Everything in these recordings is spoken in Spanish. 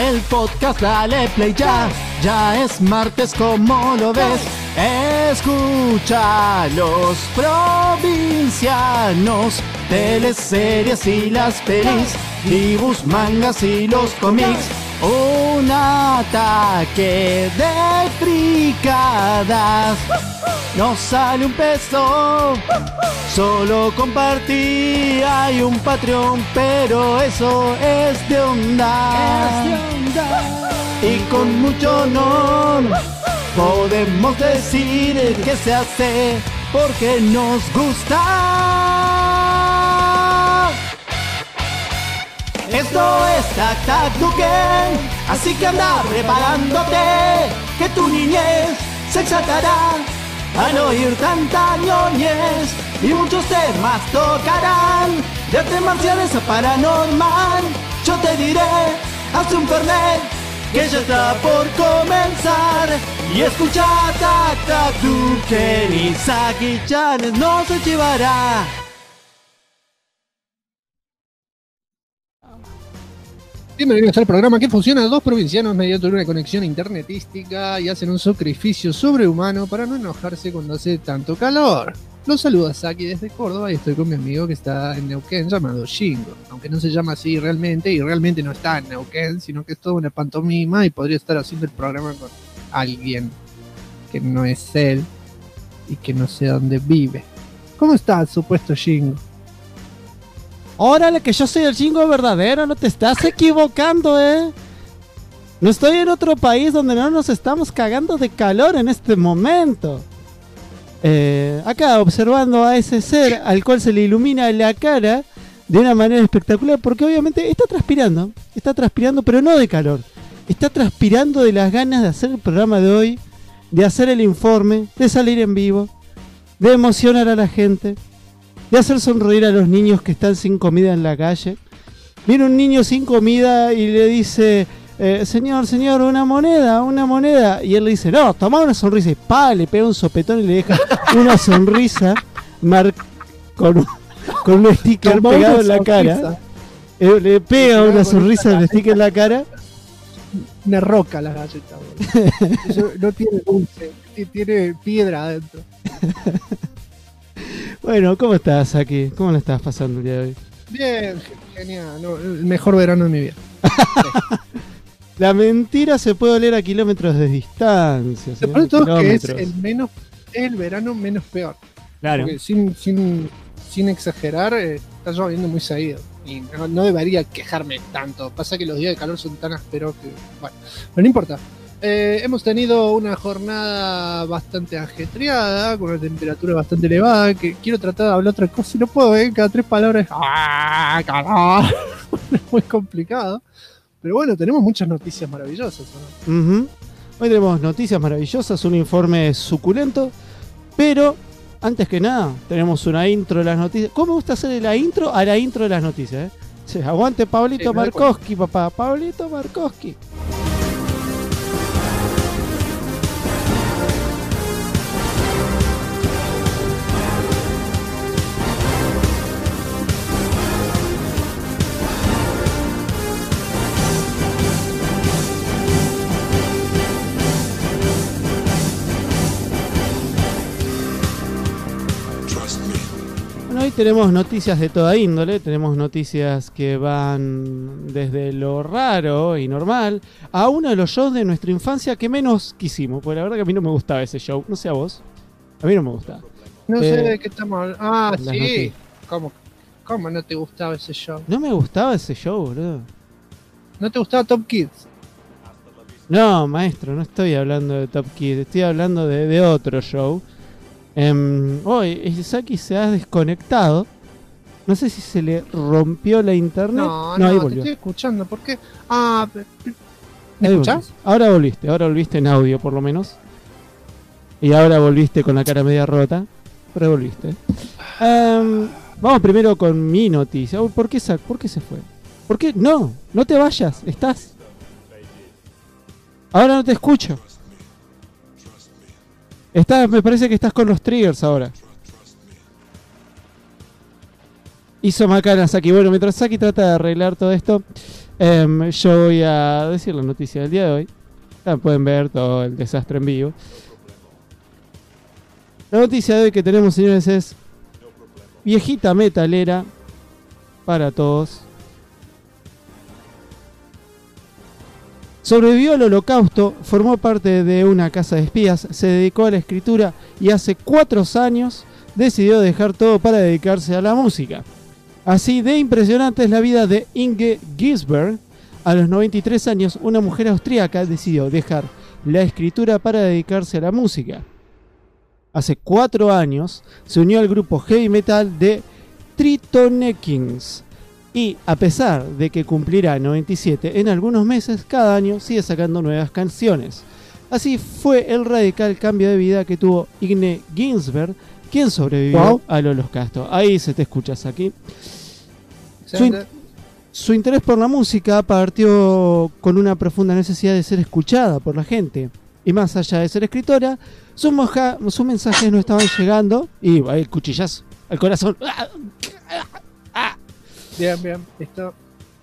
el podcast, dale play ya. Ya es martes, como lo ves. Escucha los provincianos, teleseries y las pelis, dibujos, mangas y los cómics. Un ataque de fricadas. No sale un peso, solo compartí. Hay un Patreon, pero eso es de onda. Y con mucho honor podemos decir que se hace porque nos gusta. Esto es Tac Tac Duken, así que anda preparándote, que tu niñez se exaltará al oír tanta ñoñez, y muchos temas tocarán, de artes marciales a paranormal. Yo te diré, haz un fernet, que ya está por comenzar, y escucha Tac Tac Duken, y Saki-chan no se chivará. Bienvenidos al programa que fusiona a dos provincianos mediante una conexión internetística y hacen un sacrificio sobrehumano para no enojarse cuando hace tanto calor. Los saluda Saki desde Córdoba y estoy con mi amigo que está en Neuquén llamado Shingo, aunque no se llama así realmente, y realmente no está en Neuquén, sino que es toda una pantomima y podría estar haciendo el programa con alguien que no es él y que no sé dónde vive. ¿Cómo está, supuesto Shingo? Órale, que yo soy el Shingo verdadero, no te estás equivocando, No estoy en otro país donde no nos estamos cagando de calor en este momento. Acá observando a ese ser al cual se le ilumina la cara de una manera espectacular, porque obviamente está transpirando, pero no de calor. Está transpirando de las ganas de hacer el programa de hoy, de hacer el informe, de salir en vivo, de emocionar a la gente, de hacer sonreír a los niños que están sin comida en la calle. Viene un niño sin comida y le dice, señor, una moneda. Y él le dice, no, toma una sonrisa. Y le pega un sopetón y le deja una sonrisa con un sticker pegado en la cara. Le pega una sonrisa del sticker en la cara. Una roca la galleta. Eso no tiene dulce, tiene piedra adentro. Bueno, ¿cómo estás aquí? ¿Cómo la estás pasando el día de hoy? Bien, genial. No, el mejor verano de mi vida. La mentira se puede oler a kilómetros de distancia. Lo peor de todo es que es el verano menos peor. Claro. Porque sin exagerar, está lloviendo muy seguido. Y no debería quejarme tanto. Pasa que los días de calor son tan ásperos que... Bueno, pero no importa. Hemos tenido una jornada bastante ajetreada, con una temperatura bastante elevada, que quiero tratar de hablar otra cosa y no puedo, cada 3 palabras. ¡Calor! Es muy complicado. Pero bueno, tenemos muchas noticias maravillosas, ¿no? Uh-huh. Hoy tenemos noticias maravillosas, un informe suculento, pero antes que nada, tenemos una intro de las noticias. ¿Cómo me gusta hacer la intro a la intro de las noticias? Sí, aguante Pablito Markowski, papá. Pablito Markowski. Hoy tenemos noticias de toda índole, tenemos noticias que van desde lo raro y normal a uno de los shows de nuestra infancia que menos quisimos, porque la verdad que a mí no me gustaba ese show, no sé a vos, a mí no me gustaba. No sé de qué estamos hablando. Ah, sí, noticias. ¿Cómo no te gustaba ese show? No me gustaba ese show, boludo. ¿No te gustaba Top Kids? No, maestro, no estoy hablando de Top Kids, estoy hablando de otro show. Hoy Saki se ha desconectado. No sé si se le rompió la internet. No, ahí te volvió. estoy escuchando. ¿Por qué? ¿Me escuchás? Ahora volviste en audio por lo menos. Y ahora volviste con la cara media rota. Pero volviste. Vamos primero con mi noticia. ¿Por qué se fue? ¿Por qué? No te vayas. Estás. Ahora no te escucho. Me parece que estás con los triggers ahora. Hizo macana Saki. Bueno, mientras Saki trata de arreglar todo esto, Yo voy a decir la noticia del día de hoy. Ya pueden ver todo el desastre en vivo. La noticia de hoy que tenemos, señores, es viejita metalera para todos. Sobrevivió al Holocausto, formó parte de una casa de espías, se dedicó a la escritura y hace 4 años decidió dejar todo para dedicarse a la música. Así de impresionante es la vida de Inge Gisberg. A los 93 años, una mujer austríaca decidió dejar la escritura para dedicarse a la música. Hace 4 años se unió al grupo heavy metal de Tritonekings. Y a pesar de que cumplirá 97 en algunos meses, cada año sigue sacando nuevas canciones. Así fue el radical cambio de vida que tuvo Inge Gisberg, quien sobrevivió al Holocausto. Ahí se te escuchas aquí. Su interés por la música partió con una profunda necesidad de ser escuchada por la gente. Y más allá de ser escritora, sus mensajes no estaban llegando. Y el cuchillazo al corazón. Bien, listo.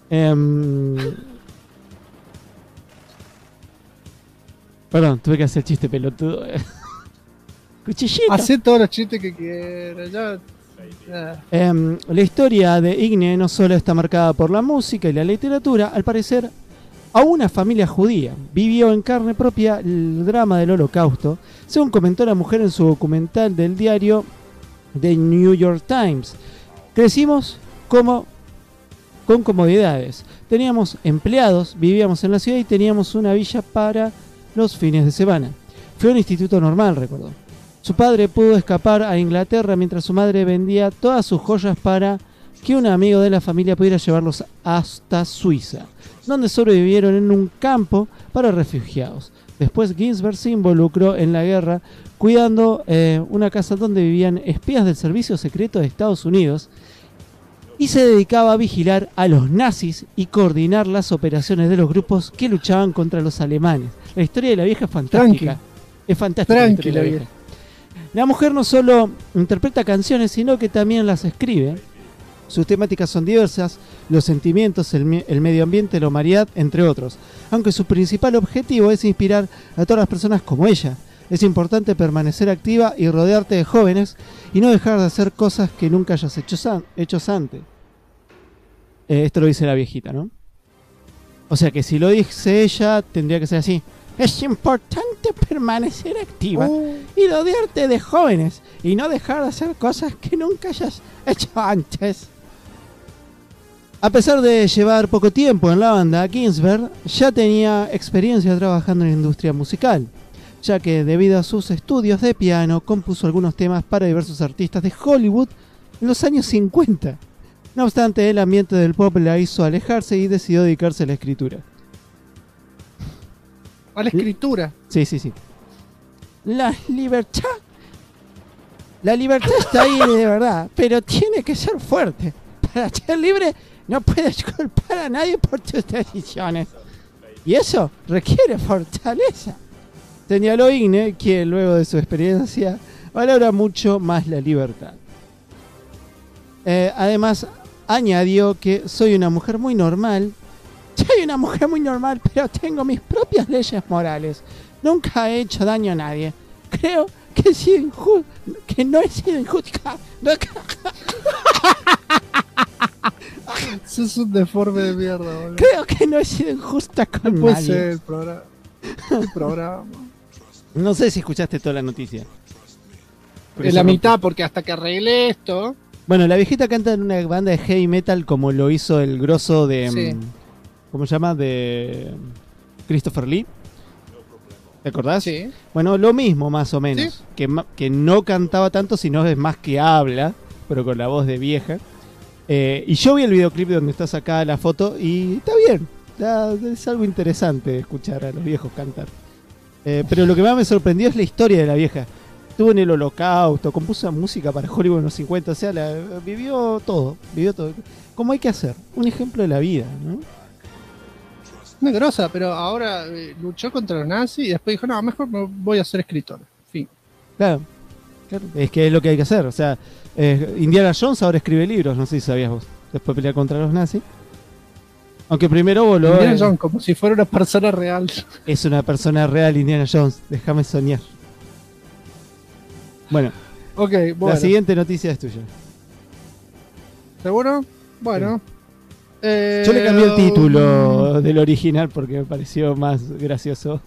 Perdón, tuve que hacer chiste pelotudo. Cuchillito. Hacé todos los chistes que quieras. La historia de Inge no solo está marcada por la música y la literatura. Al parecer, a una familia judía vivió en carne propia el drama del Holocausto, según comentó la mujer en su documental del diario The New York Times. Crecimos con comodidades. Teníamos empleados, vivíamos en la ciudad y teníamos una villa para los fines de semana. Fue un instituto normal, recordó. Su padre pudo escapar a Inglaterra mientras su madre vendía todas sus joyas para que un amigo de la familia pudiera llevarlos hasta Suiza, donde sobrevivieron en un campo para refugiados. Después Gisberg se involucró en la guerra cuidando una casa donde vivían espías del servicio secreto de Estados Unidos y se dedicaba a vigilar a los nazis y coordinar las operaciones de los grupos que luchaban contra los alemanes. La historia de la vieja es fantástica. Es fantástica. Tranquila, vieja. La mujer no solo interpreta canciones, sino que también las escribe. Sus temáticas son diversas: los sentimientos, el medio ambiente, la humanidad, entre otros. Aunque su principal objetivo es inspirar a todas las personas como ella. Es importante permanecer activa y rodearte de jóvenes y no dejar de hacer cosas que nunca hayas hecho antes. Esto lo dice la viejita, ¿no? O sea que si lo dice ella, tendría que ser así. Es importante permanecer activa y rodearte de jóvenes y no dejar de hacer cosas que nunca hayas hecho antes. A pesar de llevar poco tiempo en la banda, Gisberg ya tenía experiencia trabajando en la industria musical, ya que debido a sus estudios de piano compuso algunos temas para diversos artistas de Hollywood en los años 50. No obstante, el ambiente del pop la hizo alejarse y decidió dedicarse a la escritura. A la escritura. Sí. La libertad está ahí de verdad, pero tiene que ser fuerte. Para ser libre no puedes culpar a nadie por tus decisiones. Y eso requiere fortaleza. Señaló Inge, que luego de su experiencia valora mucho más la libertad. Además, añadió que soy una mujer muy normal, pero tengo mis propias leyes morales. Nunca he hecho daño a nadie. Creo que no he sido injusta. Sos un deforme de mierda, boludo. Creo que no he sido injusta con no puede nadie. ser el programa. No sé si escuchaste toda la noticia. En la mitad, porque hasta que arreglé esto... Bueno, la viejita canta en una banda de heavy metal como lo hizo el grosso de... Sí. ¿Cómo se llama? De Christopher Lee. ¿Te acordás? Sí. Bueno, lo mismo más o menos. ¿Sí? Que no cantaba tanto, sino es más que habla, pero con la voz de vieja. Y yo vi el videoclip donde está sacada la foto y está bien. Es algo interesante escuchar a los viejos cantar. Pero lo que más me sorprendió es la historia de la vieja. Estuvo en el Holocausto, compuso música para Hollywood en los 50, o sea, vivió todo. ¿Cómo hay que hacer? Un ejemplo de la vida, ¿no? Una grosa, pero ahora luchó contra los nazis y después dijo, no, mejor me voy a ser escritor. Fin. Claro. Es que es lo que hay que hacer. O sea, Indiana Jones ahora escribe libros, no sé si sabías vos. Después de pelear contra los nazis. Aunque primero voló. Indiana Jones, como si fuera una persona real. Es una persona real, Indiana Jones. Déjame soñar. Bueno, Ok, bueno. la siguiente noticia es tuya. ¿Seguro? Bueno. Yo le cambié el título del original porque me pareció más gracioso.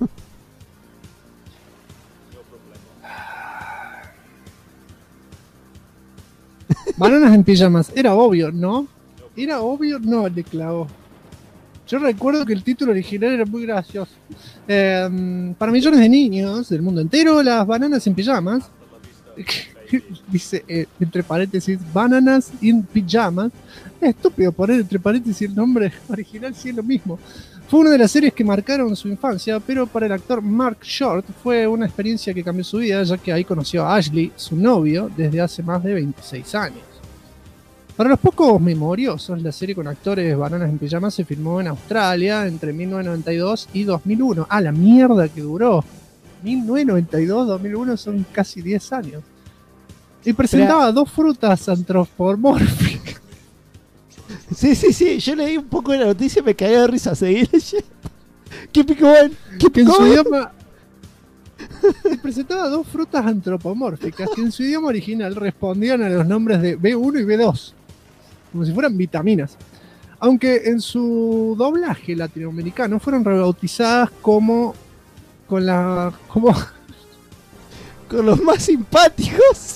Bananas en pijamas. Era obvio, ¿no? Era obvio, no, le clavó. Yo recuerdo que el título original era muy gracioso. Para millones de niños del mundo entero, las bananas en pijamas. Dice, entre paréntesis, bananas in pijamas. Es estúpido poner entre paréntesis el nombre original si es lo mismo. Fue una de las series que marcaron su infancia, pero para el actor Mark Short fue una experiencia que cambió su vida, ya que ahí conoció a Ashley, su novio, desde hace más de 26 años. Para los pocos memoriosos, la serie con actores Bananas en Pijamas se filmó en Australia entre 1992 y 2001. ¡Ah, la mierda que duró! 1992-2001 son casi 10 años. Y presentaba dos frutas antropomórficas. Sí. Yo leí un poco de la noticia y me caí de risa. Seguí leyendo. ¿Qué picón? Que en su idioma... Y presentaba dos frutas antropomórficas que en su idioma original respondían a los nombres de B1 y B2. Como si fueran vitaminas. Aunque en su doblaje latinoamericano fueron rebautizadas como con los más simpáticos.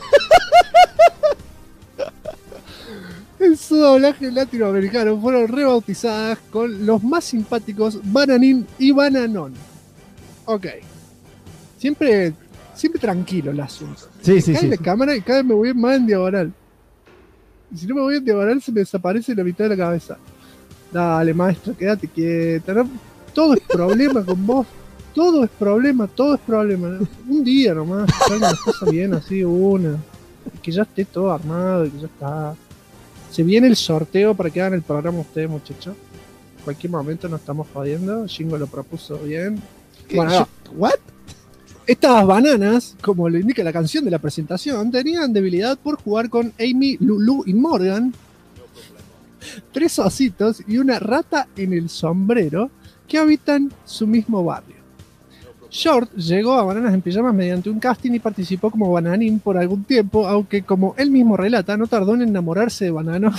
En su doblaje latinoamericano fueron rebautizadas con los más simpáticos Bananín y Bananón. Ok. Siempre tranquilo el asunto. Sí. Cae la cámara y cada vez me voy más en diagonal. Y si no me voy en diagonal se me desaparece la mitad de la cabeza. Dale, maestro, quédate quieta. ¿No? Todo es problema con vos. Todo es problema. ¿No? Un día nomás, salgan las cosas bien así, una. Y que ya esté todo armado y que ya está. Se viene el sorteo para que hagan el programa ustedes, muchachos. En cualquier momento nos estamos jodiendo. Shingo lo propuso bien. Bueno, ¿What? estas bananas, como lo indica la canción de la presentación, tenían debilidad por jugar con Amy, Lulu y Morgan, 3 ositos y una rata en el sombrero que habitan su mismo barrio. Short llegó a Bananas en Pijamas mediante un casting y participó como Bananín por algún tiempo, aunque como él mismo relata, no tardó en enamorarse de Banano.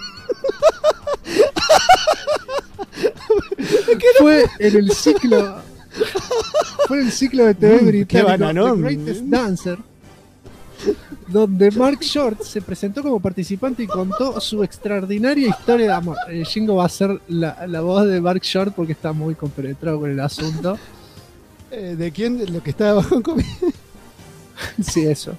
Fue en el ciclo de TV británico The Greatest Dancer, donde Mark Short se presentó como participante y contó su extraordinaria historia de amor. Shingo va a ser la voz de Mark Short porque está muy compenetrado con el asunto. ¿De quién? ¿De lo que está abajo en comida? Sí, eso.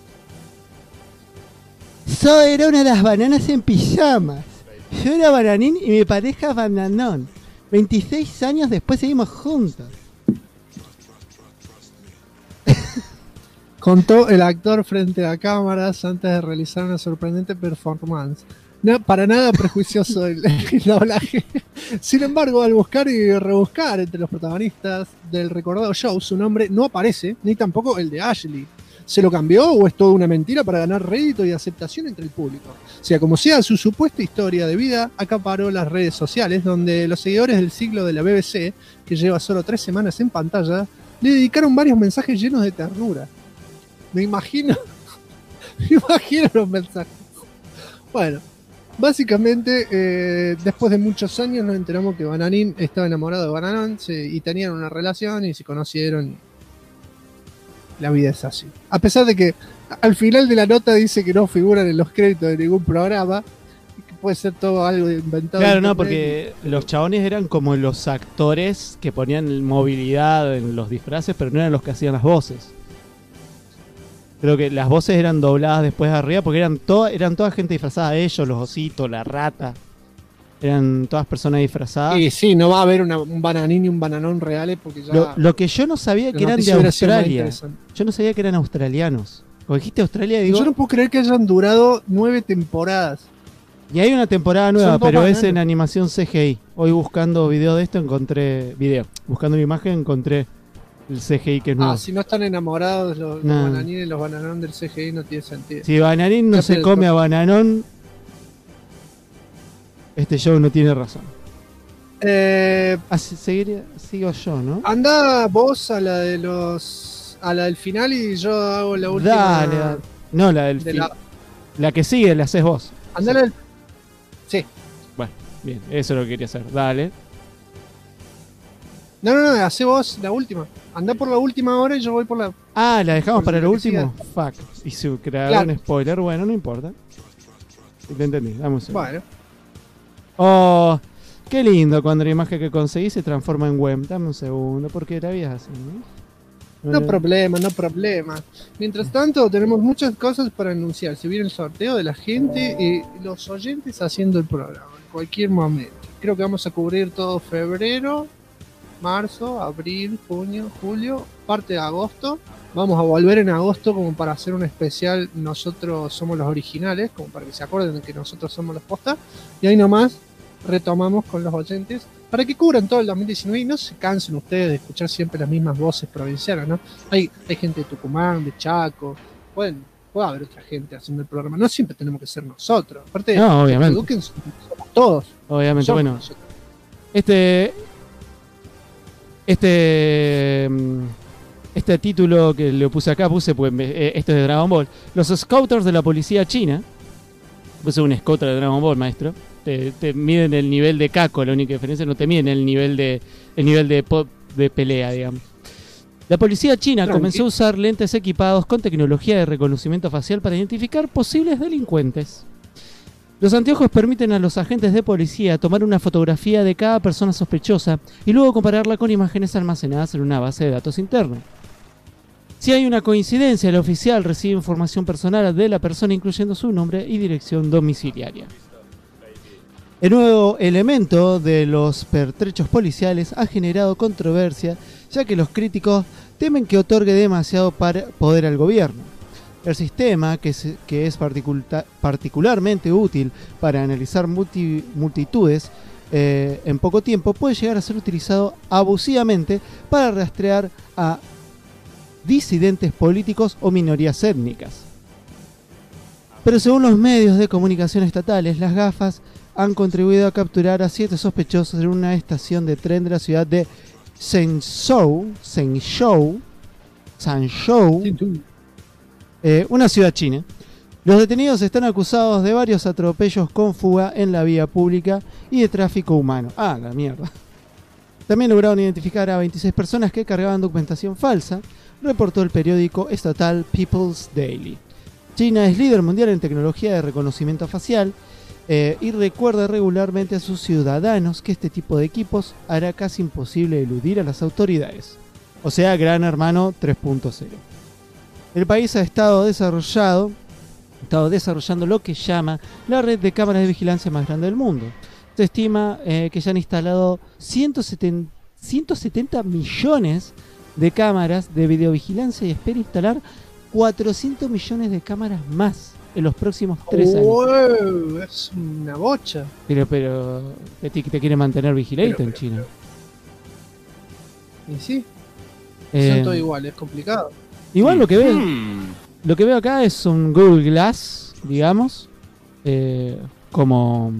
Yo era una de las bananas en pijamas. Yo era Bananín y mi pareja Bananón. 26 años después seguimos juntos. Contó el actor frente a cámaras antes de realizar una sorprendente performance. No, para nada prejuicioso el doblaje. Sin embargo, al buscar y rebuscar entre los protagonistas del recordado show, su nombre no aparece, ni tampoco el de Ashley. ¿Se lo cambió o es toda una mentira para ganar rédito y aceptación entre el público? Sea como sea, su supuesta historia de vida acaparó las redes sociales, donde los seguidores del siglo de la BBC, que lleva solo 3 semanas en pantalla, le dedicaron varios mensajes llenos de ternura. Me imagino los mensajes. Bueno, básicamente, después de muchos años nos enteramos que Bananín estaba enamorado de Bananón y tenían una relación y se conocieron. La vida es así. A pesar de que al final de la nota dice que no figuran en los créditos de ningún programa, que puede ser todo algo inventado. Claro, no, porque los chabones eran como los actores que ponían movilidad en los disfraces, pero no eran los que hacían las voces. Creo que las voces eran dobladas después arriba porque eran toda gente disfrazada. Ellos, los ositos, la rata. Eran todas personas disfrazadas. Sí, no va a haber un Bananín y un Bananón reales porque ya... Lo que yo no sabía que eran de Australia. Yo no sabía que eran australianos. Cuando dijiste Australia, digo... Yo no puedo creer que hayan durado 9 temporadas. Y hay una temporada nueva, pero bananas. Es en animación CGI. Hoy buscando video de esto encontré... Buscando una imagen encontré el CGI que es nuevo. Si no están enamorados los Bananín y los Bananón del CGI no tiene sentido. Si Bananín no se come a Bananón, este show no tiene razón. Sigo yo, ¿no? Anda vos a la de a la del final y yo hago la última. Dale. No, la del final. La que sigue la haces vos. Andale al... Sí. Bueno, bien, eso es lo que quería hacer. Dale. No, hacé vos la última. Andá por la última hora y yo voy por la... Ah, ¿la dejamos para lo último? Fuck. Y se crearon un spoiler. Bueno, no importa. Te entendí, dame un segundo. Bueno. Oh, qué lindo cuando la imagen que conseguís se transforma en web. Dame un segundo, porque la vida es así, ¿no? No problema. Mientras tanto, tenemos muchas cosas para anunciar. Se viene el sorteo de la gente y los oyentes haciendo el programa en cualquier momento. Creo que vamos a cubrir todo febrero, marzo, abril, junio, julio, parte de agosto. Vamos a volver en agosto como para hacer un especial. Nosotros somos los originales, como para que se acuerden de que nosotros somos los postas. Y ahí nomás retomamos con los oyentes para que cubran todo el 2019 y no se cansen ustedes de escuchar siempre las mismas voces provincianas, ¿no? Hay gente de Tucumán, de Chaco, puede haber otra gente haciendo el programa, no siempre tenemos que ser nosotros. Aparte, no, obviamente. Eduquen, somos todos. Obviamente, somos bueno. Nosotros. Este título que le puse acá, pues esto es de Dragon Ball. Los scouters de la policía china. Puse un scouter de Dragon Ball, maestro. Te miden el nivel de caco, la única diferencia, no te miden el nivel de pelea, digamos. La policía china comenzó a usar lentes equipados con tecnología de reconocimiento facial para identificar posibles delincuentes. Los anteojos permiten a los agentes de policía tomar una fotografía de cada persona sospechosa y luego compararla con imágenes almacenadas en una base de datos interna. Si hay una coincidencia, el oficial recibe información personal de la persona, incluyendo su nombre y dirección domiciliaria. El nuevo elemento de los pertrechos policiales ha generado controversia, ya que los críticos temen que otorgue demasiado poder al gobierno. El sistema, que es particularmente útil para analizar multitudes en poco tiempo, puede llegar a ser utilizado abusivamente para rastrear a disidentes políticos o minorías étnicas. Pero según los medios de comunicación estatales, las gafas han contribuido a capturar a 7 sospechosos en una estación de tren de la ciudad de Zhengzhou, una ciudad china. Los detenidos están acusados de varios atropellos con fuga en la vía pública y de tráfico humano. Ah, la mierda. También lograron identificar a 26 personas que cargaban documentación falsa, reportó el periódico estatal People's Daily. China es líder mundial en tecnología de reconocimiento facial y recuerda regularmente a sus ciudadanos que este tipo de equipos hará casi imposible eludir a las autoridades. O sea, Gran Hermano 3.0. El país ha estado desarrollando lo que llama la red de cámaras de vigilancia más grande del mundo. Se estima que ya han instalado 170 millones de cámaras de videovigilancia y espera instalar 400 millones de cámaras más en los próximos 3 años. ¡Wow! Es una bocha. Pero te quiere mantener vigilante en China. Y sí, son todos iguales, es complicado. Igual lo que veo acá es un Google Glass, digamos, como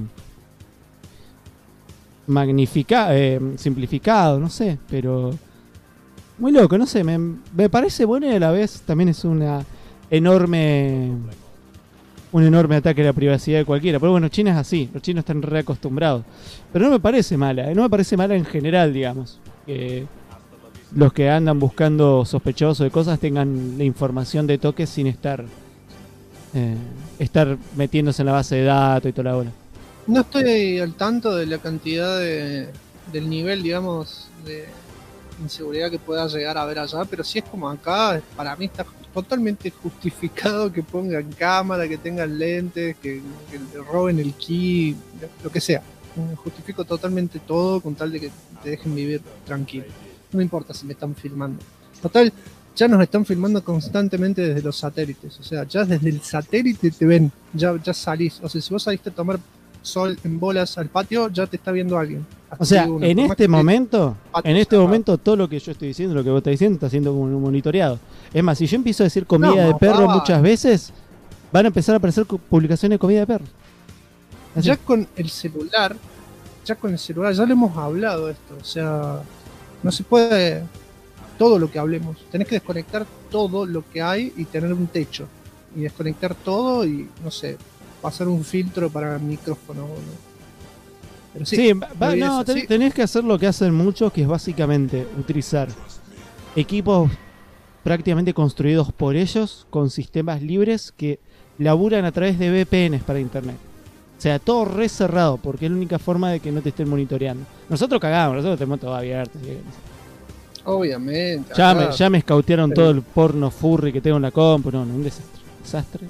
simplificado, no sé, pero muy loco, no sé, me parece bueno y a la vez también es un enorme ataque a la privacidad de cualquiera. Pero bueno, China es así, los chinos están reacostumbrados. Pero no me parece mala, no me parece mala en general, digamos. Que los que andan buscando sospechosos de cosas tengan la información de toques sin estar metiéndose en la base de datos y toda la bola. No estoy al tanto de la cantidad del nivel, digamos, de inseguridad que pueda llegar a haber allá, pero si es como acá, para mí está totalmente justificado que pongan cámara, que tengan lentes, que le roben el ki, lo que sea. Justifico totalmente todo con tal de que te dejen vivir tranquilo. No importa si me están filmando. Total, ya nos están filmando constantemente desde los satélites. O sea, ya desde el satélite te ven, ya salís. O sea, si vos saliste a tomar sol en bolas al patio, ya te está viendo alguien. O sea, en este momento todo lo que yo estoy diciendo, lo que vos estás diciendo, está siendo monitoreado. Es más, si yo empiezo a decir comida de perro muchas veces, van a empezar a aparecer publicaciones de comida de perro. Así. Ya con el celular ya con el celular, ya lo hemos hablado esto, o sea, no se puede todo lo que hablemos, tenés que desconectar todo lo que hay y tener un techo, y desconectar todo y, no sé, pasar un filtro para el micrófono, ¿no? Pero Sí, no, tenés que hacer lo que hacen muchos, que es básicamente utilizar equipos prácticamente construidos por ellos, con sistemas libres que laburan a través de VPNs para internet. O sea, todo re cerrado, porque es la única forma de que no te estén monitoreando. Nosotros cagamos, nosotros tenemos todo abierto. ¿Sí? Obviamente. Ya me escautearon todo el porno furry que tengo en la compu. No, un desastre.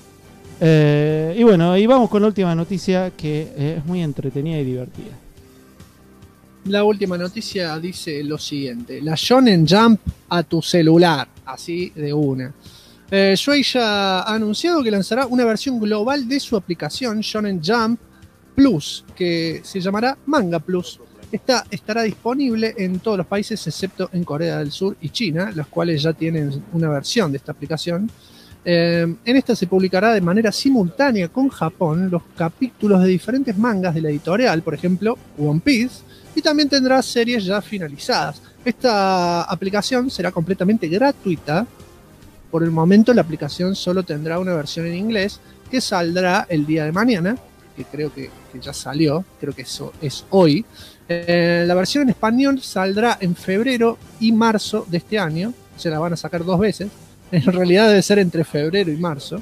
Y bueno, y vamos con la última noticia, que es muy entretenida y divertida. La última noticia dice lo siguiente: la Shonen Jump a tu celular, así de una. Shueisha ha anunciado que lanzará una versión global de su aplicación Shonen Jump Plus, que se llamará Manga Plus. Esta estará disponible en todos los países excepto en Corea del Sur y China, los cuales ya tienen una versión de esta aplicación. En esta se publicará de manera simultánea con Japón los capítulos de diferentes mangas de la editorial, por ejemplo One Piece, y también tendrá series ya finalizadas. Esta aplicación será completamente gratuita. Por el momento la aplicación solo tendrá una versión en inglés que saldrá el día de mañana, que creo que ya salió, creo que eso es hoy. La versión en español saldrá en febrero y marzo de este año, se la van a sacar 2 veces, en realidad debe ser entre febrero y marzo,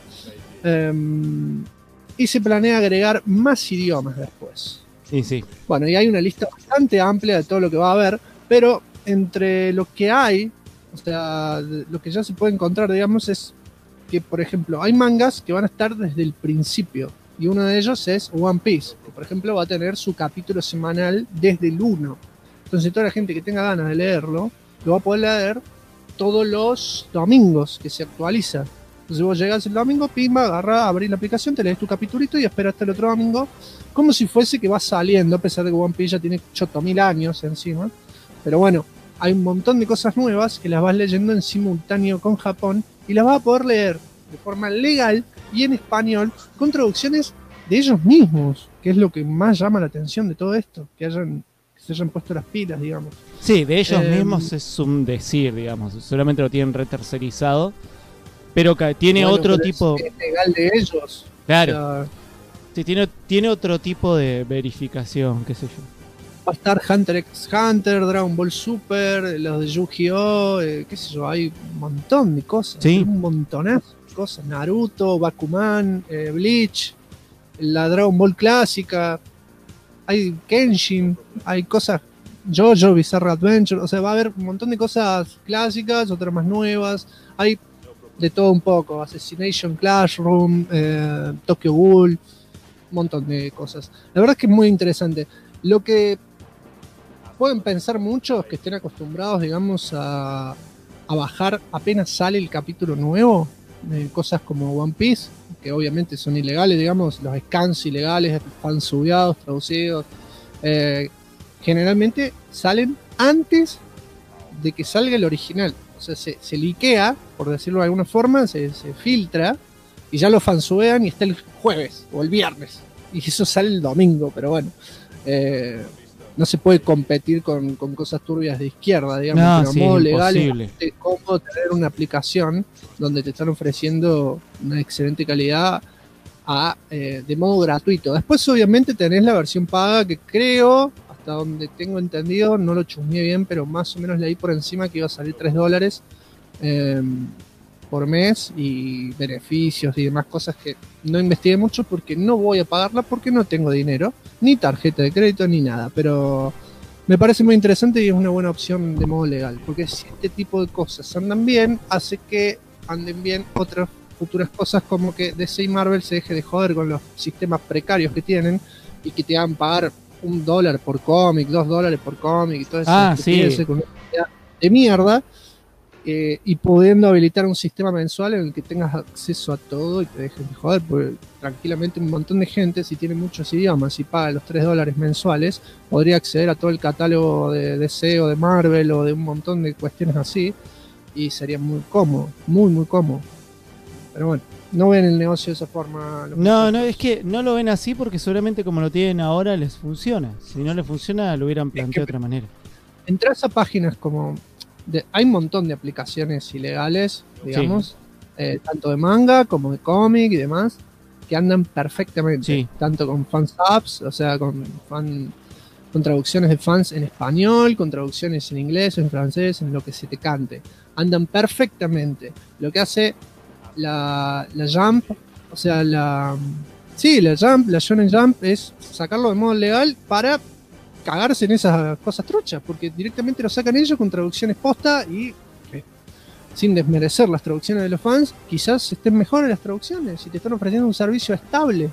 y se planea agregar más idiomas después. Sí. Bueno, y hay una lista bastante amplia de todo lo que va a haber, pero entre lo que hay, o sea, lo que ya se puede encontrar, digamos, es que, por ejemplo, hay mangas que van a estar desde el principio, y uno de ellos es One Piece, que por ejemplo va a tener su capítulo semanal desde el 1. Entonces toda la gente que tenga ganas de leerlo, lo va a poder leer todos los domingos que se actualiza. Entonces vos llegás el domingo, pimba, agarrás, abrís la aplicación, te lees tu capitulito y esperás hasta el otro domingo, como si fuese que va saliendo, a pesar de que One Piece ya tiene 8000 años encima. Pero bueno, hay un montón de cosas nuevas que las vas leyendo en simultáneo con Japón y las vas a poder leer de forma legal y en español con traducciones de ellos mismos, que es lo que más llama la atención de todo esto, que se hayan puesto las pilas, digamos. Sí, de ellos mismos es un decir, digamos, solamente lo tienen retercerizado, pero tiene otro tipo... Es legal de ellos. Claro. O sea, sí, tiene otro tipo de verificación, qué sé yo. va a estar Hunter x Hunter, Dragon Ball Super, los de Yu-Gi-Oh, qué sé yo, hay un montón de cosas, sí. Un montonazo de cosas, Naruto, Bakuman, Bleach, la Dragon Ball clásica, hay Kenshin, hay cosas, JoJo Bizarre Adventure, o sea, va a haber un montón de cosas clásicas, otras más nuevas, hay de todo un poco, Assassination Classroom, Tokyo Ghoul, un montón de cosas. La verdad es que es muy interesante. Lo que pueden pensar muchos que estén acostumbrados, digamos, a bajar apenas sale el capítulo nuevo, cosas como One Piece, que obviamente son ilegales, digamos, los scans ilegales, fansubeados, traducidos, generalmente salen antes de que salga el original. O sea, se liquea, por decirlo de alguna forma, se filtra y ya lo fansubean y está el jueves o el viernes. Y eso sale el domingo, pero bueno. No se puede competir con cosas turbias de izquierda, digamos, no, pero sí, modo legal imposible. es cómodo tener una aplicación donde te están ofreciendo una excelente calidad de modo gratuito. Después obviamente tenés la versión paga que creo, hasta donde tengo entendido, no lo chusmeé bien, pero más o menos leí por encima que iba a salir $3 por mes y beneficios y demás cosas que no investigué mucho porque no voy a pagarla porque no tengo dinero, ni tarjeta de crédito ni nada, pero me parece muy interesante y es una buena opción de modo legal, porque si este tipo de cosas andan bien, hace que anden bien otras futuras cosas, como que DC y Marvel se deje de joder con los sistemas precarios que tienen y que te hagan pagar $1 por cómic, $2 por cómic y todo eso sí. con una cantidad de mierda. Y pudiendo habilitar un sistema mensual en el que tengas acceso a todo y te dejen de joder, porque tranquilamente un montón de gente, si tiene muchos idiomas y paga los $3 mensuales, podría acceder a todo el catálogo de DC o de Marvel o de un montón de cuestiones así, y sería muy cómodo, muy muy cómodo. Pero bueno, No ven el negocio de esa forma. No, es que no lo ven así porque seguramente como lo tienen ahora les funciona. Si no les funciona, lo hubieran planteado de otra manera. Entras a páginas como... hay un montón de aplicaciones ilegales, digamos, tanto de manga como de cómic y demás, que andan perfectamente. Sí. Tanto con fansubs, o sea, con traducciones de fans en español, con traducciones en inglés, en francés, en lo que se te cante. Andan perfectamente. Lo que hace la Jump, o sea, la Shonen Jump es sacarlo de modo legal para cagarse en esas cosas truchas, porque directamente lo sacan ellos con traducciones posta y sin desmerecer las traducciones de los fans, quizás estén mejores las traducciones y te están ofreciendo un servicio estable.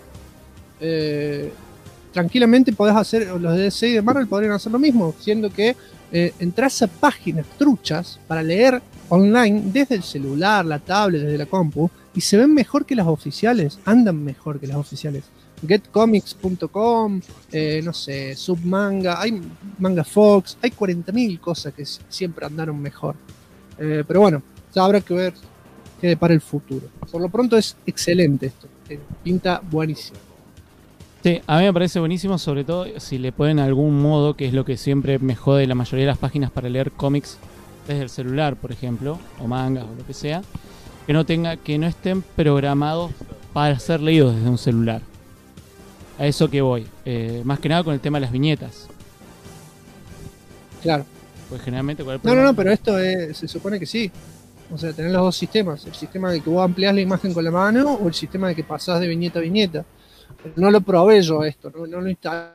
Tranquilamente podés hacer, los de DC y de Marvel podrían hacer lo mismo, siendo que entras a páginas truchas para leer online desde el celular, la tablet, desde la compu, y se ven mejor que las oficiales, andan mejor que las oficiales. Getcomics.com, no sé, Submanga, hay Manga Fox, hay 40.000 cosas que siempre andaron mejor. Pero bueno, ya habrá que ver qué depara el futuro. Por lo pronto es excelente esto, pinta buenísimo. Sí, a mí me parece buenísimo, sobre todo si le ponen algún modo, que es lo que siempre me jode la mayoría de las páginas para leer cómics desde el celular, por ejemplo, o mangas o lo que sea, que no estén programados para ser leídos desde un celular. A eso que voy, más que nada con el tema de las viñetas. Claro. Pues generalmente... No, pero esto se supone que sí. O sea, tenés los dos sistemas. El sistema de que vos ampliás la imagen con la mano o el sistema de que pasás de viñeta a viñeta. No lo probé yo esto, no lo instalé.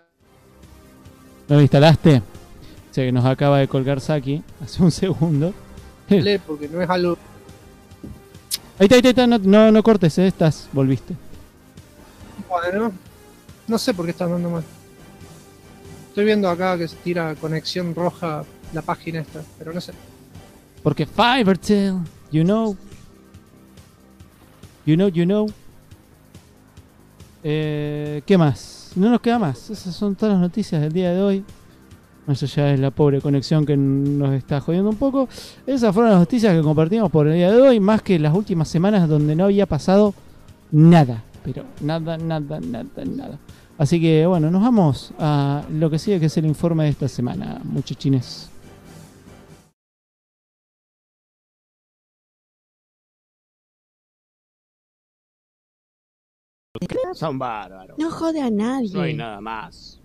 ¿No lo instalaste? O sea, que nos acaba de colgar Saki hace un segundo. Porque no es algo... Ahí está, no cortes, volviste. Bueno, no sé por qué está andando mal. Estoy viendo acá que se tira conexión roja la página esta, pero no sé. Porque Fivertel, you know. ¿Qué más? No nos queda más. Esas son todas las noticias del día de hoy. Eso ya es la pobre conexión que nos está jodiendo un poco. Esas fueron las noticias que compartimos por el día de hoy. Más que las últimas semanas donde no había pasado nada. Pero nada. Así que bueno, nos vamos a lo que sigue, que es el informe de esta semana, muchachines. Son bárbaros. No jode a nadie. No hay nada más.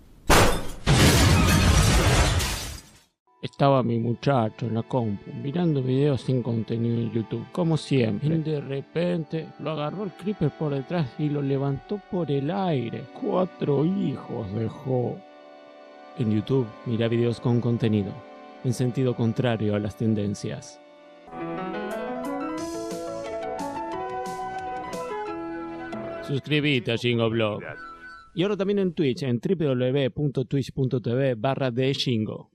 Estaba mi muchacho en la compu mirando videos sin contenido en YouTube, como siempre. Y de repente lo agarró el creeper por detrás y lo levantó por el aire. 4 hijos dejó. En YouTube, mira videos con contenido, en sentido contrario a las tendencias. Suscríbete a Shingo Y ahora también en Twitch, en www.twitch.tv/theshingo.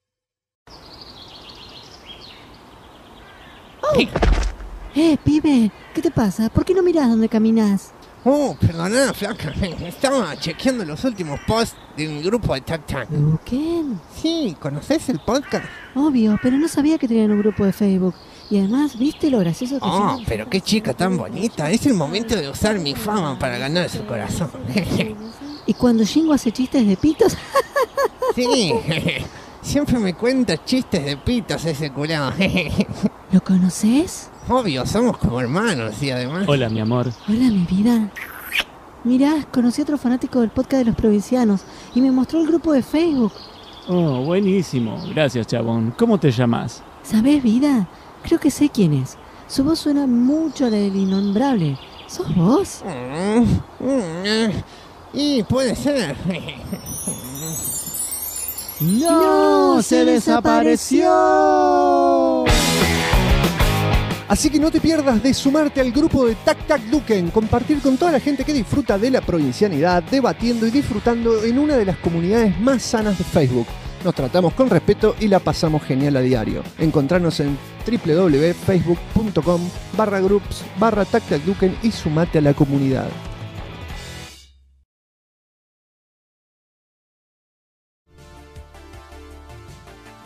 Pibe, ¿qué te pasa? ¿Por qué no mirás dónde caminas? Oh, perdona, flaca. Estaba chequeando los últimos posts de mi grupo de Tac. ¿Qué? Sí, ¿conoces el podcast? Obvio, pero no sabía que tenían un grupo de Facebook. Y además, ¿viste lo gracioso que Oh, pero qué chica tan bonita. Es el momento de usar mi fama para ganar su corazón. Y cuando Shingo hace chistes de pitos... Sí, siempre me cuenta chistes de pitos ese curado. ¿Lo conoces? Obvio, somos como hermanos y además... Hola, mi amor. Hola, mi vida. Mirá, conocí a otro fanático del podcast de los provincianos y me mostró el grupo de Facebook. Oh, buenísimo. Gracias, chabón. ¿Cómo te llamas? ¿Sabés, vida? Creo que sé quién es. Su voz suena mucho a la del innombrable. ¿Sos vos? Y puede ser. ¡No! ¡Se desapareció! Así que no te pierdas de sumarte al grupo de Tac Tac Duken, compartir con toda la gente que disfruta de la provincianidad, debatiendo y disfrutando en una de las comunidades más sanas de Facebook. Nos tratamos con respeto y la pasamos genial a diario. Encontrarnos en www.facebook.com/groups/TacTacDuken y sumate a la comunidad.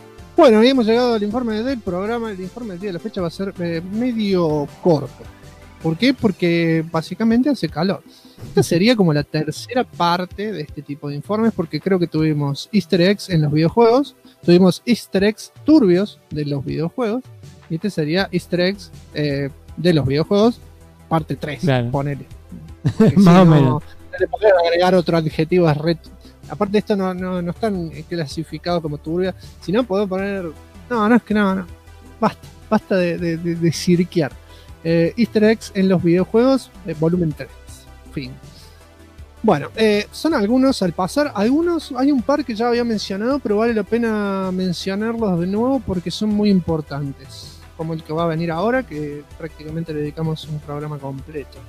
Bueno, habíamos llegado al informe del programa. El informe del día de la fecha va a ser medio corto. ¿Por qué? Porque básicamente hace calor. Esta sería como la tercera parte de este tipo de informes, porque creo que tuvimos easter eggs en los videojuegos, tuvimos easter eggs turbios de los videojuegos, y este sería easter eggs de los videojuegos, parte 3, claro. ponele. Más o menos. No le podés agregar otro adjetivo. Aparte de esto no están clasificados como turbia, sino podemos poner... No, es que no. Basta de cirquear. Easter eggs en los videojuegos, volumen 3. Fin. Bueno, son algunos al pasar. Algunos, hay un par que ya había mencionado, pero vale la pena mencionarlos de nuevo porque son muy importantes. Como el que va a venir ahora, que prácticamente le dedicamos un programa completo.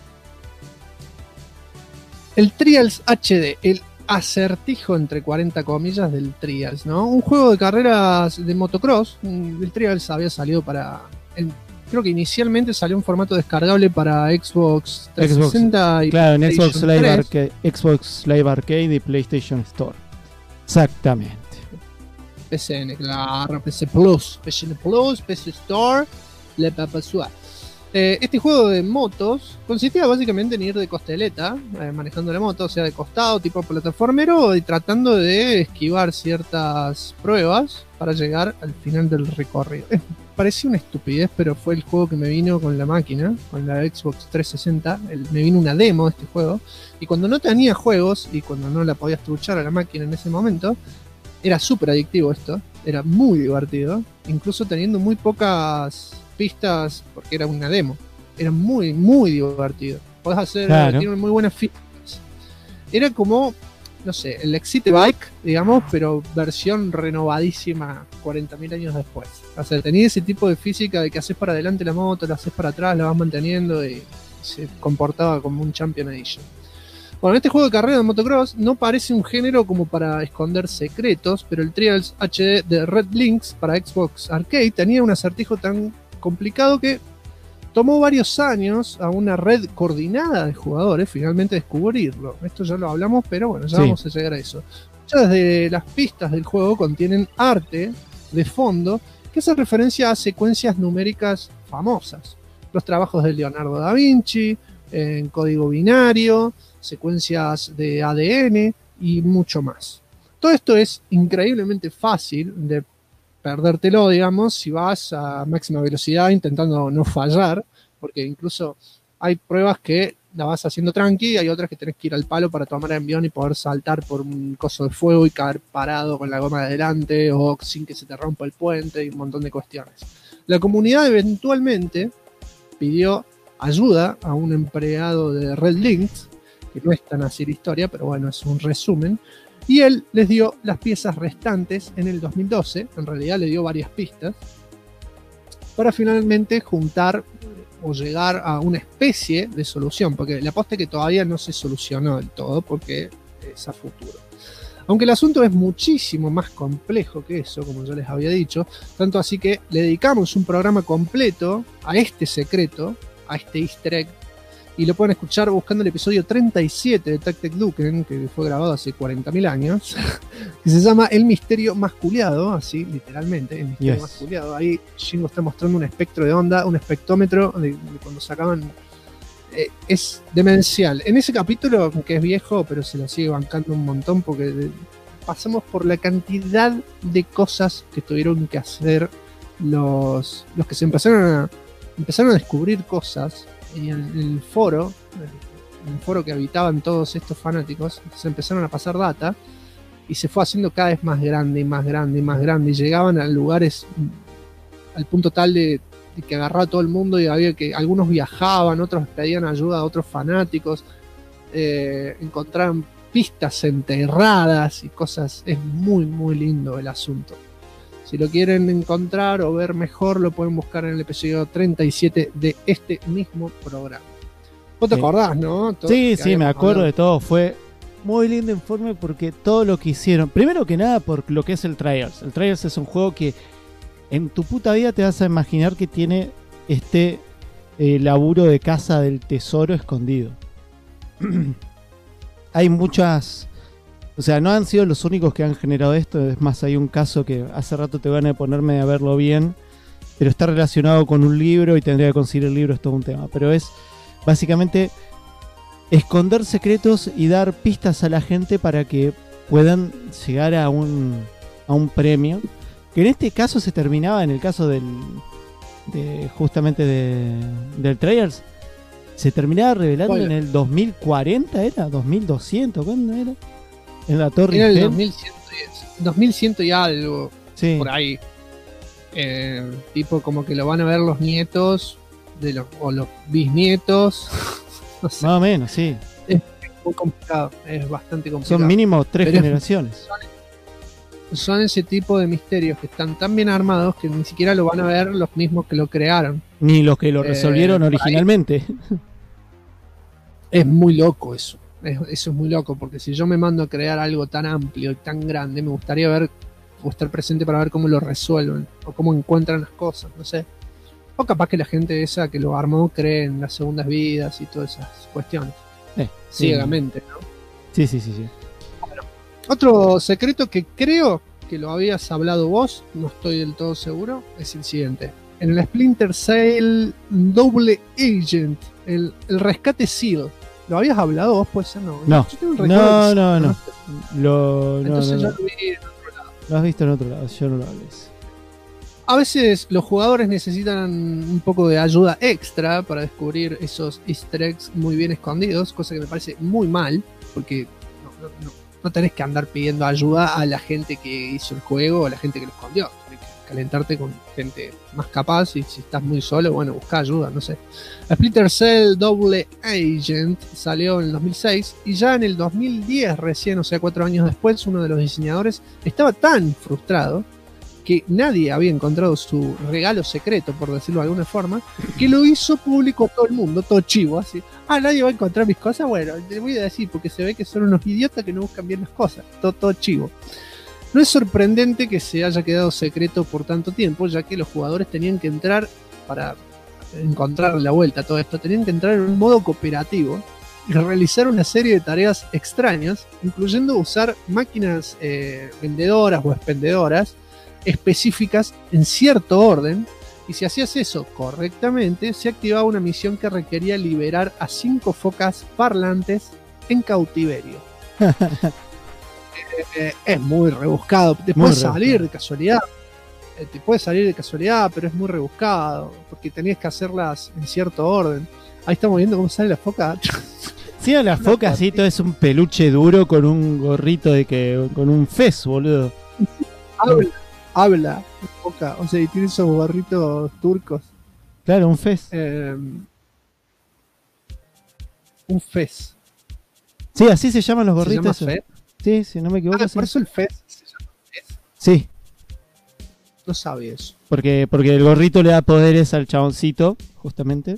El Trials HD, el acertijo entre 40 comillas del Trials, ¿no? Un juego de carreras de motocross. El Trials había salido creo que inicialmente salió en formato descargable para Xbox 360 y claro, en Xbox Live Arcade y PlayStation Store. Exactamente. PCN, claro, PC Plus, PC Store, Le Papa Suave. Este juego de motos consistía básicamente en ir de costeleta, manejando la moto, o sea, de costado, tipo plataformero, y tratando de esquivar ciertas pruebas para llegar al final del recorrido. Parecía una estupidez, pero fue el juego que me vino con la máquina, con la Xbox 360. Me vino una demo de este juego, y cuando no tenía juegos, y cuando no la podías truchar a la máquina en ese momento, era súper adictivo esto, era muy divertido, incluso teniendo muy pocas pistas, porque era una demo, era muy, muy divertido. Podés hacer, claro. Tiene muy buenas pistas. Era como, no sé, el Excite Bike, digamos, pero versión renovadísima 40.000 años después. O sea, tenía ese tipo de física de que haces para adelante la moto, la haces para atrás, la vas manteniendo y se comportaba como un Champion Edition. Bueno, este juego de carrera de motocross no parece un género como para esconder secretos, pero el Trials HD de Red Links para Xbox Arcade tenía un acertijo tan complicado que tomó varios años a una red coordinada de jugadores finalmente descubrirlo. Esto ya lo hablamos, pero bueno, ya vamos a llegar a eso. Muchas de las pistas del juego contienen arte de fondo que hace referencia a secuencias numéricas famosas. Los trabajos de Leonardo da Vinci, en código binario, secuencias de ADN y mucho más. Todo esto es increíblemente fácil de perdértelo, digamos, si vas a máxima velocidad intentando no fallar, porque incluso hay pruebas que la vas haciendo tranqui y hay otras que tenés que ir al palo para tomar el envión y poder saltar por un coso de fuego y caer parado con la goma de adelante o sin que se te rompa el puente y un montón de cuestiones. La comunidad eventualmente pidió ayuda a un empleado de Red Links, que no es tan así la historia, pero bueno, es un resumen, y él les dio las piezas restantes en el 2012, en realidad le dio varias pistas, para finalmente juntar o llegar a una especie de solución, porque la posta es que todavía no se solucionó del todo, porque es a futuro. Aunque el asunto es muchísimo más complejo que eso, como yo les había dicho, tanto así que le dedicamos un programa completo a este secreto, a este easter egg, y lo pueden escuchar buscando el episodio 37 de Tactic Duken, que fue grabado hace 40.000 años, que se llama El Misterio Masculeado, así literalmente, El Misterio Masculeado. Ahí Shingo está mostrando un espectro de onda, un espectrómetro de cuando sacaban. Es demencial. En ese capítulo, que es viejo, pero se lo sigue bancando un montón, porque pasamos por la cantidad de cosas que tuvieron que hacer los que se empezaron a descubrir cosas. Y en el foro que habitaban todos estos fanáticos, se empezaron a pasar data y se fue haciendo cada vez más grande y más grande y más grande, y llegaban a lugares al punto tal de que agarraba a todo el mundo, y había que algunos viajaban, otros pedían ayuda a otros fanáticos, encontraban pistas enterradas y cosas. Es muy muy lindo el asunto. Si lo quieren encontrar o ver mejor, lo pueden buscar en el episodio 37 de este mismo programa. ¿Vos te acordás, no? Sí, me acuerdo de todo. Fue muy lindo informe porque todo lo que hicieron, primero que nada por lo que es el Trials. El Trials es un juego que en tu puta vida te vas a imaginar que tiene este laburo de caza del tesoro escondido. Hay muchas... O sea, no han sido los únicos que han generado esto. Es más, hay un caso que hace rato te van a ponerme a verlo bien. pero está relacionado con un libro y tendría que conseguir el libro, es todo un tema. Pero es básicamente esconder secretos y dar pistas a la gente para que puedan llegar a un premio. Que en este caso se terminaba, en el caso justamente del Trials, se terminaba revelando en el 2040, ¿era? 2200, ¿cuándo era? En la Torre Era el Eiffel. 2100 y algo, Sí. por ahí. Tipo como que lo van a ver los nietos o los bisnietos. No sé, Más o menos, sí. es muy complicado, es bastante complicado. Son mínimo 3 Pero es- generaciones. Son ese tipo de misterios que están tan bien armados que ni siquiera lo van a ver los mismos que lo crearon. Ni los que lo resolvieron por ahí. originalmente. Es muy loco eso. Eso es muy loco, porque si yo me mando a crear algo tan amplio y tan grande, me gustaría ver o estar presente para ver cómo lo resuelven o cómo encuentran las cosas, no sé. O capaz que la gente esa que lo armó cree en las segundas vidas y todas esas cuestiones. Sí. Ciegamente, ¿no? Sí. Otro secreto que creo que lo habías hablado vos, no estoy del todo seguro, es el siguiente. En el Splinter Cell Double Agent, el rescate SEAL, ¿lo habías hablado vos? Pues no. No. Yo tengo un recuerdo No. de- Entonces yo No. lo vi en otro lado. Lo has visto en otro lado, yo no lo hablé. A veces los jugadores necesitan un poco de ayuda extra para descubrir esos easter eggs muy bien escondidos, cosa que me parece muy mal, porque no tenés que andar pidiendo ayuda a la gente que hizo el juego o a la gente que lo escondió. Tenés que calentarte con gente más capaz, y si estás muy solo, bueno, busca ayuda, no sé. Splinter Cell Double Agent salió en el 2006 y ya en el 2010 recién, o sea 4 años después, uno de los diseñadores estaba tan frustrado que nadie había encontrado su regalo secreto, por decirlo de alguna forma, que lo hizo público a todo el mundo, todo chivo, así. Nadie va a encontrar mis cosas, bueno, le voy a decir, porque se ve que son unos idiotas que no buscan bien las cosas, todo chivo. No es sorprendente que se haya quedado secreto por tanto tiempo, ya que los jugadores tenían que entrar, para encontrar la vuelta a todo esto, tenían que entrar en un modo cooperativo y realizar una serie de tareas extrañas, incluyendo usar máquinas vendedoras o expendedoras específicas en cierto orden, y si hacías eso correctamente, se activaba una misión que requería liberar a 5 focas parlantes en cautiverio. Es muy rebuscado, te Muy puede rebuscado. salir de casualidad. Te puede salir de casualidad, pero es muy rebuscado, porque tenías que hacerlas en cierto orden. Ahí estamos viendo cómo sale la foca. Sí, a la foca así, todo es un peluche duro con un gorrito con un fez, boludo. Habla la foca, o sea, y tiene esos gorritos turcos. Claro, un fez. Un fez. Sí, así se llaman los ¿Se llama gorritos. fez? Sí, si no me equivoco. Sí. Por eso el fez se llama fez. Sí, No sabía eso. porque el gorrito le da poderes al chaboncito, justamente.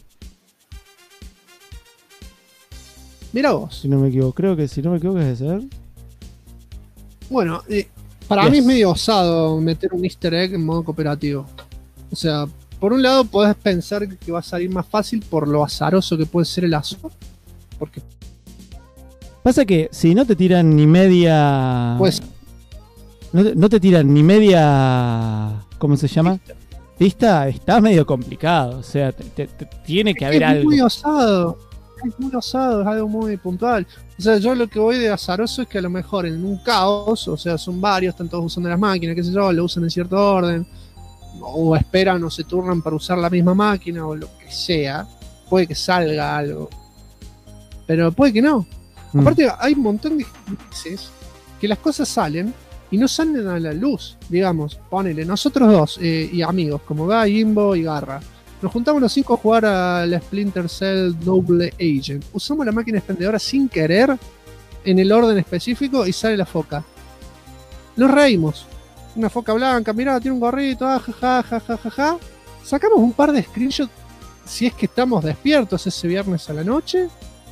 Mira vos. Si no me equivoco, creo que si no me equivoco es de ser. Bueno, para Yes. mí es medio osado meter un easter egg en modo cooperativo. O sea, por un lado podés pensar que va a salir más fácil por lo azaroso que puede ser el azul. Porque Pasa que si no te tiran ni media. pues No te tiran ni media. ¿Cómo se llama? Pista, está medio complicado. O sea, tiene que haber es algo. muy osado. Es muy osado, es algo muy puntual. O sea, yo lo que voy de azaroso es que a lo mejor en un caos, o sea, son varios, están todos usando las máquinas, qué sé yo, lo usan en cierto orden, o esperan o se turnan para usar la misma máquina, o lo que sea. Puede que salga algo, pero puede que no. Mm. Aparte, hay un montón de veces que las cosas salen y no salen a la luz. Digamos, ponele, nosotros dos y amigos, como Guy, Imbo y Garra, nos juntamos los 5 a jugar a la Splinter Cell Double Agent. Usamos la máquina expendedora sin querer en el orden específico y sale la foca. Nos reímos. Una foca blanca, mirá, tiene un gorrito, ja. Sacamos un par de screenshots si es que estamos despiertos ese viernes a la noche.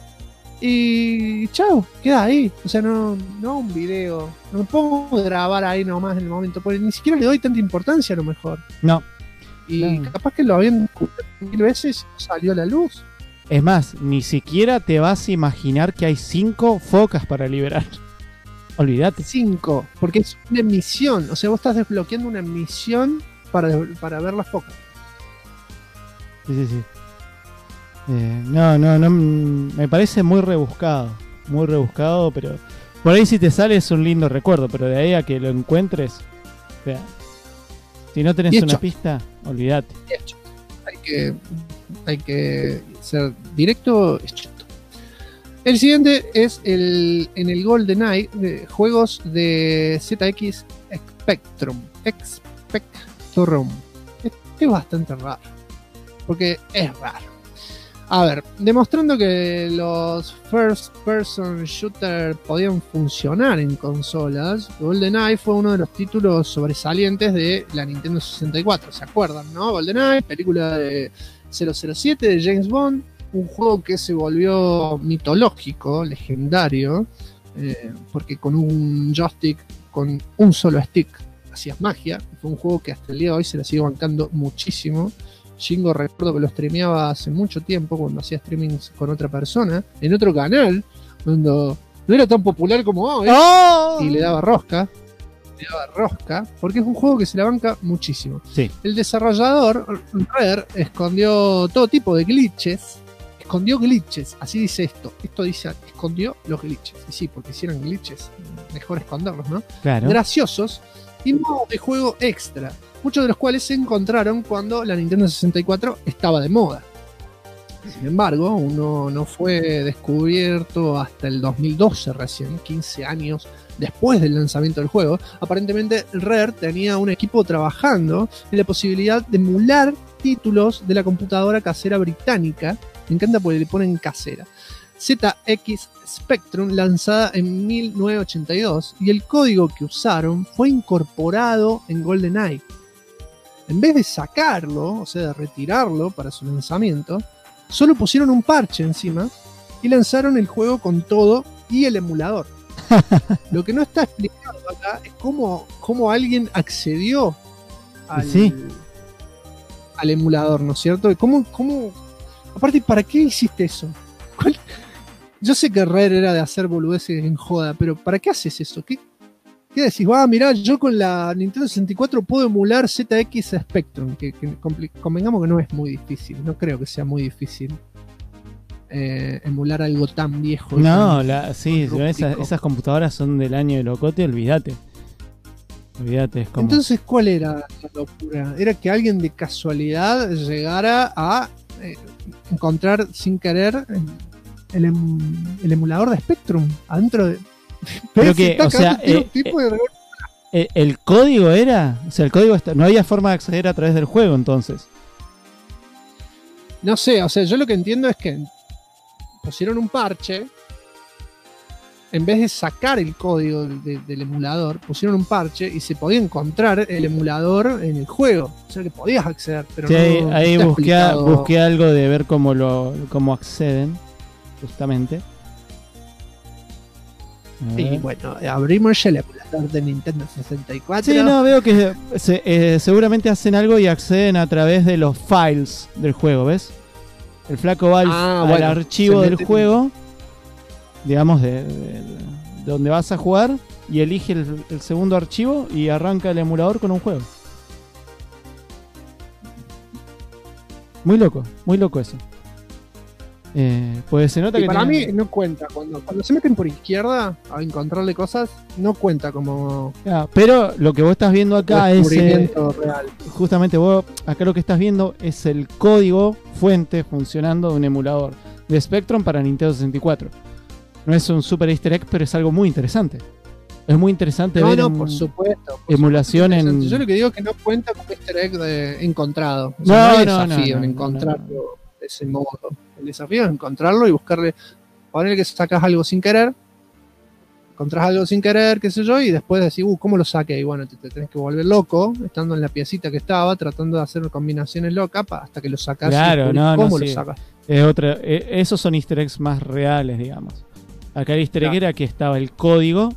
Y chao, queda ahí. O sea, no un video. No me pongo a grabar ahí nomás en el momento, porque ni siquiera le doy tanta importancia a lo mejor. No. Y Claro. capaz que lo habían descubierto 1000 veces y salió a la luz. Es más, ni siquiera te vas a imaginar que hay 5 focas para liberar. Olvídate. 5, porque es una misión. O sea, vos estás desbloqueando una misión para ver la foca. Sí, sí, sí. No, me parece muy rebuscado, pero por ahí si te sale es un lindo recuerdo, pero de ahí a que lo encuentres, o sea, si no tenés Y una hecho. pista, olvídate. Hay que ser directo. El siguiente es en el GoldenEye de juegos de ZX Spectrum. Es bastante raro. Porque es raro. A ver, demostrando que los first person shooter podían funcionar en consolas, GoldenEye fue uno de los títulos sobresalientes de la Nintendo 64. ¿Se acuerdan, no? GoldenEye, película de 007 de James Bond, un juego que se volvió mitológico, legendario, porque con un joystick, con un solo stick, hacías magia. Fue un juego que hasta el día de hoy se la sigue bancando muchísimo. Shingo recuerdo que lo streameaba hace mucho tiempo cuando hacía streamings con otra persona, en otro canal, cuando no era tan popular como hoy, ¡Oh! y le daba rosca, porque es un juego que se la banca muchísimo. Sí. El desarrollador, Rare, escondió todo tipo de glitches, así dice esto dice, escondió los glitches, y sí, porque si eran glitches, mejor esconderlos, ¿no? Claro. Graciosos, y modos de juego extra, muchos de los cuales se encontraron cuando la Nintendo 64 estaba de moda. Sin embargo, uno no fue descubierto hasta el 2012 recién, 15 años después del lanzamiento del juego. Aparentemente Rare tenía un equipo trabajando en la posibilidad de emular títulos de la computadora casera británica. Me encanta porque le ponen casera. ZX Spectrum, lanzada en 1982, y el código que usaron fue incorporado en GoldenEye. En vez de sacarlo, o sea, de retirarlo para su lanzamiento, solo pusieron un parche encima y lanzaron el juego con todo y el emulador. Lo que no está explicado acá es cómo alguien accedió al emulador, ¿no es cierto? Aparte, ¿para qué hiciste eso? Yo sé que Rare era de hacer boludeces en joda, pero ¿para qué haces eso? ¿Qué decís? Mirá, yo con la Nintendo 64 puedo emular ZX Spectrum, que convengamos que no es muy difícil, no creo que sea muy difícil emular algo tan viejo. No, sí, esas computadoras son del año de locote, olvídate. Es como... Entonces, ¿cuál era la locura? Era que alguien de casualidad llegara a encontrar sin querer el emulador de Spectrum adentro de... Pero que, o sea, el código era, o sea, el código no había forma de acceder a través del juego, entonces. No sé, o sea, yo lo que entiendo es que pusieron un parche, en vez de sacar el código del emulador, pusieron un parche y se podía encontrar el emulador en el juego, o sea que podías acceder, pero sí, no ahí está busqué explicado. algo de ver cómo acceden, justamente. Y bueno, abrimos el emulador de Nintendo 64. Sí, no, veo que seguramente hacen algo y acceden a través de los files del juego, ¿ves? El flaco va al archivo del juego, digamos, de donde vas a jugar, y elige el segundo archivo y arranca el emulador con un juego. Muy loco eso. Pues se nota que para mí no cuenta, cuando se meten por izquierda a encontrarle cosas, no cuenta como pero lo que vos estás viendo acá es real. Justamente vos acá lo que estás viendo es el código fuente funcionando de un emulador de Spectrum para Nintendo 64. No es un super easter egg, pero es algo muy interesante. Es muy interesante ver por supuesto, emulación supuesto, en... Yo lo que digo es que no cuenta como easter egg de encontrado. O sea, no hay desafío en encontrarlo de ese modo. El desafío es encontrarlo y buscarle, ponerle que sacas algo sin querer, encontrás algo sin querer, qué sé yo, y después decís, ¿cómo lo saqué? Y bueno, te tenés que volver loco, estando en la piecita que estaba, tratando de hacer combinaciones locas hasta que lo sacás. Claro, ¿cómo lo sacas? Esos son easter eggs más reales, digamos. Acá el easter egg era que estaba el código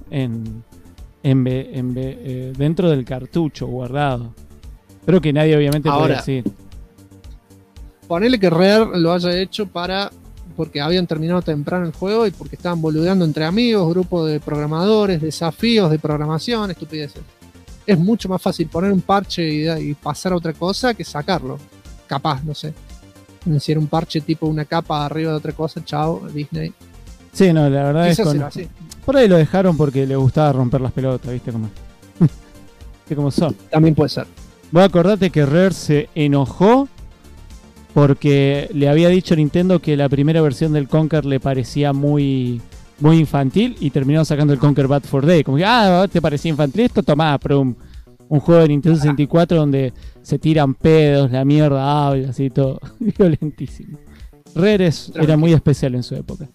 dentro del cartucho guardado. Pero que nadie obviamente podía decir. Ponele que Rare lo haya hecho porque habían terminado temprano el juego y porque estaban boludeando entre amigos, grupos de programadores, desafíos de programación, estupideces. Es mucho más fácil poner un parche y pasar a otra cosa que sacarlo. Capaz, no sé. Si era un parche tipo una capa arriba de otra cosa, chao, Disney. Sí, no, la verdad es Quizás que será así. por ahí lo dejaron porque le gustaba romper las pelotas, ¿viste cómo? ¿Viste cómo son? También puede ser. Vos acordate que Rare se enojó porque le había dicho a Nintendo que la primera versión del Conker le parecía muy infantil y terminaron sacando el Conker Bad for Day. Como que, ¿te parecía infantil esto? Tomá, pero un juego de Nintendo 64 donde se tiran pedos, la mierda habla, así todo. Violentísimo. Rare era muy especial en su época.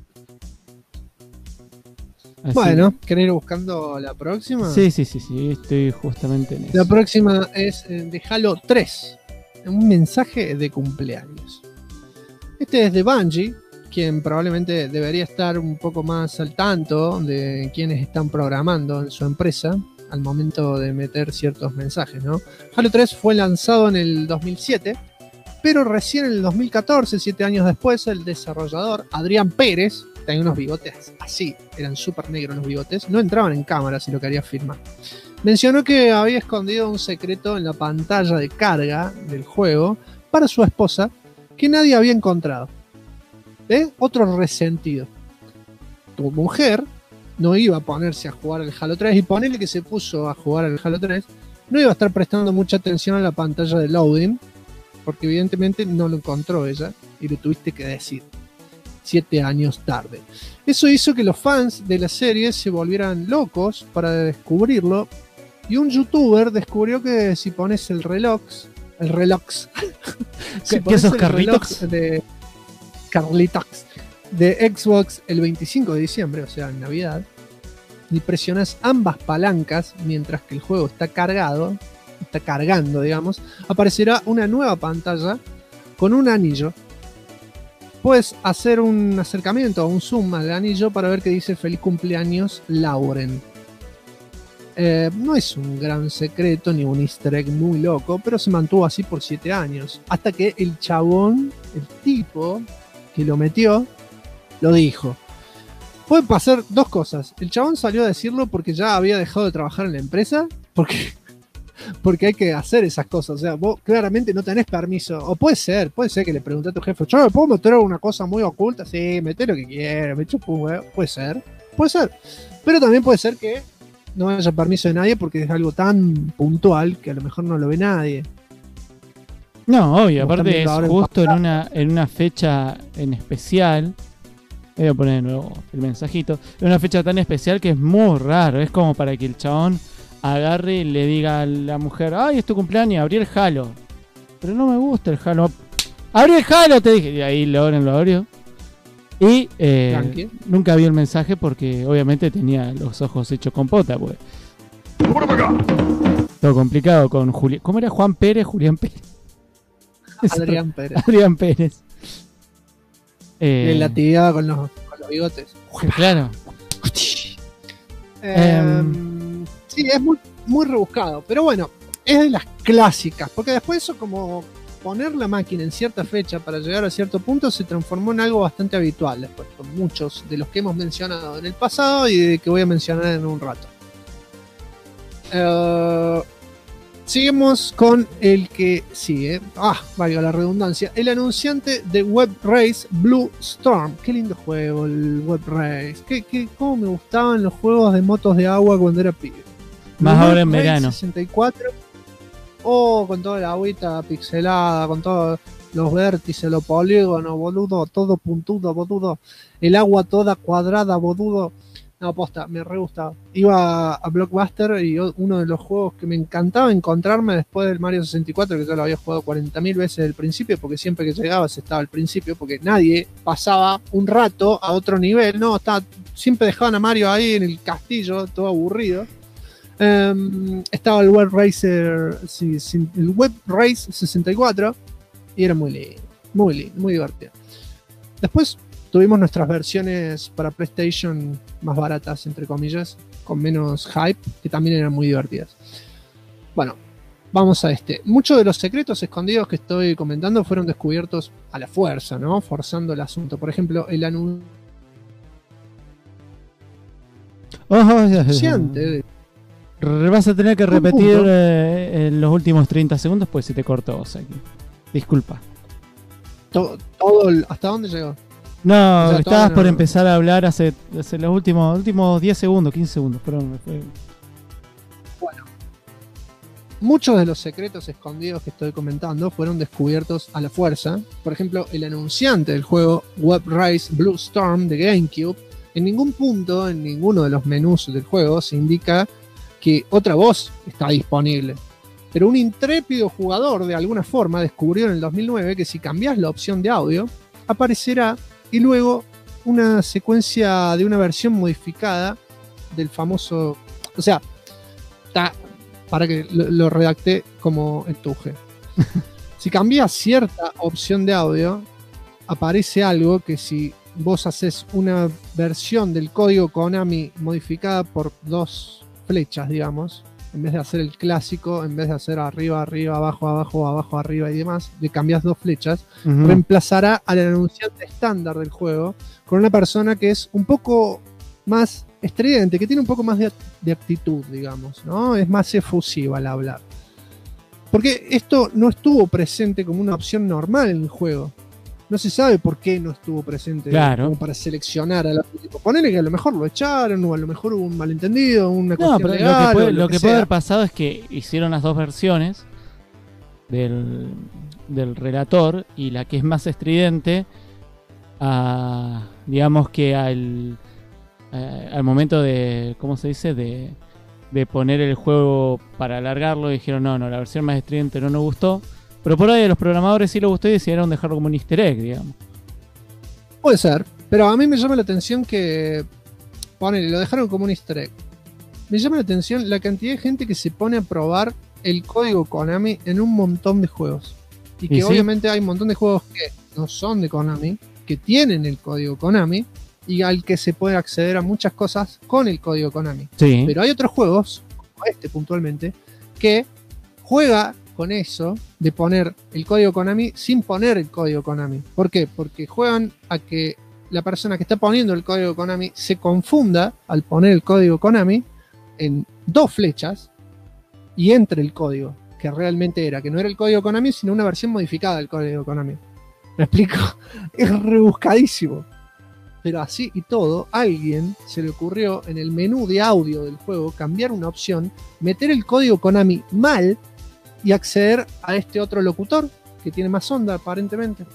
Así. Bueno, ¿querés ir buscando la próxima? Sí, estoy justamente en eso. La próxima es de Halo 3. Un mensaje de cumpleaños. Este es de Bungie, quien probablemente debería estar un poco más al tanto de quienes están programando en su empresa al momento de meter ciertos mensajes, ¿no? Halo 3 fue lanzado en el 2007, pero recién en el 2014, 7 años después, el desarrollador Adrián Pérez, tenía unos bigotes así, eran súper negros los bigotes, no entraban en cámara si lo quería filmar. Mencionó que había escondido un secreto en la pantalla de carga del juego para su esposa que nadie había encontrado. Otro resentido. Tu mujer no iba a ponerse a jugar al Halo 3 y ponele que se puso a jugar al Halo 3, no iba a estar prestando mucha atención a la pantalla de loading porque evidentemente no lo encontró ella y le tuviste que decir 7 años tarde. Eso hizo que los fans de la serie se volvieran locos para descubrirlo y un youtuber descubrió que si pones el reloj si ¿Qué sos, Carlitos? de Carlitos de Xbox el 25 de diciembre, o sea en Navidad, y presionas ambas palancas mientras que el juego está cargando, digamos, aparecerá una nueva pantalla con un anillo. Puedes hacer un acercamiento o un zoom al anillo para ver que dice feliz cumpleaños Lauren. No es un gran secreto ni un easter egg muy loco, pero se mantuvo así por 7 años. Hasta que el chabón, el tipo que lo metió, lo dijo. Pueden pasar dos cosas. El chabón salió a decirlo porque ya había dejado de trabajar en la empresa, porque hay que hacer esas cosas. O sea, vos claramente no tenés permiso. O puede ser que le pregunté a tu jefe, yo me puedo meter una cosa muy oculta. Sí, meté lo que quieras, me chupo un huevo. Puede ser. Pero también puede ser que no haya permiso de nadie porque es algo tan puntual que a lo mejor no lo ve nadie. No, obvio, Como aparte es ahora justo en una fecha en especial. Voy a poner de nuevo el mensajito. En una fecha tan especial que es muy raro. Es como para que el chabón agarre y le diga a la mujer, ay, es tu cumpleaños, abrí el Halo. Pero no me gusta el Halo. ¡Abrí el Halo! Te dije. Y ahí lo abrió. Y nunca vio el mensaje porque obviamente tenía los ojos hechos compota. Pues. Todo complicado con Julián. ¿Cómo era? Juan Pérez, Julián Pérez. Adrián Pérez. Adrián Pérez. Le latigaba con los bigotes. Claro. Sí, es muy, muy rebuscado. Pero bueno, es de las clásicas. Porque después eso como poner la máquina en cierta fecha para llegar a cierto punto se transformó en algo bastante habitual después, con muchos de los que hemos mencionado en el pasado y de que voy a mencionar en un rato. Seguimos con el que sigue. Valga la redundancia. El anunciante de Web Race Blue Storm. Qué lindo juego el Web Race. Cómo me gustaban los juegos de motos de agua cuando era pibe. Más ahora en Race verano. 64. Con toda la agüita pixelada, con todos los vértices, los polígonos, boludo, todo puntudo, boludo. El agua toda cuadrada, boludo. No, posta, me re gustaba. Iba a Blockbuster y uno de los juegos que me encantaba encontrarme después del Mario 64, que yo lo había jugado 40.000 veces al principio, porque siempre que llegabas estaba al principio, porque nadie pasaba un rato a otro nivel, no, siempre dejaban a Mario ahí en el castillo, todo aburrido. Estaba el Web Racer, el Web Race 64 y era muy lindo, muy divertido. Después tuvimos nuestras versiones para PlayStation más baratas, entre comillas, con menos hype, que también eran muy divertidas. Bueno, vamos a este. Muchos de los secretos escondidos que estoy comentando fueron descubiertos a la fuerza, ¿no? Forzando el asunto. Por ejemplo, el anunciante de... Vas a tener que repetir en los últimos 30 segundos, pues se te cortó, o sea que... Disculpa. ¿Hasta dónde llegó? No, O sea, estabas todavía por no. empezar a hablar hace los últimos 10 segundos, 15 segundos, perdón. Muchos de los secretos escondidos que estoy comentando fueron descubiertos a la fuerza. Por ejemplo, el anunciante del juego Web Race Blue Storm de GameCube, en ningún punto, en ninguno de los menús del juego, se indica que otra voz está disponible. Pero un intrépido jugador de alguna forma descubrió en el 2009 que si cambias la opción de audio, aparecerá y luego una secuencia de una versión modificada del famoso... O sea, para que lo redacte como el Tuje. Si cambias cierta opción de audio, aparece algo que si vos haces una versión del código Konami modificada por 2 flechas, digamos, en vez de hacer el clásico, en vez de hacer arriba, arriba, abajo, abajo, abajo, arriba y demás, le cambias 2 flechas, reemplazará al anunciante estándar del juego con una persona que es un poco más estridente, que tiene un poco más de actitud, digamos, ¿no? Es más efusiva al hablar. Porque esto no estuvo presente como una opción normal en el juego. No se sabe por qué no estuvo presente, claro, como para seleccionar a la tipo. Ponele que a lo mejor lo echaron, o a lo mejor hubo un malentendido, una No, cuestión pero legal, lo que puede haber pasado es que hicieron las 2 versiones del relator, y la que es más estridente, digamos que al momento de, ¿cómo se dice? De poner el juego para alargarlo, dijeron no, la versión más estridente no nos gustó. Pero por ahí a los programadores sí les gustó y decidieron dejarlo como un easter egg, digamos. Puede ser, pero a mí me llama la atención que ponele, lo dejaron como un easter egg. Me llama la atención la cantidad de gente que se pone a probar el código Konami en un montón de juegos. Y que obviamente hay un montón de juegos que no son de Konami, que tienen el código Konami, y al que se puede acceder a muchas cosas con el código Konami. Sí. Pero hay otros juegos, como este puntualmente, que juega con eso de poner el código Konami sin poner el código Konami. ¿Por qué? Porque juegan a que la persona que está poniendo el código Konami se confunda al poner el código Konami en 2 flechas y entre el código que realmente era, que no era el código Konami, sino una versión modificada del código Konami. ¿Me explico? Es rebuscadísimo. Pero así y todo, a alguien se le ocurrió en el menú de audio del juego cambiar una opción, meter el código Konami mal y acceder a este otro locutor que tiene más onda aparentemente.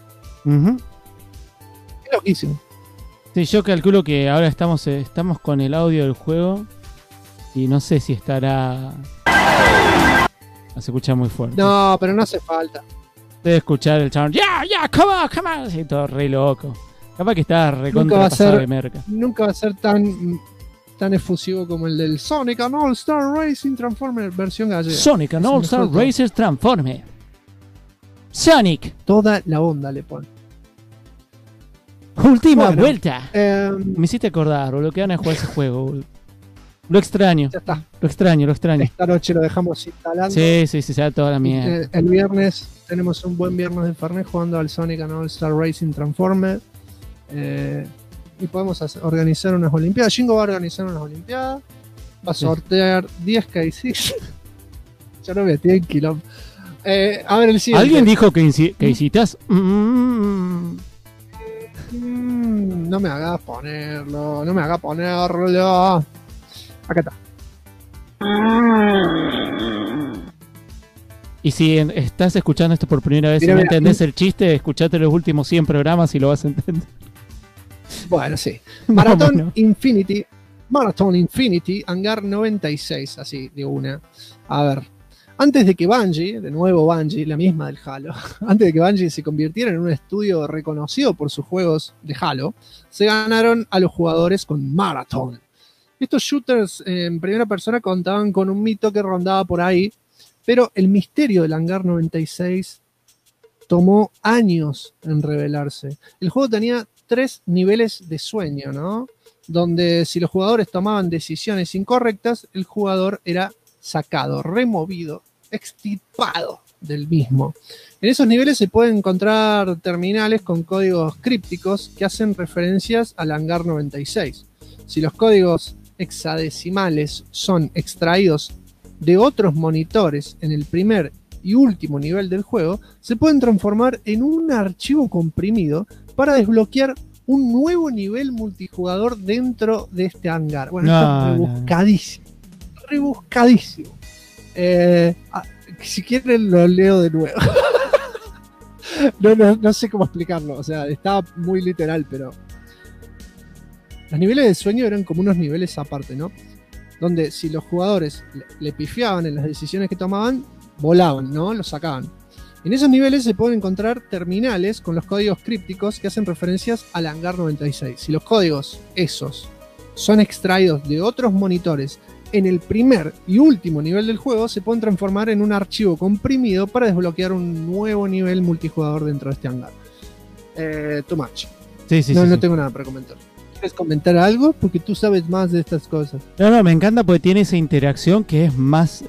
Es loquísimo. Sí, yo calculo que ahora estamos con el audio del juego y no sé si estará... Se escucha muy fuerte. No, pero no hace falta. Debe escuchar el chabón. ¡Ya, come on! Así todo re loco. Capaz que está recontra pasado de merca. Nunca va a ser tan efusivo como el del Sonic and All Star Racing Transformer versión gallega. Sonic and All Star Racers Transformer. Sonic. Toda la onda le pone. Última vuelta. Me hiciste acordar, boludo, que van a jugar ese juego, boludo. Lo extraño. Ya está. Lo extraño. Esta noche lo dejamos instalando. Sí, se da toda la mierda. El viernes tenemos un buen viernes de Fernet jugando al Sonic and All Star Racing Transformer. Y podemos organizar unas olimpiadas. Jingo va a organizar unas olimpiadas. Va a sortear 10 KCs. Ya no me metí en quilombo. A ver el siguiente. ¿Alguien dijo que hicitas? No me hagas ponerlo. No me hagas ponerlo. Acá está. Y si estás escuchando esto por primera vez y no entendés el chiste, escuchate los últimos 100 programas y lo vas a entender. Bueno, sí. Marathon Infinity, Hangar 96, así de una. A ver, antes de que Bungie, de nuevo Bungie, la misma del Halo, antes de que Bungie se convirtiera en un estudio reconocido por sus juegos de Halo, se ganaron a los jugadores con Marathon. Estos shooters en primera persona contaban con un mito que rondaba por ahí, pero el misterio del Hangar 96 tomó años en revelarse. El juego tenía 3 niveles de sueño, ¿no? Donde si los jugadores tomaban decisiones incorrectas, el jugador era sacado, removido, extirpado del mismo. En esos niveles se pueden encontrar terminales con códigos crípticos que hacen referencias al Hangar 96. Si los códigos hexadecimales son extraídos de otros monitores en el primer y último nivel del juego se pueden transformar en un archivo comprimido para desbloquear un nuevo nivel multijugador dentro de este hangar. Bueno, esto es rebuscadísimo. Rebuscadísimo. Si quieren lo leo de nuevo. No sé cómo explicarlo. O sea, estaba muy literal, pero... Los niveles de sueño eran como unos niveles aparte, ¿no? Donde si los jugadores le pifiaban en las decisiones que tomaban, volaban, ¿no? Los sacaban. En esos niveles se pueden encontrar terminales con los códigos crípticos que hacen referencias al Hangar 96. Si los códigos esos son extraídos de otros monitores en el primer y último nivel del juego, se pueden transformar en un archivo comprimido para desbloquear un nuevo nivel multijugador dentro de este hangar. Too much. Sí. No tengo nada para comentar. ¿Quieres comentar algo? Porque tú sabes más de estas cosas. No, me encanta porque tiene esa interacción que es más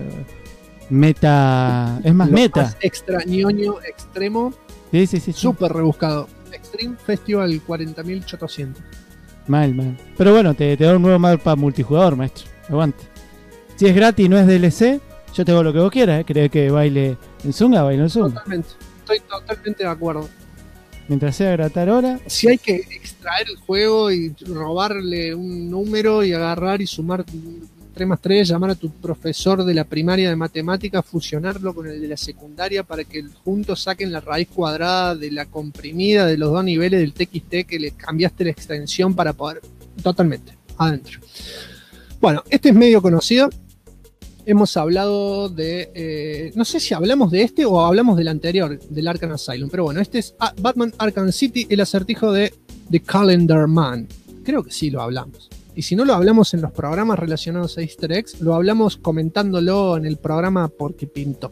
meta. Es más meta. Más extra ñoño, extremo. Sí. Súper rebuscado. Extreme Festival 40.800. Mal. Pero bueno, te da un nuevo mapa multijugador, maestro. Aguante. Si es gratis y no es DLC, yo te hago lo que vos quieras, ¿eh? ¿Querés que baile en Zunga? Bailo en Zunga. Totalmente. Estoy totalmente de acuerdo. Mientras sea gratar hora. Si hay que extraer el juego y robarle un número y agarrar y sumar 3 más 3, llamar a tu profesor de la primaria de matemáticas, fusionarlo con el de la secundaria para que juntos saquen la raíz cuadrada de la comprimida de los dos niveles del TXT que le cambiaste la extensión para poder... Totalmente, adentro. Bueno, este es medio conocido. Hemos hablado de... no sé si hablamos de este o hablamos del anterior, del Arkham Asylum. Pero bueno, este es Batman Arkham City, el acertijo de The Calendar Man. Creo que sí lo hablamos. Y si no lo hablamos en los programas relacionados a Easter eggs, lo hablamos comentándolo en el programa porque pintó.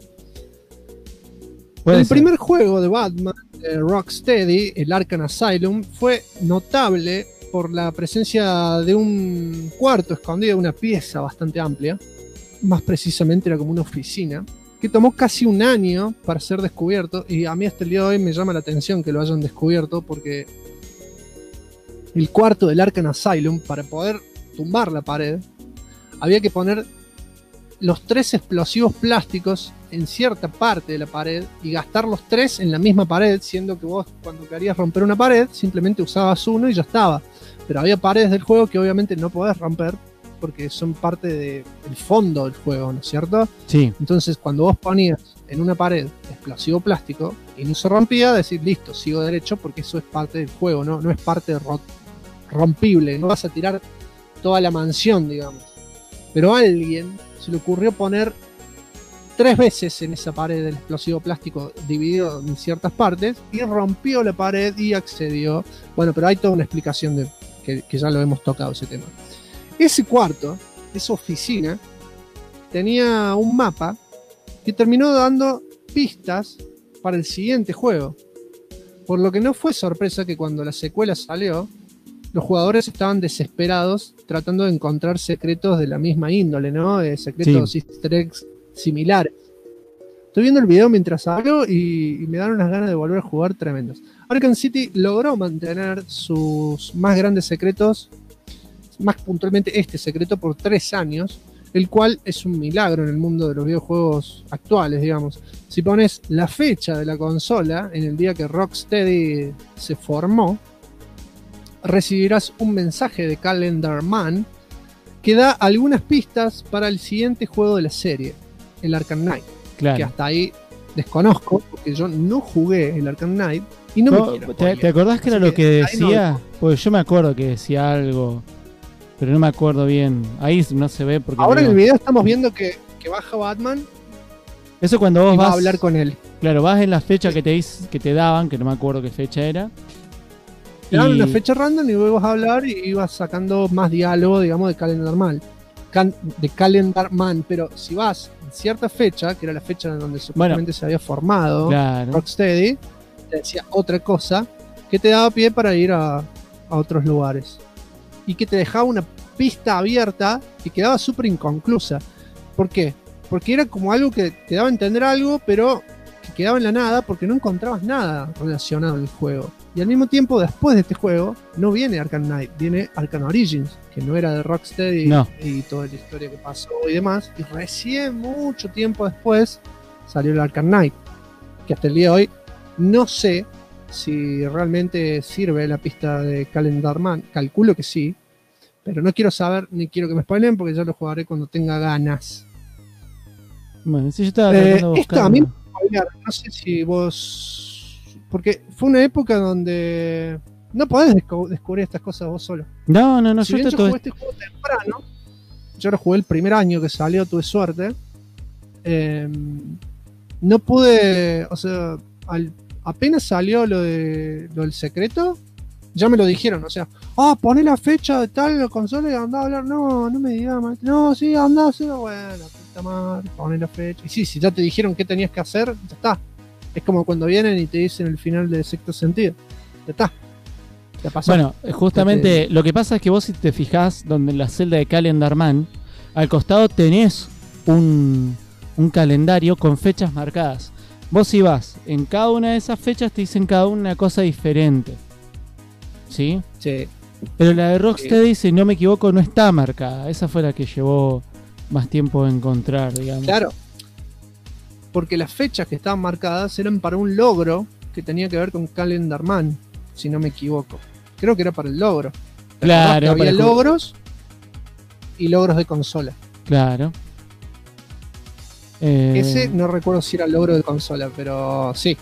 El primer juego de Batman de Rocksteady, el Arkham Asylum, fue notable por la presencia de un cuarto escondido, una pieza bastante amplia. Más precisamente era como una oficina, que tomó casi un año para ser descubierto, y a mí hasta el día de hoy me llama la atención que lo hayan descubierto, porque el cuarto del Arkham Asylum, para poder tumbar la pared, había que poner los 3 explosivos plásticos en cierta parte de la pared y gastar los 3 en la misma pared, siendo que vos cuando querías romper una pared simplemente usabas uno y ya estaba. Pero había paredes del juego que obviamente no podés romper porque son parte del fondo del juego, ¿no es cierto? Sí. Entonces, cuando vos ponías en una pared explosivo plástico y no se rompía, decir, listo, sigo derecho porque eso es parte del juego, no es parte rompible, no vas a tirar toda la mansión, digamos. Pero a alguien se le ocurrió poner 3 veces en esa pared del explosivo plástico dividido en ciertas partes y rompió la pared y accedió. Bueno, pero hay toda una explicación que ya lo hemos tocado ese tema. Ese cuarto, esa oficina, tenía un mapa que terminó dando pistas para el siguiente juego. Por lo que no fue sorpresa que cuando la secuela salió, los jugadores estaban desesperados tratando de encontrar secretos de la misma índole, ¿no? Secretos easter eggs similares. Estoy viendo el video mientras hablo y me dan unas ganas de volver a jugar tremendos. Arkham City logró mantener sus más grandes secretos, más puntualmente este secreto, por 3 años, el cual es un milagro en el mundo de los videojuegos actuales, digamos. Si pones la fecha de la consola en el día que Rocksteady se formó, recibirás un mensaje de Calendar Man que da algunas pistas para el siguiente juego de la serie, el Arkham Knight. Claro. Que hasta ahí desconozco, porque yo no jugué el Arkham Knight y no me quiero spoilear. ¿Te acordás que era Así lo que decía? no. Pues yo me acuerdo que decía algo, pero no me acuerdo bien. Ahí no se ve porque... Ahora en el video estamos viendo que baja Batman. Eso cuando vos y vas va a hablar con él. Claro, vas en la fecha que te daban, que no me acuerdo qué fecha era. Te dan una fecha random y luego vas a hablar y vas sacando más diálogo, digamos, de Calendar Man. De Calendar Man, pero si vas en cierta fecha, que era la fecha en donde supuestamente se había formado Rocksteady, te decía otra cosa que te daba pie para ir a otros lugares. Y que te dejaba una pista abierta y quedaba súper inconclusa. ¿Por qué? Porque era como algo que te daba a entender algo, pero que quedaba en la nada porque no encontrabas nada relacionado al juego. Y al mismo tiempo, después de este juego, no viene Arkham Knight, viene Arkham Origins, que no era de Rocksteady y toda la historia que pasó y demás. Y recién, mucho tiempo después, salió el Arkham Knight, que hasta el día de hoy no sé si realmente sirve la pista de Calendar Man. Calculo que sí, pero no quiero saber ni quiero que me spoilen porque ya lo jugaré cuando tenga ganas. Bueno, si yo estaba tratando de Esto a mí buscar. no sé si vos, porque fue una época donde no podés descubrir estas cosas vos solo. No, Si yo bien yo trato jugué este juego temprano, yo lo jugué el primer año que salió, tuve suerte. No pude, o sea, apenas salió lo del secreto, ya me lo dijeron, o sea, poné la fecha de tal consola y andá a hablar. No me digas, no, sí, andá a hacerlo, bueno, puta madre, poné la fecha. Y sí, si ya te dijeron qué tenías que hacer, ya está. Es como cuando vienen y te dicen el final de Sexto Sentido, ya está. Ya pasó. Bueno, justamente lo que pasa es que vos, si te fijás donde en la celda de Calendar Man, al costado tenés un calendario con fechas marcadas. Vos, si vas en cada una de esas fechas, te dicen cada una cosa diferente, ¿sí? Sí. Pero la de Rocksteady, si no me equivoco, no está marcada. Esa fue la que llevó más tiempo de encontrar, digamos. Claro, porque las fechas que estaban marcadas eran para un logro que tenía que ver con Calendar Man, si no me equivoco. Creo que era para el logro. Claro, había para el logros y logros de consola. Claro. Ese no recuerdo si era logro de consola, pero sí.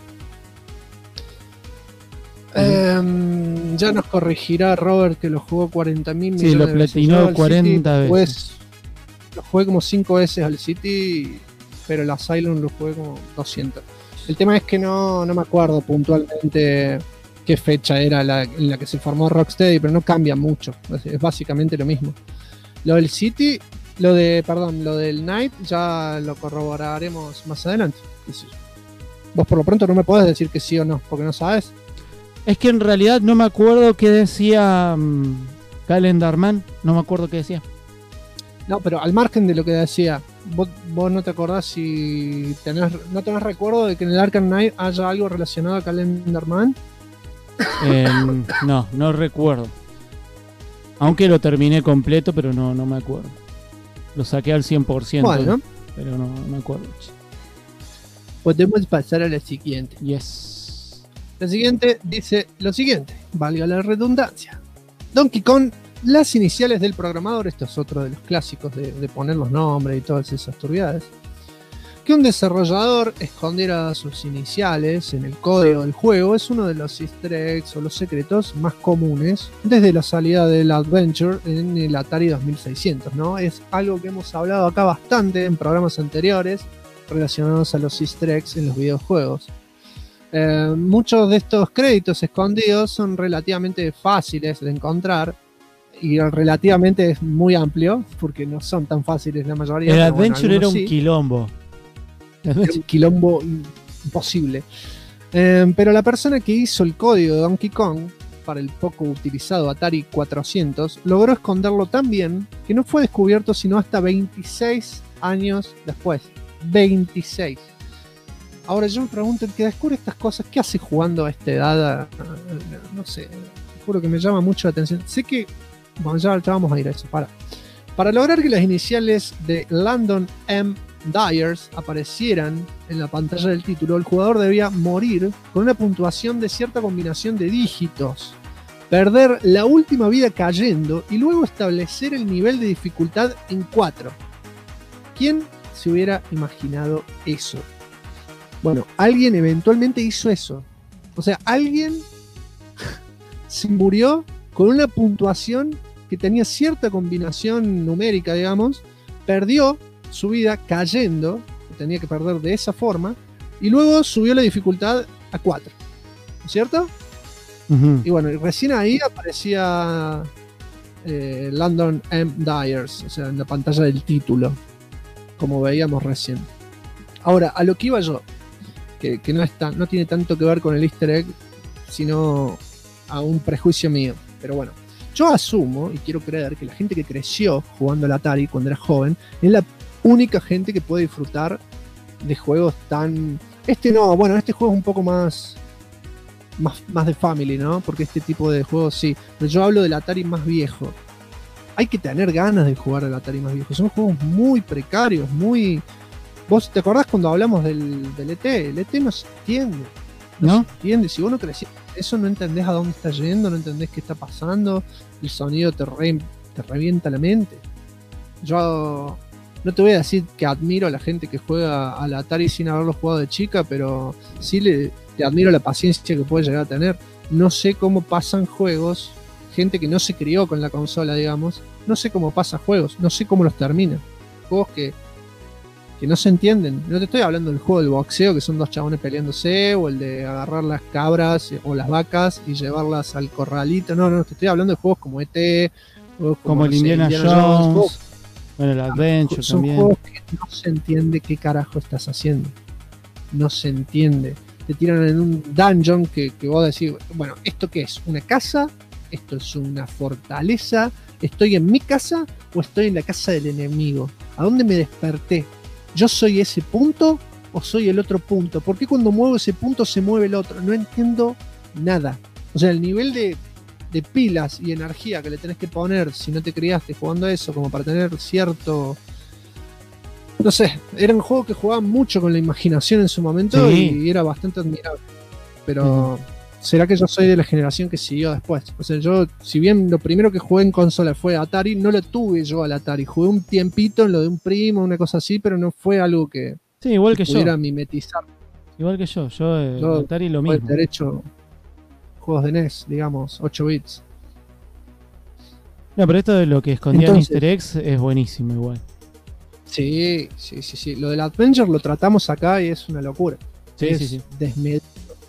Ya nos corregirá Robert que lo jugó 40.000 millones Sí, lo de veces. platinó Yo al 40 City, veces. Lo jugué como 5 veces al City, pero el Asylum lo jugué como 200. El tema es que no me acuerdo puntualmente qué fecha era en la que se formó Rocksteady, pero no cambia mucho. Es básicamente lo mismo. Lo del City, lo del Night ya lo corroboraremos más adelante. Vos por lo pronto no me podés decir que sí o no, porque no sabes. Es que en realidad no me acuerdo qué decía Calendar Man. No me acuerdo qué decía. No, pero al margen de lo que decía, vos no te acordás si no tenés recuerdo de que en el Arkham Knight haya algo relacionado a Calendar Man. No recuerdo. Aunque lo terminé completo, pero no me acuerdo. Lo saqué al 100%. Bueno, pero no me acuerdo. podemos pasar a la siguiente. Yes. La siguiente dice lo siguiente, valga la redundancia. Donkey Kong, las iniciales del programador, esto es otro de los clásicos de poner los nombres y todas esas turbiedades. Que un desarrollador escondiera sus iniciales en el código del juego es uno de los easter eggs o los secretos más comunes desde la salida del Adventure en el Atari 2600, ¿no? Es algo que hemos hablado acá bastante en programas anteriores relacionados a los easter eggs en los videojuegos. Muchos de estos créditos escondidos son relativamente fáciles de encontrar y relativamente es muy amplio porque no son tan fáciles la mayoría. El pero bueno, Adventure era un sí. quilombo. Era un quilombo imposible. Pero la persona que hizo el código de Donkey Kong para el poco utilizado Atari 400 logró esconderlo tan bien que no fue descubierto sino hasta 26 años después. 26. Ahora yo me pregunto, el que descubre estas cosas, ¿qué hace jugando a esta edad? No sé, juro que me llama mucho la atención. Sé que, bueno, ya vamos a ir a eso. Para lograr que las iniciales de Landon M. Dyers aparecieran en la pantalla del título, el jugador debía morir con una puntuación de cierta combinación de dígitos, perder la última vida cayendo y luego establecer el nivel de dificultad en 4. ¿Quién se hubiera imaginado eso? Bueno, alguien eventualmente hizo eso. O sea, alguien se murió con una puntuación que tenía cierta combinación numérica, digamos, perdió su vida cayendo, tenía que perder de esa forma, y luego subió la dificultad a 4, ¿no es cierto? Uh-huh. Y bueno, recién ahí aparecía Landon M. Dyers, o sea, en la pantalla del título, como veíamos recién. Ahora, a lo que iba yo, que no tiene tanto que ver con el easter egg, sino a un prejuicio mío, pero bueno. Yo asumo, y quiero creer, que la gente que creció jugando al Atari cuando era joven es la única gente que puede disfrutar de juegos tan... este juego es un poco más de family, ¿no? Porque este tipo de juegos sí. Pero yo hablo del Atari más viejo. Hay que tener ganas de jugar al Atari más viejo. Son juegos muy precarios, muy ¿Vos te acordás cuando hablamos del ET? El ET no se entiende. ¿No? Se entiende. Si vos no crees eso, no entendés a dónde está yendo, no entendés qué está pasando. El sonido te revienta la mente. Yo no te voy a decir que admiro a la gente que juega al Atari sin haberlo jugado de chica, pero sí te admiro la paciencia que puede llegar a tener. No sé cómo pasan juegos, gente que no se crió con la consola, digamos, no sé cómo pasa juegos, no sé cómo los termina. Juegos que no se entienden. No te estoy hablando del juego del boxeo, que son dos chabones peleándose, o el de agarrar las cabras o las vacas y llevarlas al corralito. No, te estoy hablando de juegos como ET, como el Indiana Jones. Bueno, el Adventure son también. Juegos que no se entiende qué carajo estás haciendo. No se entiende. Te tiran en un dungeon que vos decís, bueno, ¿esto qué es? ¿Una casa? ¿Esto es una fortaleza? ¿Estoy en mi casa o estoy en la casa del enemigo? ¿A dónde me desperté? ¿Yo soy ese punto o soy el otro punto? ¿Por qué cuando muevo ese punto se mueve el otro? No entiendo nada. O sea, el nivel de pilas y energía que le tenés que poner si no te criaste jugando a eso, como para tener cierto... No sé, era un juego que jugaba mucho con la imaginación en su momento, sí, y era bastante admirable. Pero ¿será que yo soy de la generación que siguió después? O sea, yo, si bien lo primero que jugué en consola fue Atari, no lo tuve yo al Atari. Jugué un tiempito en lo de un primo, una cosa así, pero no fue algo que, sí, igual que pudiera yo. mimetizar. Igual que yo Atari lo Puede mismo. haber hecho juegos de NES, digamos, 8 bits. No, pero esto de lo que escondía Entonces, Mr. X es buenísimo igual. Sí. Lo del Adventure lo tratamos acá y es una locura. Sí, es sí. desmedido.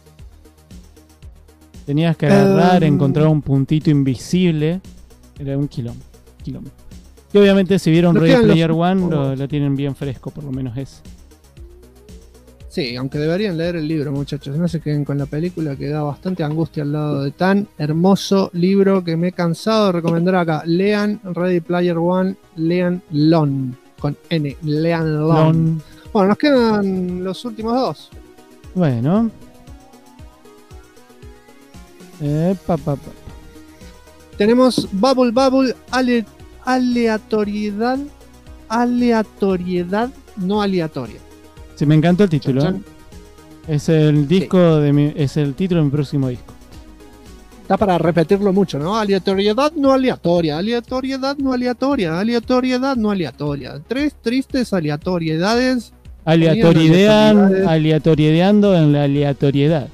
Tenías que agarrar, encontrar un puntito invisible. Era un quilombo. Y obviamente si vieron Nos Ready quedan los Player One, juegos. lo tienen bien fresco, por lo menos ese. Sí, aunque deberían leer el libro, muchachos. No se queden con la película, que da bastante angustia al lado de tan hermoso libro que me he cansado de recomendar acá. Lean Ready Player One, lean Lon, con N, lean Lon. Bueno, nos quedan los últimos dos. Bueno. Tenemos Bubble, aleatoriedad, no aleatoria. Sí, me encantó el título. Chan, chan. Es el disco es el título de mi próximo disco. Está para repetirlo mucho, ¿no? Aleatoriedad no aleatoria, aleatoriedad no aleatoria, aleatoriedad no aleatoria. 3 tristes aleatoriedades. Aleatorideando en la aleatoriedad.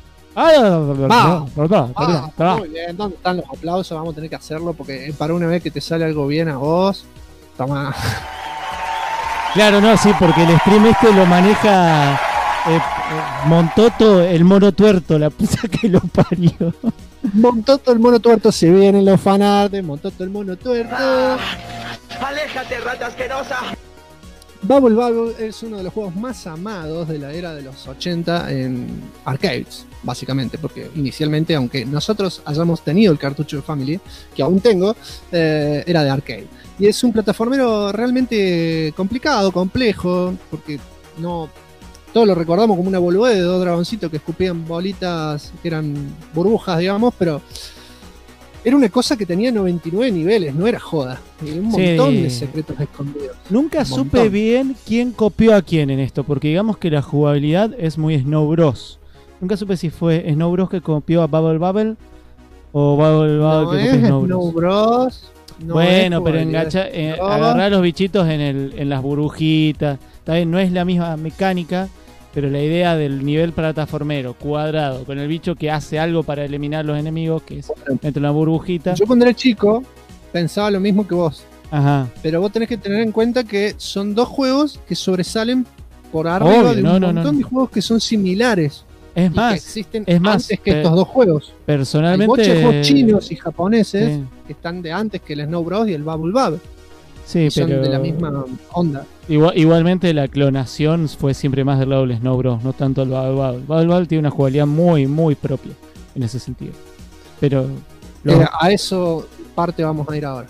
Muy bien, ¿dónde están los aplausos? Vamos a tener que hacerlo porque para una vez que te sale algo bien a vos, toma. Claro, no, sí, porque el stream este lo maneja Montoto, el mono tuerto, la puta que lo parió. Montoto el mono tuerto, se vienen los fanarts, Montoto el mono tuerto. ¡Aléjate, rata asquerosa! Bubble es uno de los juegos más amados de la era de los 80 en arcades, básicamente, porque inicialmente, aunque nosotros hayamos tenido el cartucho de Family, que aún tengo, era de arcade. Y es un plataformero realmente complicado, complejo, porque no todos lo recordamos como una boludez de 2 dragoncitos que escupían bolitas que eran burbujas, digamos, pero era una cosa que tenía 99 niveles, no era joda. Un montón de secretos escondidos. Nunca supe bien quién copió a quién en esto, porque digamos que la jugabilidad es muy Snow Bros. Nunca supe si fue Snow Bros que copió a Bubble o Bubble que copió a Snow Bros. Bueno, pero agarrar a los bichitos en las burbujitas. Está bien, no es la misma mecánica, pero la idea del nivel plataformero cuadrado con el bicho que hace algo para eliminar los enemigos, que es dentro de una burbujita. Yo cuando era chico pensaba lo mismo que vos. Ajá. Pero vos tenés que tener en cuenta que son 2 juegos que sobresalen por arriba de un montón de juegos que son similares. Es más, que existen antes que estos 2 juegos. Personalmente, hay muchos juegos chinos y japoneses que están de antes que el Snow Bros y el Bubble. Sí, son pero de la misma onda. Igualmente la clonación fue siempre más del lado del Snow Bros, no tanto el Bubble. Bubble tiene una jugabilidad muy, muy propia en ese sentido. Pero a eso parte vamos a ir ahora.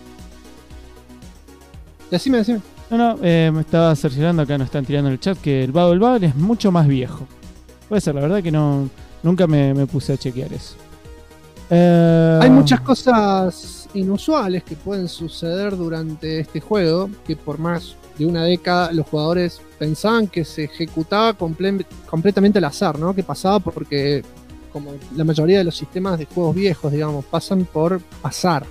Decime. No, me estaba cerciorando acá, nos están tirando en el chat que el Bubble es mucho más viejo. Puede ser, la verdad que nunca me puse a chequear eso. Hay muchas cosas inusuales que pueden suceder durante este juego, que por más de una década, los jugadores pensaban que se ejecutaba completamente al azar, ¿no? Que pasaba porque, como la mayoría de los sistemas de juegos viejos, digamos, pasan por azar.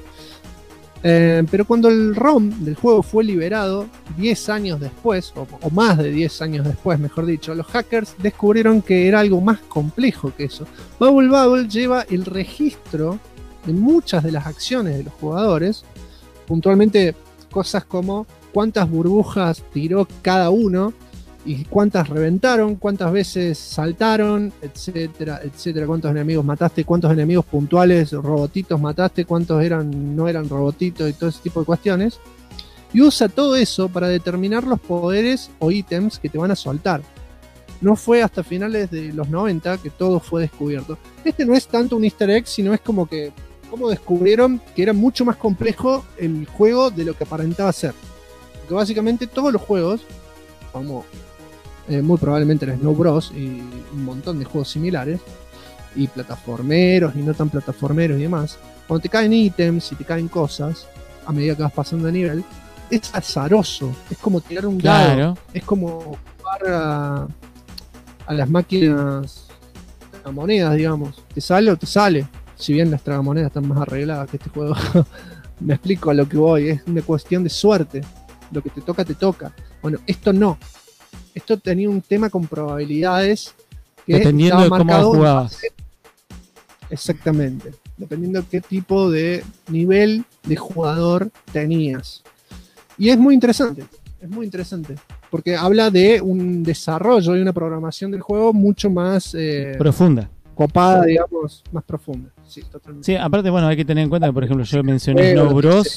Pero cuando el ROM del juego fue liberado 10 años después, o más de 10 años después, mejor dicho, los hackers descubrieron que era algo más complejo que eso. Bubble Bubble lleva el registro de muchas de las acciones de los jugadores, puntualmente cosas como cuántas burbujas tiró cada uno y cuántas reventaron, cuántas veces saltaron, etcétera, etcétera, cuántos enemigos mataste, cuántos enemigos puntuales, robotitos mataste, cuántos no eran robotitos y todo ese tipo de cuestiones. Y usa todo eso para determinar los poderes o ítems que te van a soltar. No fue hasta finales de los 90 que todo fue descubierto. Este no es tanto un easter egg, sino es como descubrieron que era mucho más complejo el juego de lo que aparentaba ser. Porque básicamente todos los juegos, como muy probablemente el Snow Bros. Y un montón de juegos similares, y plataformeros y no tan plataformeros y demás, cuando te caen ítems y te caen cosas a medida que vas pasando de nivel, es azaroso, es como tirar un dado, es como jugar a las máquinas a monedas, digamos, te sale o te sale, si bien las tragamonedas están más arregladas que este juego. Me explico a lo que voy, es una cuestión de suerte, lo que te toca. Bueno, esto no. Esto tenía un tema con probabilidades que dependiendo de cómo jugabas. Exactamente. Dependiendo de qué tipo de nivel de jugador tenías. Y es muy interesante. Porque habla de un desarrollo y una programación del juego mucho más profunda. Copada, digamos, más profunda. Sí, totalmente. Sí, aparte, bueno, hay que tener en cuenta que, por ejemplo, yo mencioné Snow Bros.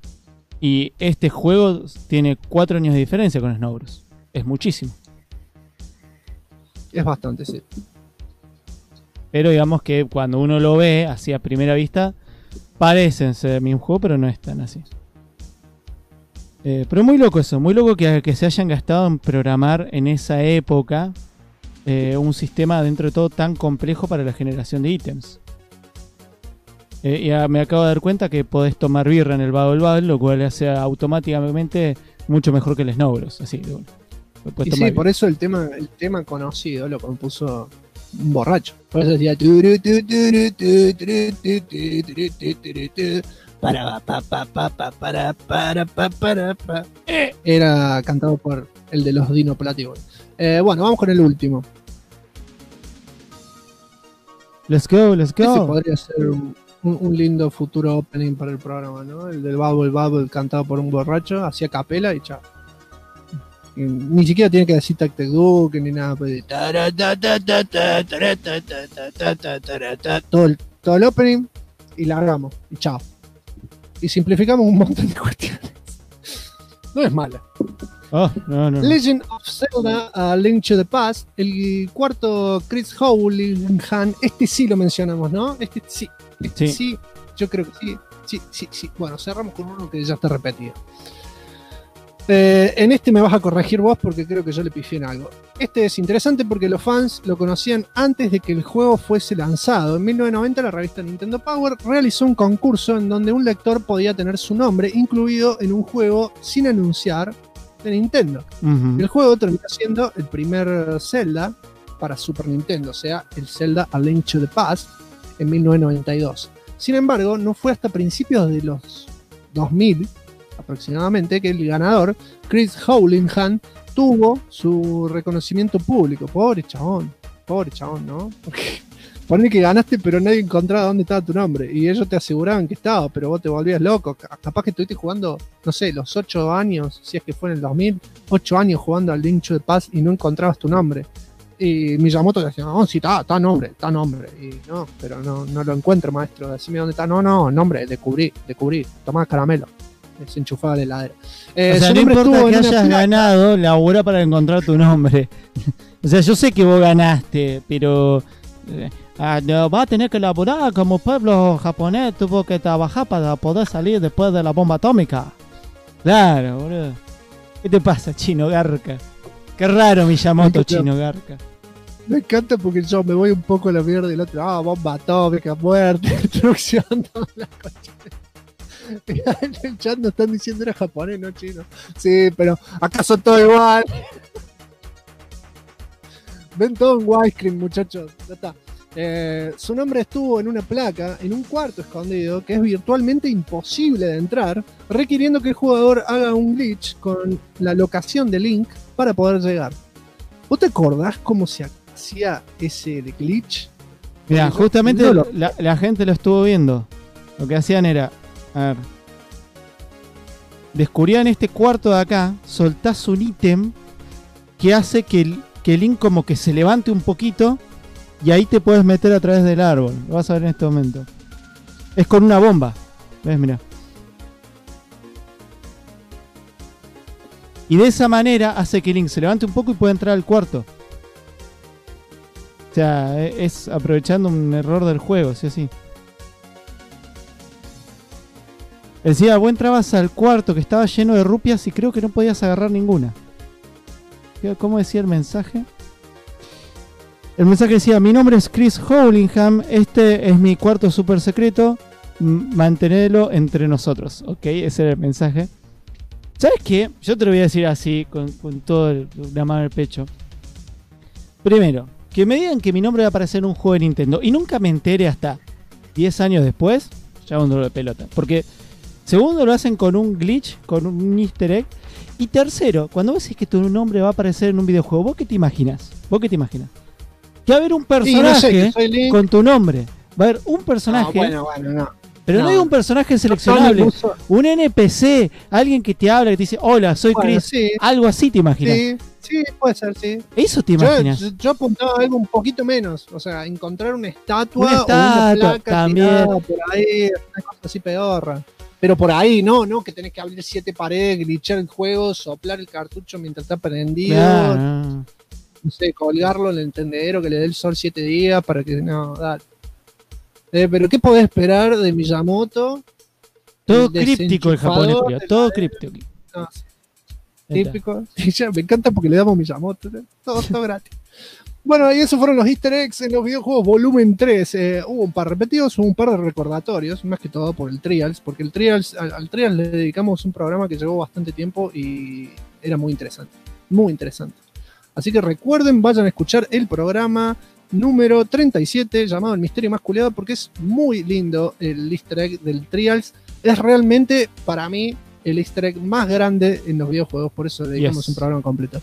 Y este juego tiene 4 años de diferencia con Snow Bros. Es muchísimo. Es bastante, sí. Pero digamos que cuando uno lo ve así a primera vista, parecen ser el mismo juego, pero no es tan así. Pero muy loco eso, muy loco que se hayan gastado en programar en esa época un sistema dentro de todo tan complejo para la generación de ítems. Y me acabo de dar cuenta que podés tomar birra en el Bubble Bubble, lo cual hace automáticamente mucho mejor que el Snow Bros. Así, bueno, y sí, por eso el tema conocido lo compuso un borracho. Por eso decía era cantado por el de los Dino Platigos. Bueno, vamos con el último. Let's go. Ese podría ser un lindo futuro opening para el programa, ¿no? El del Bubble Bubble cantado por un borracho, hacía capela y chao. Ni siquiera tiene que decir Tac Tac Duke ni nada. Pues, todo el opening y largamos y chao. Y simplificamos un montón de cuestiones. No es mala. No. Legend of Zelda, A Link to the Past, el cuarto Chris Houlihan, este sí lo mencionamos, ¿no? Este sí, yo creo que sí. Bueno, cerramos con uno que ya está repetido. En este me vas a corregir vos porque creo que yo le pifié en algo. Este es interesante porque los fans lo conocían antes de que el juego fuese lanzado. En 1990 la revista Nintendo Power realizó un concurso en donde un lector podía tener su nombre incluido en un juego sin anunciar de Nintendo. El juego terminó siendo el primer Zelda para Super Nintendo, o sea, el Zelda A Link to the Past en 1992. Sin embargo, no fue hasta principios de los 2000 aproximadamente que el ganador, Chris Houlihan, tuvo su reconocimiento público. Pobre chabón, ¿no? Porque ponle que ganaste pero nadie encontraba dónde estaba tu nombre y ellos te aseguraban que estaba, pero vos te volvías loco. Capaz que estuviste jugando, no sé, los 8 años, si es que fue en el 2000, 8 años jugando al Link to the Past y no encontrabas tu nombre. Y Miyamoto decía, no, sí, está nombre. Y no, pero no lo encuentro, maestro. Decime dónde está. No, nombre, descubrí. Tomá caramelo. Desenchufada la heladera. O sea, no importa que hayas ganado, labura para encontrar tu nombre. O sea, yo sé que vos ganaste, pero vas a tener que laburar como pueblo japonés. Tuvo que trabajar para poder salir después de la bomba atómica. Claro, boludo. ¿Qué te pasa, Chino Garca? Qué raro Miyamoto, Chino Garca. Me encanta porque yo me voy un poco a la mierda y el otro, bomba atómica, muerte, destrucción, todas las cosas. En el chat nos están diciendo era japonés, no chino. Sí, pero acá son todos igual. Ven todo en widescreen, muchachos. Ya está. Su nombre estuvo en una placa, en un cuarto escondido, que es virtualmente imposible de entrar, requiriendo que el jugador haga un glitch con la locación de Link para poder llegar. ¿Vos te acordás cómo se hacía ese glitch? Mira, justamente no lo- la gente lo estuvo viendo. Lo que hacían era, a ver, descubrían este cuarto de acá, soltás un ítem que hace que el Link como que se levante un poquito y ahí te puedes meter a través del árbol. Lo vas a ver en este momento. Es con una bomba. ¿Ves? Mira. Y de esa manera hace que Link se levante un poco y pueda entrar al cuarto. O sea, es aprovechando un error del juego, sí o sí. Decía, vos entrabas al cuarto que estaba lleno de rupias y creo que no podías agarrar ninguna. ¿Cómo decía el mensaje? El mensaje decía, mi nombre es Chris Howlingham, este es mi cuarto super secreto, mantenerlo entre nosotros. Ok, ese era el mensaje. ¿Sabes qué? Yo te lo voy a decir así, con todo la mano en el pecho. Primero, que me digan que mi nombre va a aparecer en un juego de Nintendo y nunca me entere hasta 10 años después, ya un dolor de pelota. Porque, segundo, lo hacen con un glitch, con un easter egg. Y tercero, cuando vos decís que tu nombre va a aparecer en un videojuego, ¿vos qué te imaginas? Que va a haber un personaje que soy Link. con tu nombre. Va a haber un personaje, Bueno, no. pero no hay un personaje seleccionable. Un NPC, alguien que te habla, que te dice, hola, soy Bueno, Chris. sí. Algo así te imaginas. Sí, puede ser, sí. Eso te imaginas. Yo apuntaba a algo un poquito menos. O sea, encontrar una estatua o estatua, una placa también. tirada por ahí, una cosa así pedorra. Pero por ahí, no, que tenés que abrir 7 paredes, glitchar el juego, soplar el cartucho mientras está prendido, Claro. no sé, colgarlo en el tendedero que le dé el sol 7 días para que, no, dale. Pero ¿qué podés esperar de Miyamoto? Todo El críptico el japonés, desenchufador Julio, de todo la- críptico. No, sí, Ahí está. típico. Y ya, me encanta porque le damos Miyamoto, ¿no? Todo gratis. Bueno, y esos fueron los easter eggs en los videojuegos volumen 3. Hubo un par repetidos, hubo un par de recordatorios, más que todo por el Trials, porque el Trials, al Trials le dedicamos un programa que llevó bastante tiempo y era muy interesante, muy interesante. Así que recuerden, vayan a escuchar el programa número 37 llamado El Misterio Masculeado, porque es muy lindo el easter egg del Trials. Es realmente, para mí, el easter egg más grande en los videojuegos, por eso le dedicamos Yes. un programa completo.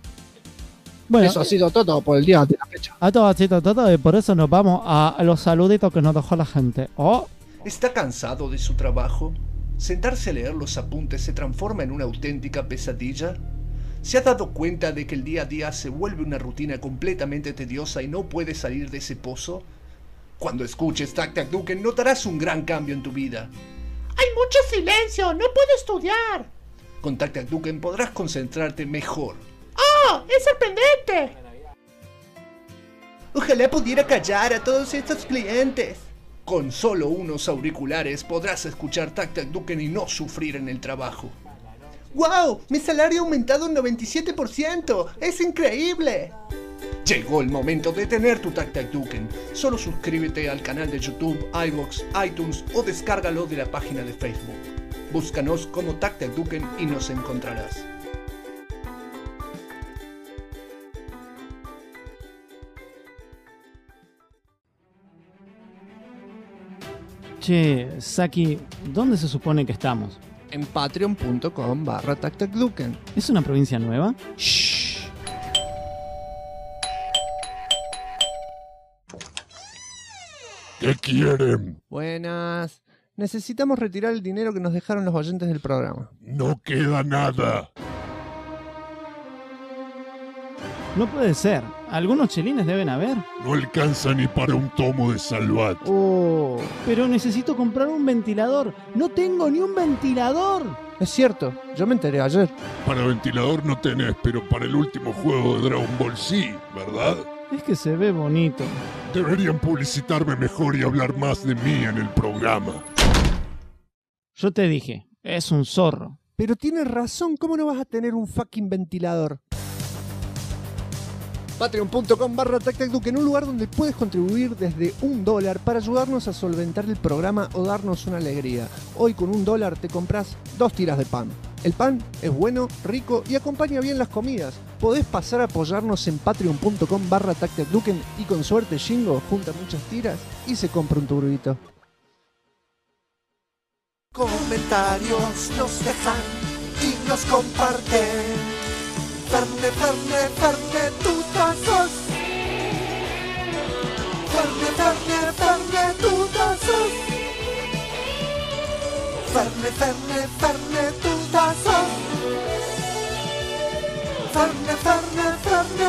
Bueno, Eso ha sido todo por el día de la fecha. a todo, y por eso nos vamos a los saluditos que nos dejó la gente. Oh, ¿Está cansado de su trabajo? ¿Sentarse a leer los apuntes se transforma en una auténtica pesadilla? ¿Se ha dado cuenta de que el día a día se vuelve una rutina completamente tediosa y no puede salir de ese pozo? Cuando escuches Tac Tac Duken notarás un gran cambio en tu vida. Hay mucho silencio, no puedo estudiar. Con Tac Tac Duken podrás concentrarte mejor. ¡Oh, es sorprendente! Ojalá pudiera callar a todos estos clientes. Con solo unos auriculares podrás escuchar Tac Tac Duken y no sufrir en el trabajo. ¡Wow! Mi salario ha aumentado un 97%. ¡Es increíble! Llegó el momento de tener tu Tac Tac Duken. Solo suscríbete al canal de YouTube, iVoox, iTunes o descárgalo de la página de Facebook. Búscanos como Tac Tac Duken y nos encontrarás. che, Saki, ¿dónde se supone que estamos? En patreon.com/tactacduken. ¿Es una provincia nueva? Shh. ¿Qué quieren? Buenas. Necesitamos retirar el dinero que nos dejaron los oyentes del programa. No queda nada. No puede ser. Algunos chelines deben haber. No alcanza ni para un tomo de Salvat. Oh, Pero necesito comprar un ventilador. No tengo ni un ventilador. es cierto. Yo me enteré ayer. Para ventilador no tenés, pero para el último juego de Dragon Ball sí, ¿verdad? Es que se ve bonito. Deberían publicitarme mejor y hablar más de mí en el programa. Yo te dije, es un zorro. Pero tienes razón. ¿Cómo no vas a tener un fucking ventilador? Patreon.com/TacTacDuque, en un lugar donde puedes contribuir desde $1 para ayudarnos a solventar el programa o darnos una alegría. Hoy con $1 te compras 2 tiras de pan. El pan es bueno, rico y acompaña bien las comidas. Podés pasar a apoyarnos en patreon.com/TacTacDuque y con suerte Shingo junta muchas tiras y se compra un turbito. Comentarios nos dejan y nos comparten. Ferne, tutazos. Ferne, tutazos. Ferne, tutazos. Ferne,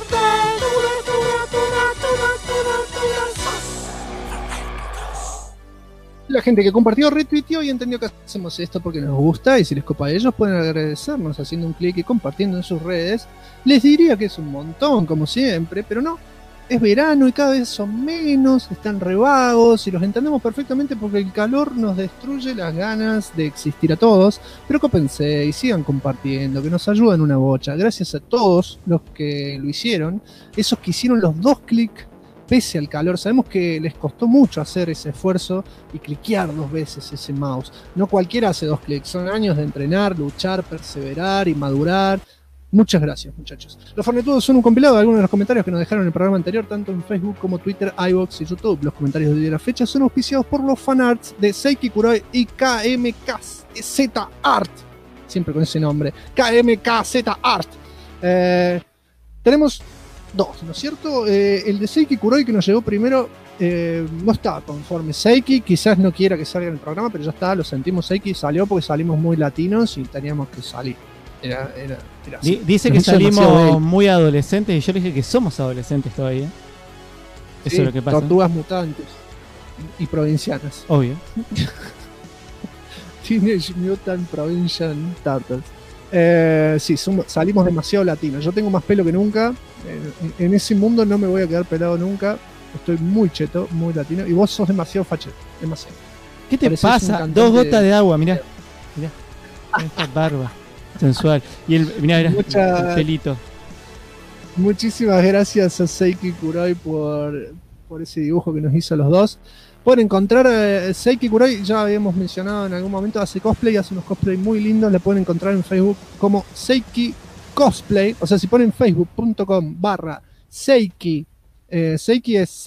La gente que compartió, retuiteó y entendió que hacemos esto porque nos gusta y si les copa a ellos pueden agradecernos haciendo un clic y compartiendo en sus redes. Les diría que es un montón como siempre, pero no, es verano y cada vez son menos, están revagos y los entendemos perfectamente porque el calor nos destruye las ganas de existir a todos, pero cópense y sigan compartiendo, que nos ayudan una bocha. Gracias a todos los que lo hicieron, esos que hicieron los 2 clics pese al calor. Sabemos que les costó mucho hacer ese esfuerzo y cliquear 2 veces ese mouse. No cualquiera hace 2 clics, son años de entrenar, luchar, perseverar y madurar. Muchas gracias, muchachos. Los Fornetudos son un compilado de algunos de los comentarios que nos dejaron en el programa anterior, tanto en Facebook como Twitter, iVoox y YouTube. Los comentarios de la fecha son auspiciados por los fanarts de Seiki Kuroi y KMKZ Art. Siempre con ese nombre. KMKZ Art. Tenemos 2, ¿no es cierto? El de Seiki Kuroi que nos llegó primero no estaba conforme. Seiki quizás no quiera que salga en el programa, pero ya está, lo sentimos. Seiki salió porque salimos muy latinos y teníamos que salir. Era así. Dice que salimos muy adolescentes y yo le dije que somos adolescentes todavía. Eso Sí, es lo que pasa. Tortugas mutantes y provincianas. Obvio. Teenage Mutant Provincial Turtles. Sí, salimos demasiado latinos. Yo tengo más pelo que nunca. En ese mundo no me voy a quedar pelado nunca. Estoy muy cheto, muy latino. Y vos sos demasiado facheto. Demasiado. ¿Qué te Pareces un pasa? cantante 2 gotas de agua, mirá. Mirá. Esta barba. Sensual. Y mirá, el pelito. Muchísimas gracias a Seiki Kuroi por ese dibujo que nos hizo a los 2. Pueden encontrar Seiki Kuroi, ya habíamos mencionado en algún momento, hace cosplay, hace unos cosplay muy lindos. Le pueden encontrar en Facebook como Seiki Cosplay. O sea, si ponen facebook.com/Seiki, Seiki es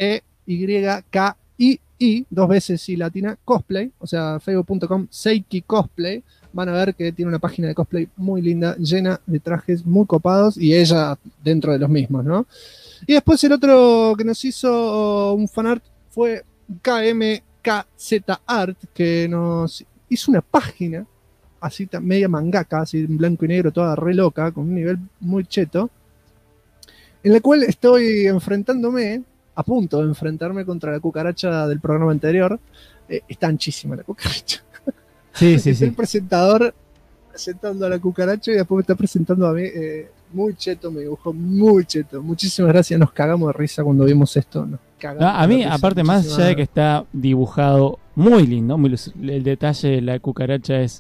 CEYKII, 2 veces y latina, cosplay. O sea, facebook.com Seiki Cosplay. Van a ver que tiene una página de cosplay muy linda, llena de trajes muy copados y ella dentro de los mismos, ¿no? Y después el otro que nos hizo un fanart fue KMKZ Art, que nos hizo una página así media mangaka, así en blanco y negro, toda re loca, con un nivel muy cheto, en la cual estoy a punto de enfrentarme contra la cucaracha del programa anterior. Está anchísima la cucaracha. Sí. El presentador presentando a la cucaracha y después me está presentando a mí. Muy cheto, me dibujó muy cheto. Muchísimas gracias, nos cagamos de risa cuando vimos esto. A mí, aparte, más allá de que está dibujado muy lindo, el detalle de la cucaracha es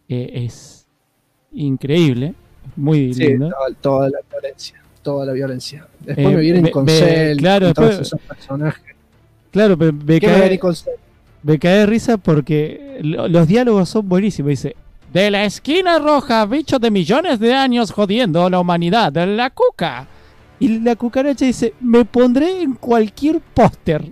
increíble, muy lindo. Toda la violencia. Después me vienen con Cell, claro, todos después, esos personajes. Claro, pero me cae de risa porque los diálogos son buenísimos. Dice: de la esquina roja, bicho de millones de años jodiendo a la humanidad, la cuca. Y la cucaracha dice: me pondré en cualquier póster.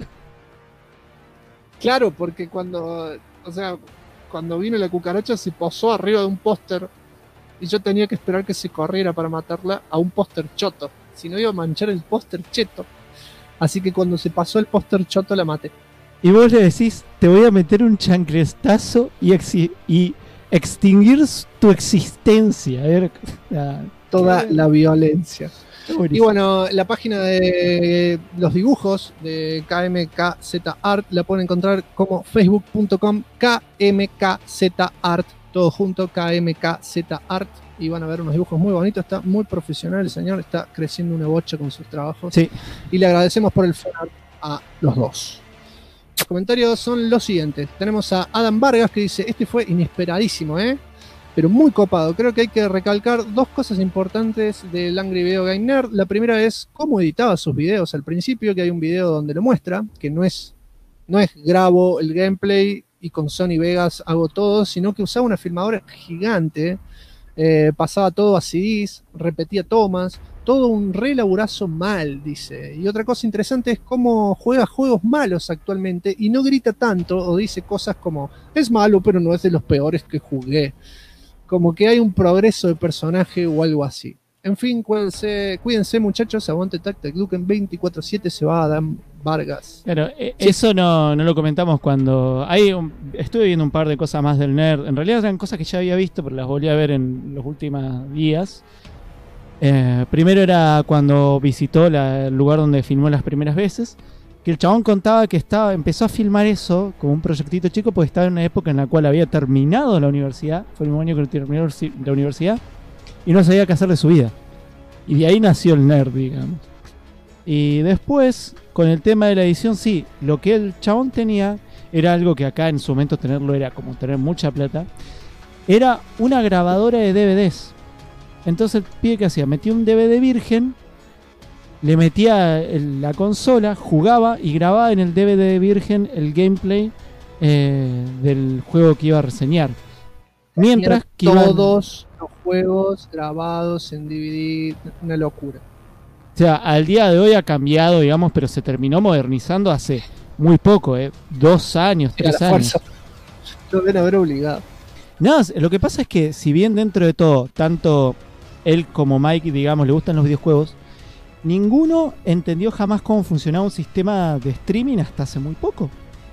Claro, porque cuando vino la cucaracha se posó arriba de un póster y yo tenía que esperar que se corriera para matarla a un póster choto. Si no iba a manchar el póster cheto. Así que cuando se pasó el póster choto la maté. Y vos le decís: te voy a meter un chanclestazo y extinguir tu existencia. A ver, toda la violencia. Y bueno, la página de los dibujos de KMKZ Art la pueden encontrar como facebook.com KMKZ Art, todo junto, KMKZ Art, y van a ver unos dibujos muy bonitos. Está muy profesional el señor, está creciendo una bocha con sus trabajos. Sí. Y le agradecemos por el fanart a los 2. Los comentarios son los siguientes. Tenemos a Adam Vargas que dice: este fue inesperadísimo, pero muy copado. Creo que hay que recalcar dos cosas importantes del Angry Video Game Nerd. La primera es cómo editaba sus videos al principio, que hay un video donde lo muestra, que no es grabo el gameplay y con Sony Vegas hago todo, sino que usaba una filmadora gigante, pasaba todo a CDs, repetía tomas, todo un re laburazo mal, dice. Y otra cosa interesante es cómo juega juegos malos actualmente y no grita tanto o dice cosas como es malo pero no es de los peores que jugué. Como que hay un progreso de personaje o algo así. En fin, cuídense muchachos, aguante Tactac Duken 24/7, se va a Dan Vargas. Claro, eso no lo comentamos cuando... estuve viendo un par de cosas más del Nerd. En realidad eran cosas que ya había visto, pero las volví a ver en los últimos días. Primero era cuando visitó el lugar donde filmó las primeras veces, que el chabón contaba que empezó a filmar eso como un proyectito chico porque estaba en una época en la cual había terminado la universidad, fue el mismo año que terminó la universidad, y no sabía qué hacer de su vida. Y de ahí nació el Nerd, digamos. Y después, con el tema de la edición, sí, lo que el chabón tenía era algo que acá en su momento tenerlo era como tener mucha plata, era una grabadora de DVDs. Entonces el pibe que hacía, metía un DVD virgen, le metía la consola, jugaba y grababa en el DVD virgen el gameplay del juego que iba a reseñar. Mientras que todos los juegos grabados en DVD, una locura. O sea, al día de hoy ha cambiado, digamos, pero se terminó modernizando hace muy poco, 2 años, 3 años. Lo deben haber obligado. No, lo que pasa es que si bien dentro de todo, tanto él como Mike, digamos, le gustan los videojuegos, ninguno entendió jamás cómo funcionaba un sistema de streaming hasta hace muy poco.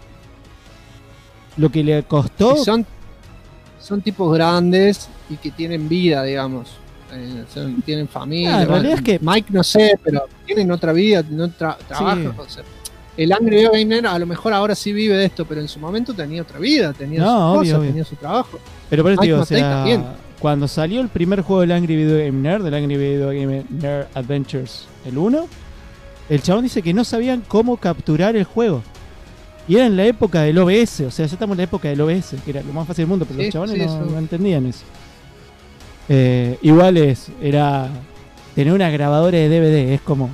Lo que le costó... Son tipos grandes y que tienen vida, digamos. Tienen familia. En realidad es que Mike no sé, pero tienen otra vida, tienen trabajo. Sí. O sea, el Angry Video Game Nerd a lo mejor ahora sí vive de esto, pero en su momento tenía otra vida, tenía sus cosas, tenía su trabajo. Pero por eso digo, o sea, cuando salió el primer juego del Angry Video Game Nerd, del Angry Video Game Nerd Adventures, el 1, el chabón dice que no sabían cómo capturar el juego. Y era en la época del OBS, o sea, ya estamos en la época del OBS, que era lo más fácil del mundo, pero los chabones no entendían eso. Igual era tener una grabadora de DVD, es como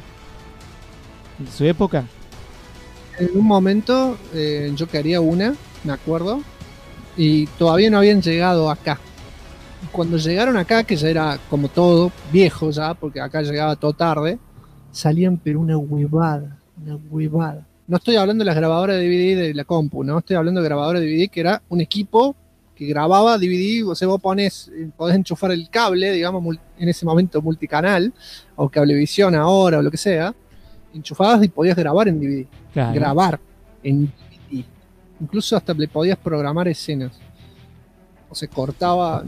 en su época. En un momento yo quería una, me acuerdo, y todavía no habían llegado acá. Cuando llegaron acá, que ya era como todo viejo ya, porque acá llegaba todo tarde, salían pero una huevada. No estoy hablando de las grabadoras de DVD de la compu, no estoy hablando de grabadoras de DVD que era un equipo que grababa DVD, o sea, vos podés enchufar el cable, digamos, en ese momento multicanal, o Cablevisión ahora, o lo que sea, enchufabas y podías grabar en DVD. Claro. Grabar en DVD. Incluso hasta le podías programar escenas. O se cortaba,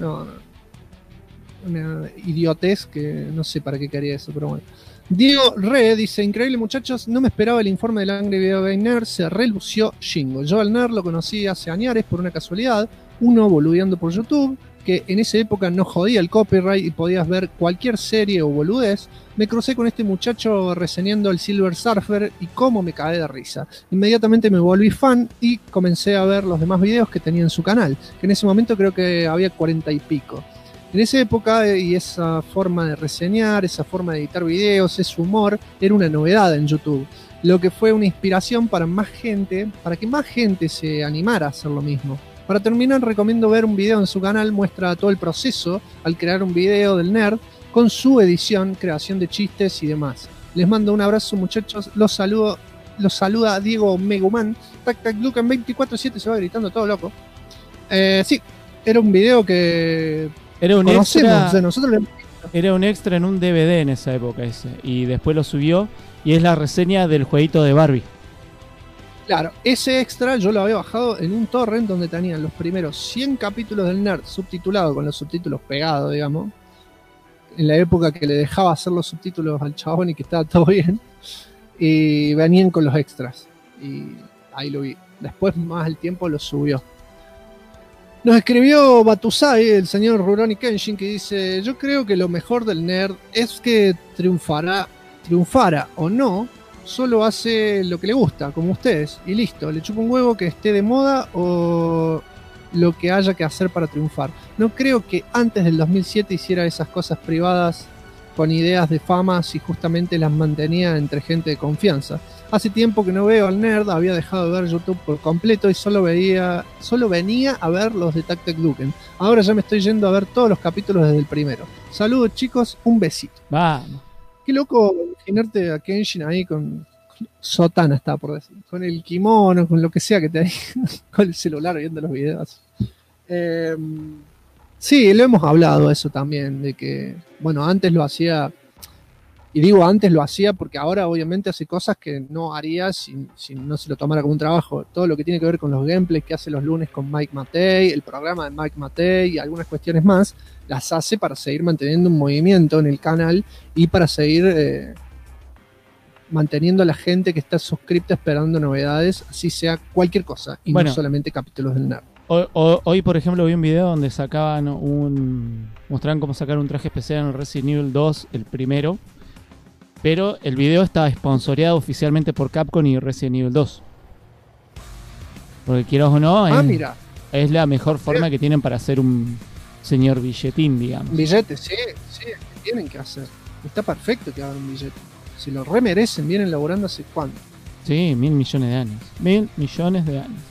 una idiotez que no sé para qué quería eso, pero bueno. Diego Re dice, increíble muchachos, no me esperaba el informe del Angry Video Game Nerd, se relució Shingo. Yo al Nerd lo conocí hace años por una casualidad, uno boludeando por YouTube, que en esa época no jodía el copyright y podías ver cualquier serie o boludez. Me crucé con este muchacho reseñando el Silver Surfer y cómo me caí de risa. Inmediatamente me volví fan y comencé a ver los demás videos que tenía en su canal, que en ese momento creo que había 40 y pico. En esa época, y esa forma de reseñar, esa forma de editar videos, ese humor, era una novedad en YouTube. Lo que fue una inspiración para que más gente se animara a hacer lo mismo. Para terminar, recomiendo ver un video en su canal, muestra todo el proceso al crear un video del Nerd, con su edición, creación de chistes y demás. Les mando un abrazo muchachos, los saluda Diego Meguman. Tac Lucan 24/7 se va gritando todo loco. Sí, era un video que... Era un extra, era un extra en un DVD en esa época ese. Y después lo subió y es la reseña del jueguito de Barbie. Claro, ese extra yo lo había bajado en un torrent donde tenían los primeros 100 capítulos del Nerd subtitulado con los subtítulos pegados, digamos. En la época que le dejaba hacer los subtítulos al chabón y que estaba todo bien. Y venían con los extras. Y ahí lo vi. Después, más el tiempo, lo subió. Nos escribió Batusai, el señor Rurouni Kenshin, que dice: yo creo que lo mejor del Nerd es que triunfara o no, solo hace lo que le gusta, como ustedes, y listo, le chupa un huevo que esté de moda o lo que haya que hacer para triunfar. No creo que antes del 2007 hiciera esas cosas privadas con ideas de fama si justamente las mantenía entre gente de confianza. Hace tiempo que no veo al nerd, había dejado de ver YouTube por completo y solo venía a ver los de Tactic Duken. Ahora ya me estoy yendo a ver todos los capítulos desde el primero. Saludos chicos, un besito. Vamos. Qué loco imaginarte a Kenshin ahí con sotana, está por decir, con el kimono, con lo que sea que te con el celular viendo los videos. Sí, lo hemos hablado eso también, de que, bueno, antes lo hacía, y digo antes lo hacía porque ahora obviamente hace cosas que no haría si no se lo tomara como un trabajo. Todo lo que tiene que ver con los gameplays que hace los lunes con Mike Matei, el programa de Mike Matei y algunas cuestiones más, las hace para seguir manteniendo un movimiento en el canal y para seguir manteniendo a la gente que está suscripta esperando novedades, así sea cualquier cosa, y no solamente capítulos del nerd. Hoy, por ejemplo, vi un video donde mostraban cómo sacar un traje especial en el Resident Evil 2, el primero, pero el video está sponsoreado oficialmente por Capcom y Resident Evil 2. Porque quieras o no, es la mejor forma que tienen para hacer un señor billetín, digamos. Billete, sí, tienen que hacer. Está perfecto que hagan un billete. Si lo remerecen, vienen laburando hace cuánto. Sí, 1.000 millones de años. 1.000 millones de años.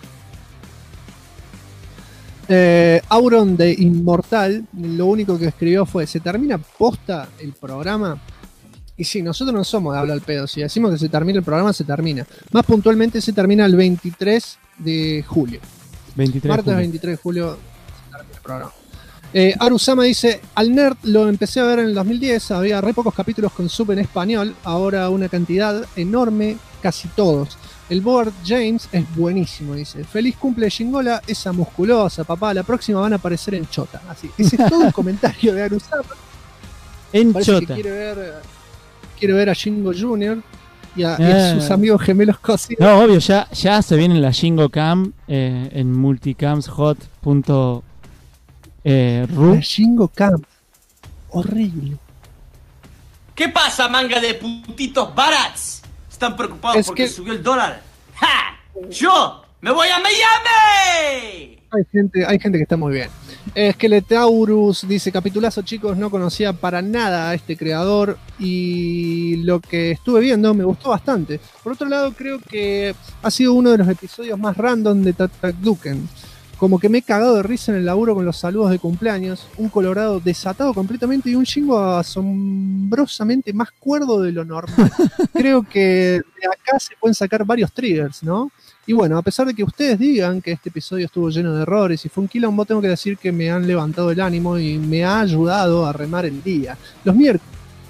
Auron de Inmortal, lo único que escribió fue: ¿se termina posta el programa? Y sí, nosotros no somos de hablar al pedo. Si decimos que se termina el programa, se termina. Más puntualmente se termina el 23 de julio. Martes 23 de julio se termina el programa. Arusama dice: al nerd lo empecé a ver en el 2010, había re pocos capítulos con sub en español, ahora una cantidad enorme, casi todos. El Board James es buenísimo, dice. Feliz cumple Shingola, esa musculosa, papá, la próxima van a aparecer en Chota. Así, ese es todo un comentario de Arusama. En parece Chota. Que quiere ver a Shingo Jr. y a sus amigos gemelos cosidos. No, obvio, ya se viene la Shingo Cam en multicamshot.ru. La Shingo Cam. Horrible. ¿Qué pasa, manga de putitos barats? ¿Están preocupados porque subió el dólar? ¡Ja! ¡Yo me voy a Miami! Hay gente que está muy bien. Skeletaurus dice: capitulazo chicos, no conocía para nada a este creador y lo que estuve viendo me gustó bastante. Por otro lado, creo que ha sido uno de los episodios más random de Tattakduken. Como que me he cagado de risa en el laburo con los saludos de cumpleaños, un Colorado desatado completamente y un Shingo asombrosamente más cuerdo de lo normal. Creo que de acá se pueden sacar varios triggers, ¿no? Y bueno, a pesar de que ustedes digan que este episodio estuvo lleno de errores y fue un quilombo, tengo que decir que me han levantado el ánimo y me ha ayudado a remar el día. Los miércoles,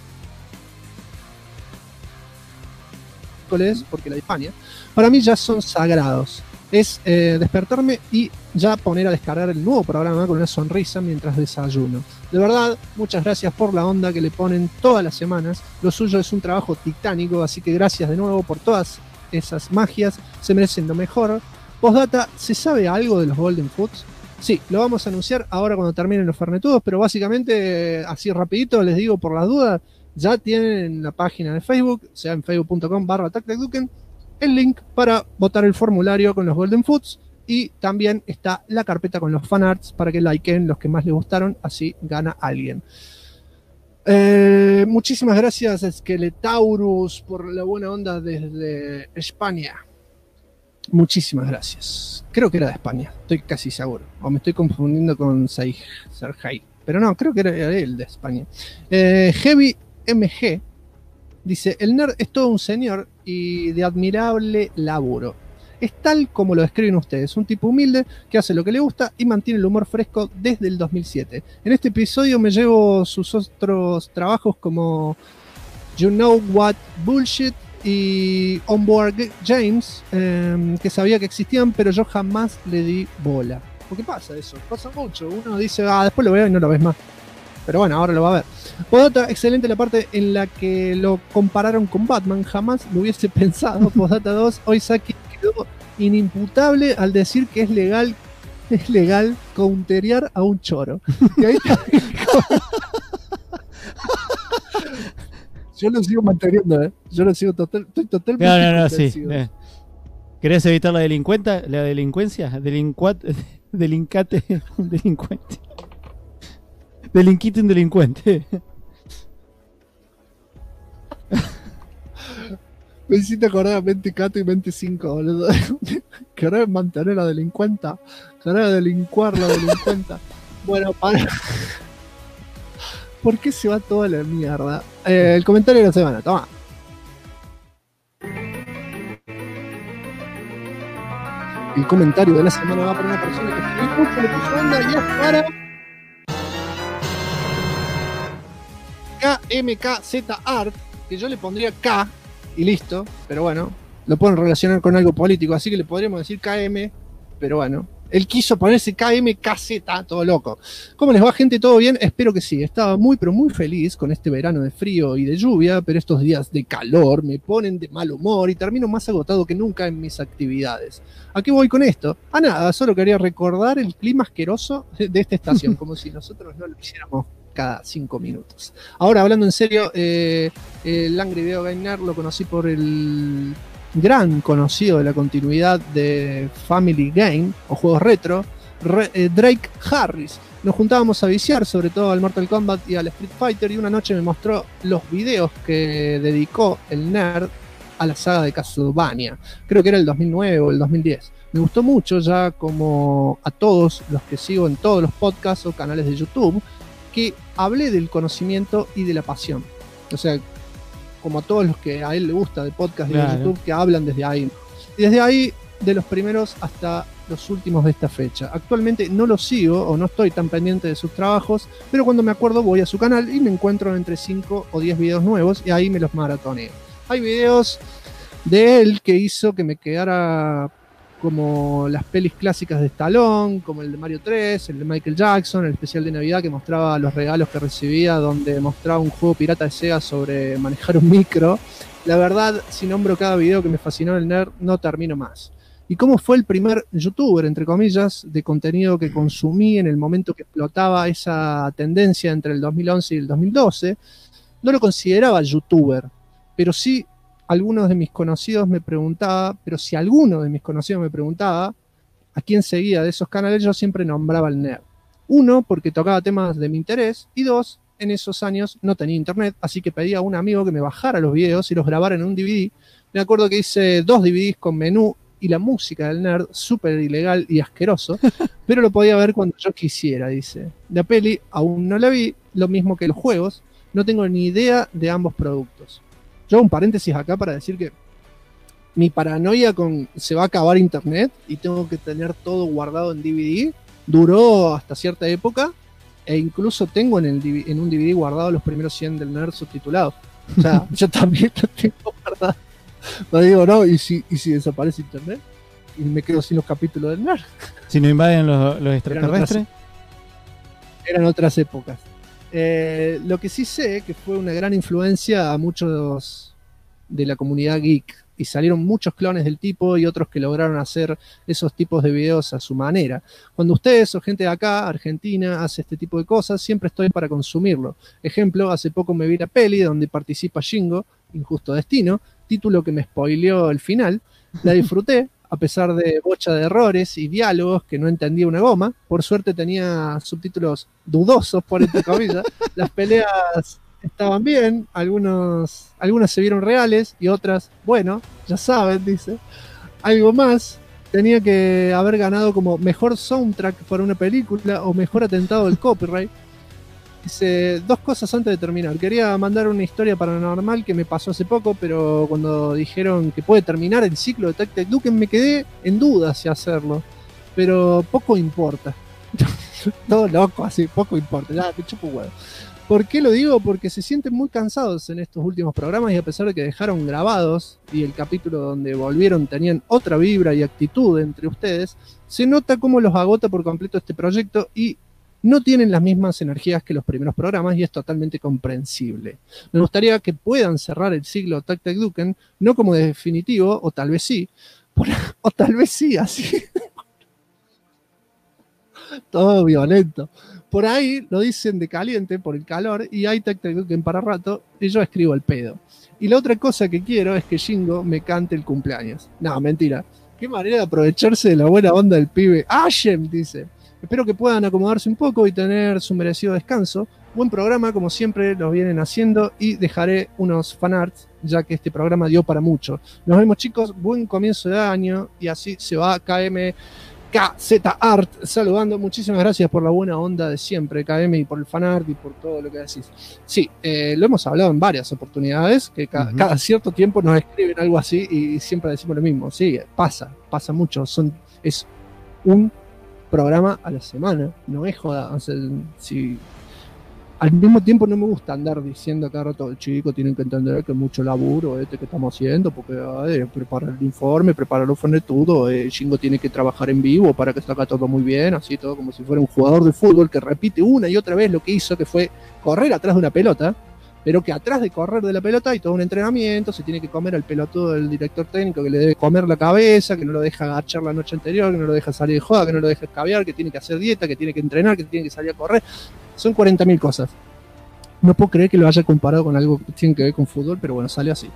porque la de España, para mí ya son sagrados. Es despertarme y ya poner a descargar el nuevo programa con una sonrisa mientras desayuno. De verdad, muchas gracias por la onda que le ponen todas las semanas. Lo suyo es un trabajo titánico, así que gracias de nuevo por todas esas magias. Se merecen lo mejor. Postdata, ¿se sabe algo de los Golden Foods? Sí, lo vamos a anunciar ahora cuando terminen los fernetudos, pero básicamente, así rapidito les digo por las dudas, ya tienen la página de Facebook, sea en facebook.com/tactacduken, el link para votar el formulario con los Golden Foods y también está la carpeta con los fanarts para que likeen los que más les gustaron, así gana alguien. Muchísimas gracias Skeletaurus por la buena onda desde España. Muchísimas gracias. Creo que era de España, estoy casi seguro. O me estoy confundiendo con Sergei. Pero no, creo que era él de España. Heavy MG dice: el nerd es todo un señor y de admirable laburo. Es tal como lo describen ustedes, un tipo humilde que hace lo que le gusta y mantiene el humor fresco desde el 2007. En este episodio me llevo sus otros trabajos como You Know What Bullshit y Onboard James, que sabía que existían, pero yo jamás le di bola. ¿Por qué pasa eso? Pasa mucho. Uno dice, después lo veo y no lo ves más. Pero bueno, ahora lo va a ver. Postdata, excelente la parte en la que lo compararon con Batman. Jamás lo hubiese pensado. Postdata 2, hoy Saki quedó inimputable al decir que es legal counterear a un choro. Y ahí está. Yo lo sigo manteniendo, Yo lo sigo estoy totalmente No, sí. ¿Querés evitar la delincuencia? Delincate un delincuente. Delinquite un delincuente. Me hiciste acordar a Mentecato y 25, boludo. Querés mantener a delincuenta. Querés delincuar la delincuenta. Bueno, para. ¿Por qué se va toda la mierda? El comentario de la semana, toma. El comentario de la semana va para una persona que escribió mucho, le puso onda y es para KMKZ Art, que yo le pondría K y listo, pero bueno, lo pueden relacionar con algo político, así que le podríamos decir KM, pero bueno, él quiso ponerse KMKZ, todo loco. ¿Cómo les va, gente? ¿Todo bien? Espero que sí. Estaba muy, pero muy feliz con este verano de frío y de lluvia, pero estos días de calor me ponen de mal humor y termino más agotado que nunca en mis actividades. ¿A qué voy con esto? A nada, solo quería recordar el clima asqueroso de esta estación, como si nosotros no lo hiciéramos cada 5 minutos. Ahora, hablando en serio, el Angry Video Game Nerd lo conocí por el gran conocido de la continuidad de Family Game o juegos retro, Drake Harris. Nos juntábamos a viciar, sobre todo al Mortal Kombat y al Street Fighter, y una noche me mostró los videos que dedicó el nerd a la saga de Castlevania. Creo que era el 2009 o el 2010. Me gustó mucho, ya como a todos los que sigo en todos los podcasts o canales de YouTube, que hablé del conocimiento y de la pasión. O sea, como a todos los que a él le gusta de podcast y de YouTube, que hablan desde ahí. Y desde ahí, de los primeros hasta los últimos de esta fecha. Actualmente no lo sigo o no estoy tan pendiente de sus trabajos, pero cuando me acuerdo voy a su canal y me encuentro entre 5 o 10 videos nuevos y ahí me los maratoneo. Hay videos de él que hizo que me quedara como las pelis clásicas de Stallone, como el de Mario 3, el de Michael Jackson, el especial de Navidad que mostraba los regalos que recibía, donde mostraba un juego pirata de Sega sobre manejar un micro. La verdad, si nombro cada video que me fascinó el nerd, no termino más. Y cómo fue el primer youtuber, entre comillas, de contenido que consumí en el momento que explotaba esa tendencia entre el 2011 y el 2012, no lo consideraba youtuber, pero sí algunos de mis conocidos me preguntaba, a quién seguía de esos canales, yo siempre nombraba al nerd. Uno, porque tocaba temas de mi interés, y dos, en esos años no tenía internet, así que pedí a un amigo que me bajara los videos y los grabara en un DVD. Me acuerdo que hice 2 DVDs con menú y la música del nerd, súper ilegal y asqueroso, pero lo podía ver cuando yo quisiera, dice. La peli aún no la vi, lo mismo que los juegos, no tengo ni idea de ambos productos. Yo hago un paréntesis acá para decir que mi paranoia con se va a acabar internet y tengo que tener todo guardado en DVD duró hasta cierta época, e incluso tengo en un DVD guardado los primeros 100 del nerd subtitulados. O sea, yo también lo tengo guardado. No digo, no, ¿y si desaparece internet? Y me quedo sin los capítulos del nerd. Si no invaden los extraterrestres. Eran otras épocas. Lo que sí sé que fue una gran influencia a muchos de la comunidad geek, y salieron muchos clones del tipo y otros que lograron hacer esos tipos de videos a su manera. Cuando ustedes o gente de acá, Argentina, hace este tipo de cosas, siempre estoy para consumirlo. Ejemplo, hace poco me vi la peli donde participa Shingo, Injusto Destino, título que me spoileó el final. La disfruté, a pesar de bocha de errores y diálogos que no entendía una goma. Por suerte tenía subtítulos dudosos, por entre comillas. Las peleas estaban bien, algunas se vieron reales y otras, bueno, ya saben, dice. Algo más, tenía que haber ganado como mejor soundtrack para una película o mejor atentado al copyright. Dice, 2 cosas antes de terminar. Quería mandar una historia paranormal que me pasó hace poco, pero cuando dijeron que puede terminar el ciclo de Tactic Duken me quedé en duda si hacerlo. Pero poco importa. Todo loco así, poco importa. Ya, me chupo huevo. ¿Por qué lo digo? Porque se sienten muy cansados en estos últimos programas y a pesar de que dejaron grabados y el capítulo donde volvieron tenían otra vibra y actitud entre ustedes, se nota cómo los agota por completo este proyecto y no tienen las mismas energías que los primeros programas y es totalmente comprensible. Me gustaría que puedan cerrar el ciclo Tactic Duken, no como definitivo, o tal vez sí, o tal vez sí, así. Todo violento. Por ahí lo dicen de caliente por el calor y hay Tactic Duken para rato y yo escribo el pedo. Y la otra cosa que quiero es que Shingo me cante el cumpleaños. No, mentira. Qué manera de aprovecharse de la buena onda del pibe. Ashem dice: espero que puedan acomodarse un poco y tener su merecido descanso. Buen programa, como siempre lo vienen haciendo, y dejaré unos fanarts, ya que este programa dio para mucho. Nos vemos, chicos, buen comienzo de año, y así se va KZ Art saludando. Muchísimas gracias por la buena onda de siempre, KM, y por el fanart y por todo lo que decís. Sí, lo hemos hablado en varias oportunidades, que cada cierto tiempo nos escriben algo así y siempre decimos lo mismo. Sí, pasa mucho. Es un programa a la semana, no es joda. O sea, si al mismo tiempo no me gusta andar diciendo a cada rato, chico, tienen que entender que es mucho laburo que estamos haciendo, porque prepara el informe, prepara los fonetudos, Shingo tiene que trabajar en vivo para que salga todo muy bien, así todo como si fuera un jugador de fútbol que repite una y otra vez lo que hizo, que fue correr atrás de una pelota, pero que atrás de correr de la pelota hay todo un entrenamiento, se tiene que comer al pelotudo del director técnico, que le debe comer la cabeza, que no lo deja agachar la noche anterior, que no lo deja salir de joda, que no lo deja escabiar, que tiene que hacer dieta, que tiene que entrenar, que tiene que salir a correr. Son 40.000 cosas. No puedo creer que lo haya comparado con algo que tiene que ver con fútbol, pero bueno, salió así.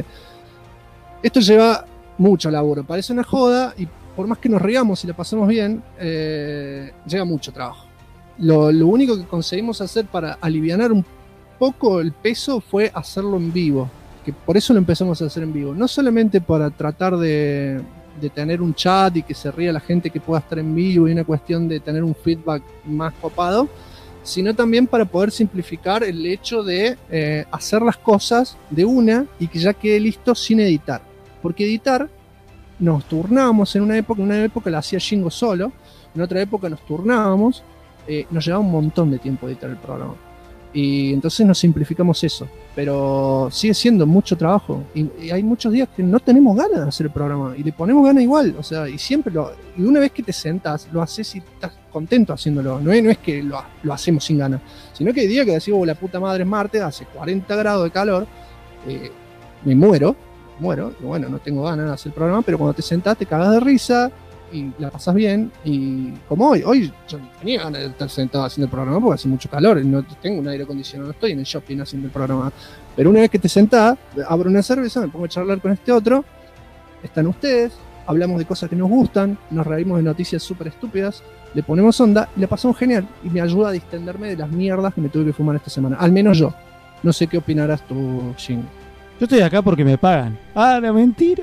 Esto lleva mucho laburo, parece una joda, y por más que nos riamos y la pasemos bien, lleva mucho trabajo. Lo único que conseguimos hacer para alivianar un poco el peso fue hacerlo en vivo, que por eso lo empezamos a hacer en vivo, no solamente para tratar de tener un chat y que se ría la gente que pueda estar en vivo y una cuestión de tener un feedback más copado, sino también para poder simplificar el hecho de hacer las cosas de una y que ya quede listo sin editar, porque editar nos turnábamos en una época la hacía Shingo solo, en otra época nos turnábamos, nos llevaba un montón de tiempo editar el programa. Y entonces nos simplificamos eso, pero sigue siendo mucho trabajo y hay muchos días que no tenemos ganas de hacer el programa y le ponemos ganas igual, o sea, y siempre y una vez que te sentas lo haces y estás contento haciendo no es que lo hacemos sin ganas, sino que hay días que decimos, la puta madre es martes, hace 40 grados de calor, me muero, y bueno, no tengo ganas de hacer el programa, pero cuando te sentás te cagas de risa y la pasas bien, y como hoy yo no tenía ganas de estar sentado haciendo el programa porque hace mucho calor, no tengo un aire acondicionado, no estoy en el shopping haciendo el programa, pero una vez que te sentás, abro una cerveza, me pongo a charlar con este otro, están ustedes, hablamos de cosas que nos gustan, nos reímos de noticias súper estúpidas, le ponemos onda y la pasamos genial, y me ayuda a distenderme de las mierdas que me tuve que fumar esta semana, al menos yo. No sé qué opinarás tú, Shin. Yo estoy acá porque me pagan. Ah, la mentira.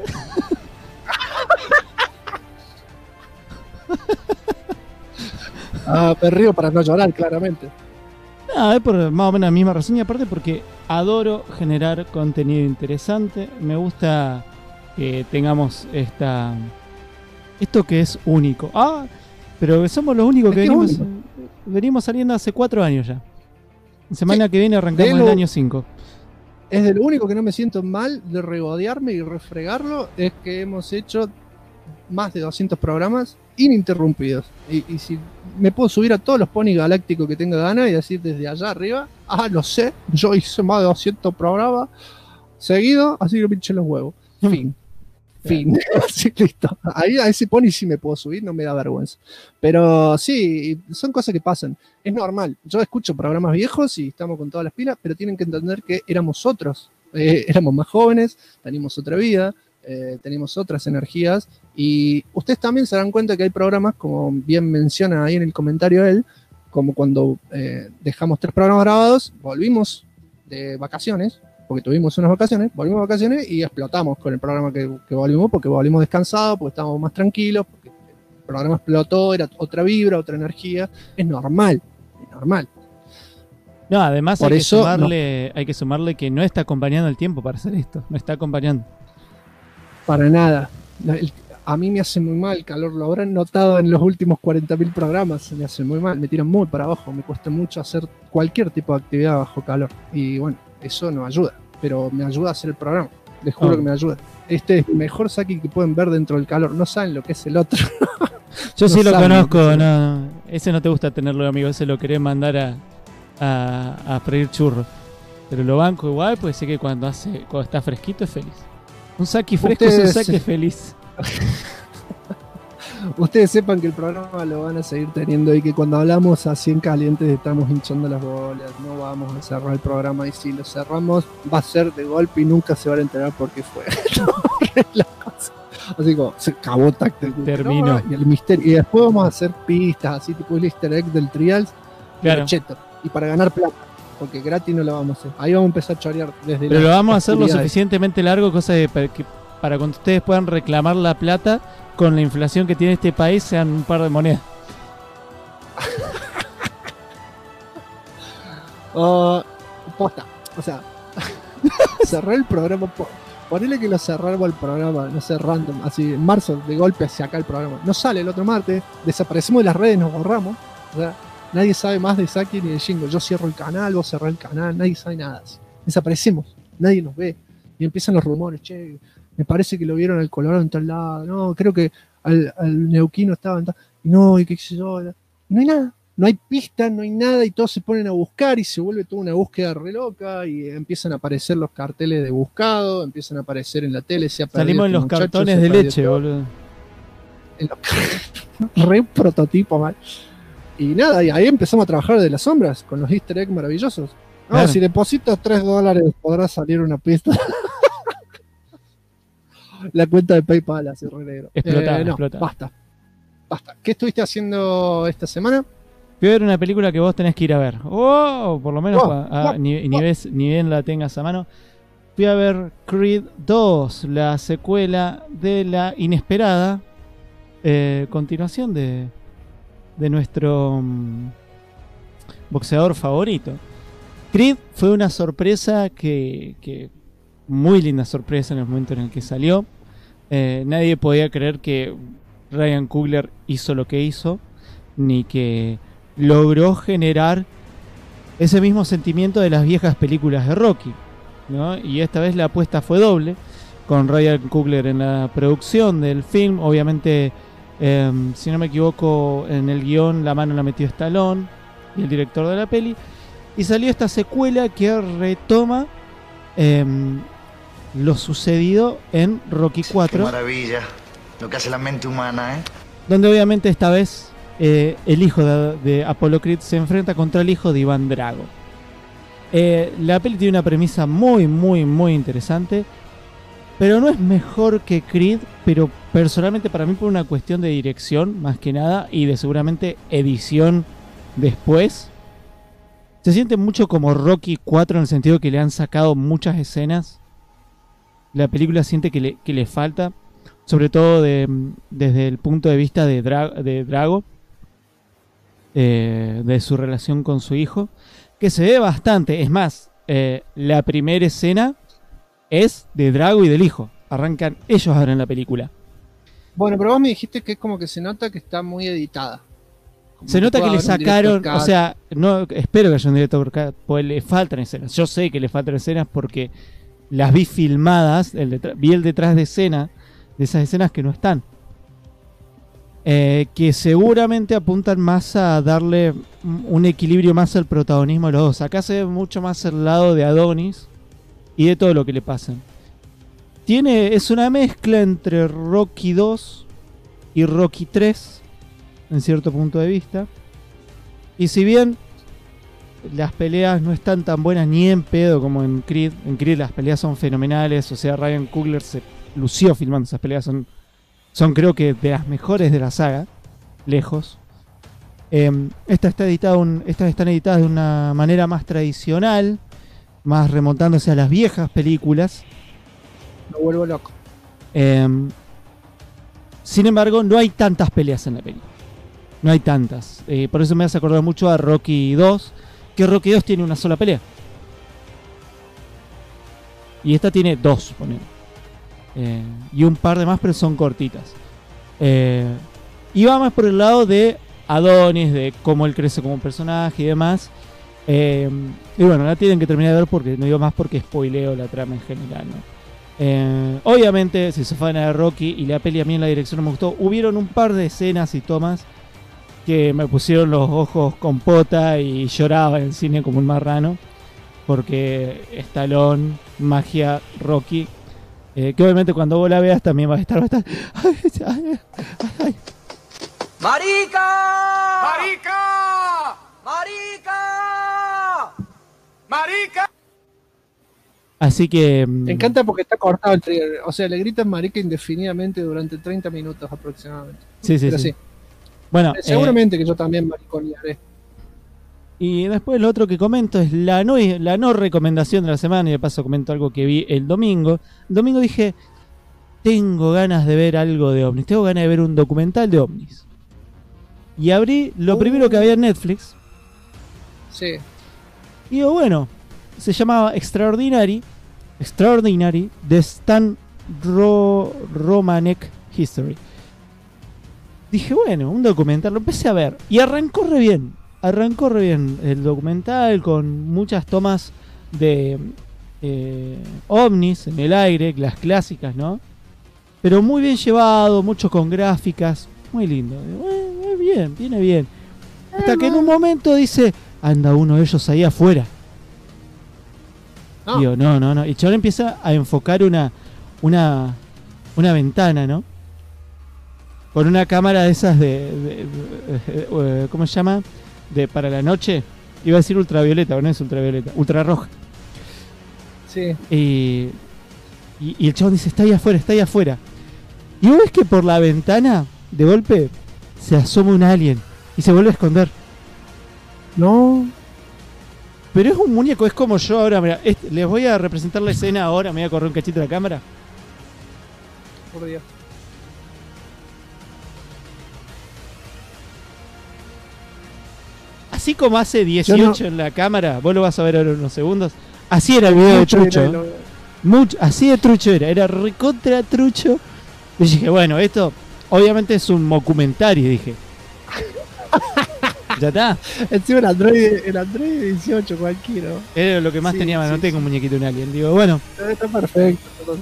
Me río para no llorar, claramente. No, es por más o menos la misma razón, y aparte porque adoro generar contenido interesante. Me gusta que tengamos esto que es único. Pero somos los únicos que venimos saliendo hace 4 años ya. La semana que viene arrancamos el año 5. Es de lo único que no me siento mal de regodearme y refregarlo, es que hemos hecho más de 200 programas ininterrumpidos. Y si me puedo subir a todos los ponis galácticos que tenga ganas y decir desde allá arriba, lo sé, yo hice más de 200 programas seguidos, así que pinche los huevos. Fin. Así, listo. Ahí a ese pony sí me puedo subir, no me da vergüenza. Pero sí, son cosas que pasan. Es normal. Yo escucho programas viejos y estamos con todas las pilas, pero tienen que entender que éramos otros. Éramos más jóvenes, teníamos otra vida, teníamos otras energías, y ustedes también se dan cuenta que hay programas, como bien menciona ahí en el comentario él, como cuando dejamos 3 programas grabados, volvimos de vacaciones, porque tuvimos unas vacaciones, volvimos de vacaciones y explotamos con el programa que volvimos, porque volvimos descansados, porque estábamos más tranquilos, porque el programa explotó, era otra vibra, otra energía. Es normal. No, además hay que sumarle que no está acompañando el tiempo para hacer esto, no está acompañando. Para nada. A mí me hace muy mal el calor, lo habrán notado en los últimos 40.000 programas, me hace muy mal, me tiran muy para abajo, me cuesta mucho hacer cualquier tipo de actividad bajo calor, y bueno, eso no ayuda, pero me ayuda a hacer el programa, les juro que me ayuda. Este es el mejor Saki que pueden ver dentro del calor, no saben lo que es el otro. Yo sí lo conozco, no, ese no te gusta tenerlo, amigo, ese lo querés mandar a freír churros, pero lo banco igual, pues sé que cuando está fresquito es feliz. Un Saki fresco es un Saki feliz. Ustedes sepan que el programa lo van a seguir teniendo y que cuando hablamos así en calientes estamos hinchando las bolas, no vamos a cerrar el programa, y si lo cerramos va a ser de golpe y nunca se van a enterar por qué fue. Así como, se acabó Tactic Duke. Terminó. Y el misterio. Y después vamos a hacer pistas, así tipo el easter egg del Trials. Claro. Cheto. Y para ganar plata. Porque gratis no lo vamos a hacer. Ahí vamos a empezar a chorear desde Pero lo vamos a hacer lo oscuridades. suficientemente largo, cosa de para cuando ustedes puedan reclamar la plata, con la inflación que tiene este país, sean un par de monedas. Posta. O sea, cerré el programa. Ponele que lo cerramos el programa, no sé, random. Así, en marzo, de golpe, se acá el programa. No sale el otro martes. Desaparecemos de las redes, nos borramos. O sea, nadie sabe más de Saki ni de Shingo. Yo cierro el canal, vos cerrás el canal. Nadie sabe nada. Desaparecemos. Nadie nos ve. Y empiezan los rumores. Che, me parece que lo vieron al Colorado en tal lado. No, creo que al Neuquino estaba en tal. Y no, y qué sé yo. Y no hay nada. No hay pistas, no hay nada. Y todos se ponen a buscar y se vuelve toda una búsqueda re loca. Y empiezan a aparecer los carteles de buscado. Empiezan a aparecer en la tele. Salimos en los cartones de leche, boludo. Re prototipo, mal. Y nada, y ahí empezamos a trabajar de las sombras con los easter eggs maravillosos. No, Claro. si depositas $3 podrá salir una pista. La cuenta de PayPal así re negro. Explota, No, explota. basta. ¿Qué estuviste haciendo esta semana? Fui a ver una película que vos tenés que ir a ver. ¡Oh! Por lo menos ni bien la tengas a mano. Fui a ver Creed 2, la secuela de la inesperada continuación de nuestro boxeador favorito. Creed fue una sorpresa que muy linda sorpresa en el momento en el que salió. Nadie podía creer que Ryan Coogler hizo lo que hizo, ni que logró generar ese mismo sentimiento de las viejas películas de Rocky, ¿no? Y esta vez la apuesta fue doble, con Ryan Coogler en la producción del film. Obviamente, si no me equivoco, en el guión la mano la metió Stallone y el director de la peli. Y salió esta secuela que retoma lo sucedido en Rocky 4. Qué maravilla, lo que hace la mente humana, ¿eh? Donde obviamente esta vez el hijo de Apollo Creed se enfrenta contra el hijo de Iván Drago. La peli tiene una premisa muy, muy, muy interesante, pero no es mejor que Creed, pero personalmente para mí por una cuestión de dirección, más que nada, y de seguramente edición después. Se siente mucho como Rocky 4 en el sentido que le han sacado muchas escenas. La película siente que le falta, sobre todo desde el punto de vista de Drago, de su relación con su hijo, que se ve bastante. Es más, la primera escena es de Drago y del hijo. Arrancan ellos ahora en la película. Bueno, pero vos me dijiste que es como que se nota que está muy editada. Como Se nota que le puede haber un sacaron, director o sea, no espero que haya un director cut, pues le faltan escenas. Yo sé que le faltan escenas porque las vi filmadas, vi el detrás de escena de esas escenas que no están. Que seguramente apuntan más a darle un equilibrio más al protagonismo de los dos. Acá se ve mucho más el lado de Adonis y de todo lo que le pasa. Es una mezcla entre Rocky 2 y Rocky 3 en cierto punto de vista. Y si bien las peleas no están tan buenas ni en pedo como en Creed las peleas son fenomenales. O sea, Ryan Coogler se lució filmando esas peleas, son creo que de las mejores de la saga, lejos. Estas están editadas de una manera más tradicional, más remontándose a las viejas películas. Me vuelvo loco. Sin embargo, no hay tantas peleas en la película. No hay tantas. Por eso me hace acordar mucho a Rocky 2, que Rocky 2 tiene una sola pelea. Y esta tiene dos, ponele. Y un par de más, pero son cortitas. Y va más por el lado de Adonis, de cómo él crece como personaje y demás. Y bueno, la tienen que terminar de ver porque no digo más porque spoileo la trama en general, ¿no? Obviamente, si se fan de Rocky y la peli a mí en la dirección no me gustó, hubieron un par de escenas y tomas que me pusieron los ojos con pota y lloraba en el cine como un marrano. Porque Stallone, magia, Rocky. Que obviamente cuando vos la veas también va a estar bastante... ¡Marica! ¡Marica! ¡Marica! ¡Marica! Así que... Me encanta porque está cortado el trigger. O sea, le gritan marica indefinidamente durante 30 minutos aproximadamente. Sí, sí, Pero sí. Bueno, seguramente que yo también mariconearé. Y después lo otro que comento es la no recomendación de la semana. Y de paso comento algo que vi el domingo. El domingo dije, tengo ganas de ver algo de ovnis. Tengo ganas de ver un documental de ovnis. Y abrí lo primero que había en Netflix. Sí. Y digo, bueno, se llamaba Extraordinary de Stan Romanek History. Dije, bueno, un documental, lo empecé a ver. Y arrancó re bien el documental con muchas tomas de ovnis en el aire, las clásicas, ¿no? Pero muy bien llevado, mucho con gráficas, muy lindo. Bien, viene bien. Hasta que en un momento dice, anda uno de ellos ahí afuera. No. Digo, no. Y Chabón empieza a enfocar una ventana, ¿no? Con una cámara de esas ¿cómo se llama? Para la noche. Iba a decir ultravioleta, pero no es ultravioleta, ultrarroja. Sí. Y el chabón dice, está ahí afuera. Y vos ves que por la ventana, de golpe, se asoma un alien y se vuelve a esconder. No. Pero es un muñeco, es como yo ahora, mira, les voy a representar la escena ahora, me voy a correr un cachito de la cámara. Por Dios. Así como hace 18 en la cámara, vos lo vas a ver ahora en unos segundos. Así era el video de Trucho. Así de trucho era recontra trucho. Y dije, bueno, esto obviamente es un mockumentary, dije. Ya está. Encima el Android 18 cualquiera. Era lo que más tenía, no tengo un muñequito de un alien. Digo, bueno. Está perfecto.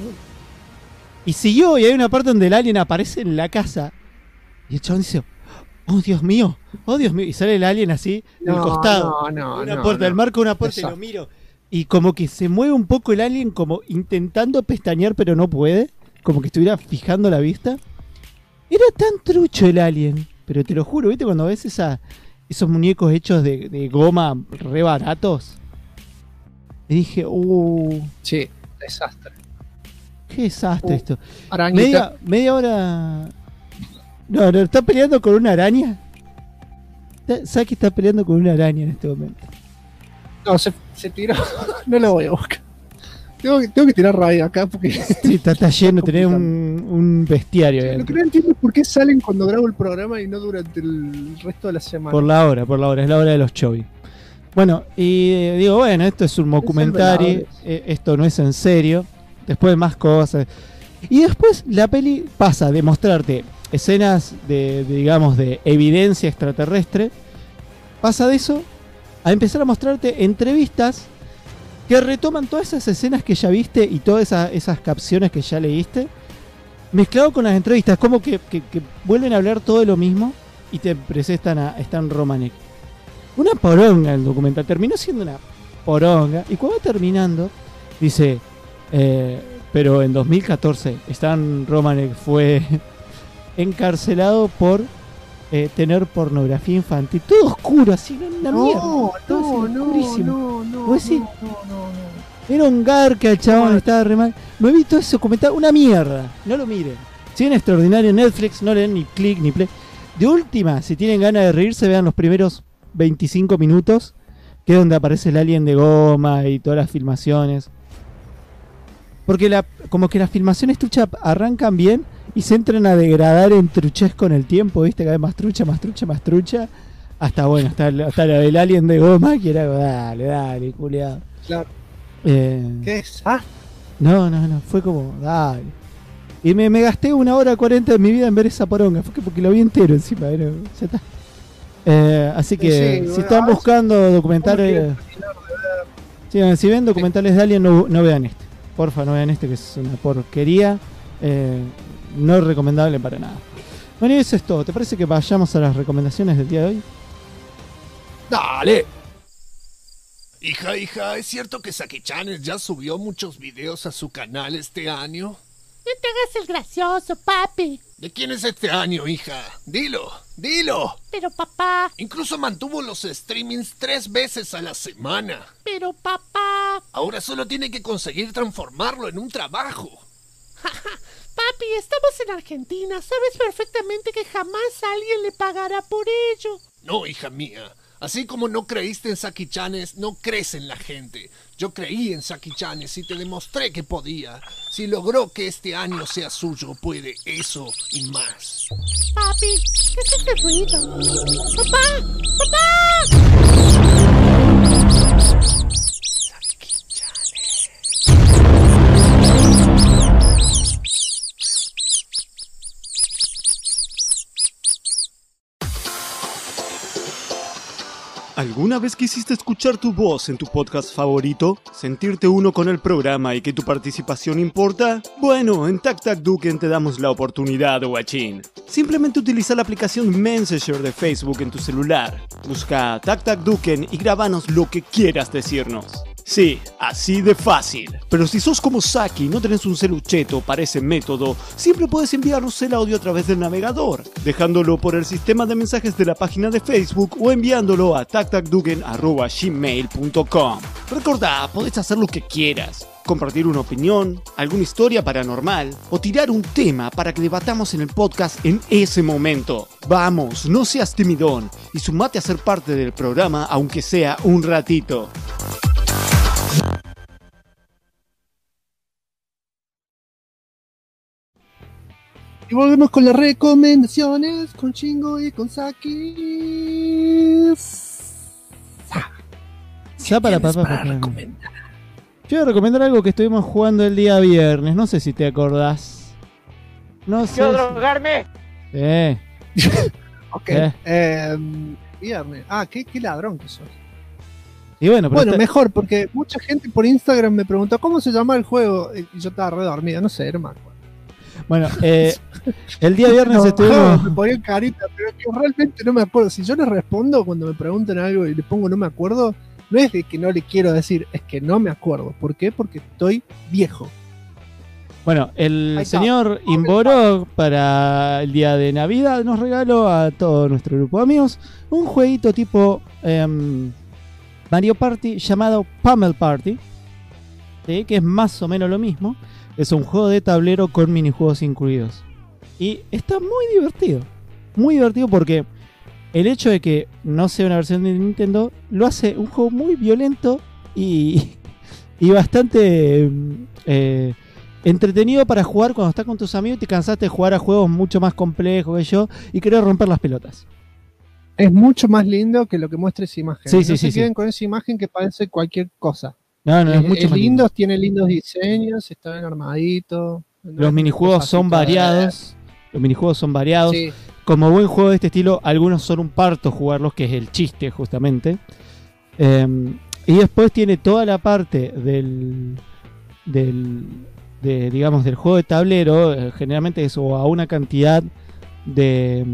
Y siguió, y hay una parte donde el alien aparece en la casa. Y el chabón dice, oh Dios mío. Y sale el alien así, del costado. Una puerta, del marco de una puerta. Exacto. Y lo miro. Y como que se mueve un poco el alien, como intentando pestañear, pero no puede. Como que estuviera fijando la vista. Era tan trucho el alien. Pero te lo juro, ¿viste? Cuando ves esos muñecos hechos de goma re baratos. Y dije, sí, desastre. Qué desastre esto. Arañita. Media hora. No, está peleando con una araña. Saki está peleando con una araña en este momento. No, se tiró. No lo voy a buscar. Tengo que tirar radio acá porque... Sí, está lleno, tenés un bestiario. Lo que no entiendo es por qué salen cuando grabo el programa y no durante el resto de la semana. Por la hora, es la hora de los chovis. Bueno, y digo, bueno, esto es un mockumentary, esto no es en serio. Después más cosas. Y después la peli pasa de mostrarte escenas digamos, de evidencia extraterrestre. Pasa de eso a empezar a mostrarte entrevistas que retoman todas esas escenas que ya viste y todas esas capciones que ya leíste, mezclado con las entrevistas, como que vuelven a hablar todo de lo mismo y te presentan a Stan Romanek. Una poronga el documental, terminó siendo una poronga, y cuando va terminando, dice, pero en 2014 Stan Romanek fue encarcelado por tener pornografía infantil, todo oscuro, así, una mierda. No. Era un garca, el chabón estaba re mal. No he visto ese documental, una mierda. No lo miren. Si es extraordinario en Netflix, no le den ni clic ni play. De última, si tienen ganas de reírse, vean los primeros 25 minutos, que es donde aparece el alien de goma y todas las filmaciones. Porque como que las filmaciones truchas arrancan bien y se entran a degradar en truchez con el tiempo, ¿viste? Cada vez más trucha. Hasta bueno, hasta el alien de goma, que era, dale, culiado. Claro. ¿Qué es? No, fue como, dale. Y me gasté 1 hora 40 de mi vida en ver esa poronga, fue porque lo vi entero encima, ya está. Así que, si están buscando documentales, si ven documentales de alien, no vean este. Porfa, no vean este, que es una porquería. No es recomendable para nada. Bueno, y eso es todo. ¿Te parece que vayamos a las recomendaciones del día de hoy? ¡Dale! Hija, ¿es cierto que Saki Channel ya subió muchos videos a su canal este año? No te hagas el gracioso, papi. ¿De quién es este año, hija? Dilo. Pero papá. Incluso mantuvo los streamings 3 veces a la semana. Pero papá. Ahora solo tiene que conseguir transformarlo en un trabajo. Papi, estamos en Argentina. Sabes perfectamente que jamás alguien le pagará por ello. No, hija mía. Así como no creíste en Saki Chanes, no crees en la gente. Yo creí en Saki Chanes y te demostré que podía. Si logró que este año sea suyo, puede eso y más. Papi, ¿qué es este ruido? ¡Papá! Saki Chanes. ¿Alguna vez quisiste escuchar tu voz en tu podcast favorito? ¿Sentirte uno con el programa y que tu participación importa? Bueno, en TacTacDuken te damos la oportunidad, guachín. Simplemente utiliza la aplicación Messenger de Facebook en tu celular. Busca TacTacDuken y grabanos lo que quieras decirnos. Sí, así de fácil. Pero si sos como Saki y no tenés un celucheto para ese método, siempre puedes enviarnos el audio a través del navegador, dejándolo por el sistema de mensajes de la página de Facebook o enviándolo a tactacduken@gmail.com. Recordá, podés hacer lo que quieras. Compartir una opinión, alguna historia paranormal o tirar un tema para que debatamos en el podcast en ese momento. Vamos, no seas timidón y sumate a ser parte del programa aunque sea un ratito. Y volvemos con las recomendaciones con Chingo y con Saki. Yo voy a recomendar algo que estuvimos jugando el día viernes. No sé si te acordás. No sé. ¿Quiero drogarme? Ok. Viernes. Qué ladrón que sos. Y bueno, mejor, porque mucha gente por Instagram me preguntó cómo se llama el juego. Y yo estaba re dormido, no sé, hermano. Bueno, el día viernes estuvimos... Me ponían carita, pero es que realmente no me acuerdo. Si yo les respondo cuando me preguntan algo y le pongo no me acuerdo, no es de que no le quiero decir, es que no me acuerdo. ¿Por qué? Porque estoy viejo. Bueno, el señor Imborog para el día de Navidad nos regaló a todo nuestro grupo de amigos un jueguito tipo Mario Party llamado Pummel Party, ¿sí? Que es más o menos lo mismo. Es un juego de tablero con minijuegos incluidos. Y está muy divertido porque el hecho de que no sea una versión de Nintendo lo hace un juego muy violento y bastante entretenido para jugar cuando estás con tus amigos y te cansaste de jugar a juegos mucho más complejos que yo y querés romper las pelotas. Es mucho más lindo que lo que muestra esa imagen. Sí, no se queden con esa imagen que parece cualquier cosa. No, es mucho más lindo. Tiene lindos diseños, está bien armadito. Los minijuegos son variados. Sí. Como buen juego de este estilo, algunos son un parto jugarlos, que es el chiste justamente. Y después tiene toda la parte del juego de tablero. Generalmente es a una cantidad de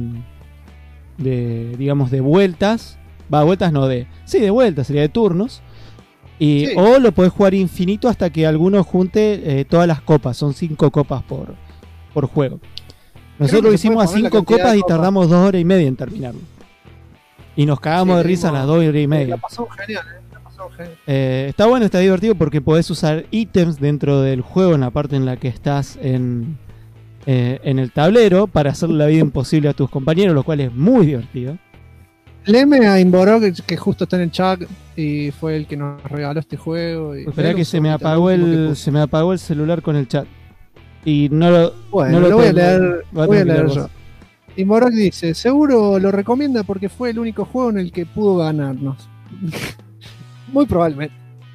vueltas. De vueltas, sería de turnos. O lo podés jugar infinito hasta que alguno junte todas las copas. Son 5 copas por juego. Nosotros lo hicimos a 5 copas y tardamos 2 horas y media en terminarlo. Y nos cagamos de risa a las 2 horas y media. La pasamos genial, está bueno, está divertido porque podés usar ítems dentro del juego en la parte en la que estás en el tablero para hacer la vida imposible a tus compañeros, lo cual es muy divertido. Léeme a Imborog, que justo está en el chat y fue el que nos regaló este juego. Esperá que se me apagó el celular con el chat. Y no lo voy a leer yo. Imborog dice, seguro lo recomienda porque fue el único juego en el que pudo ganarnos. Muy probablemente.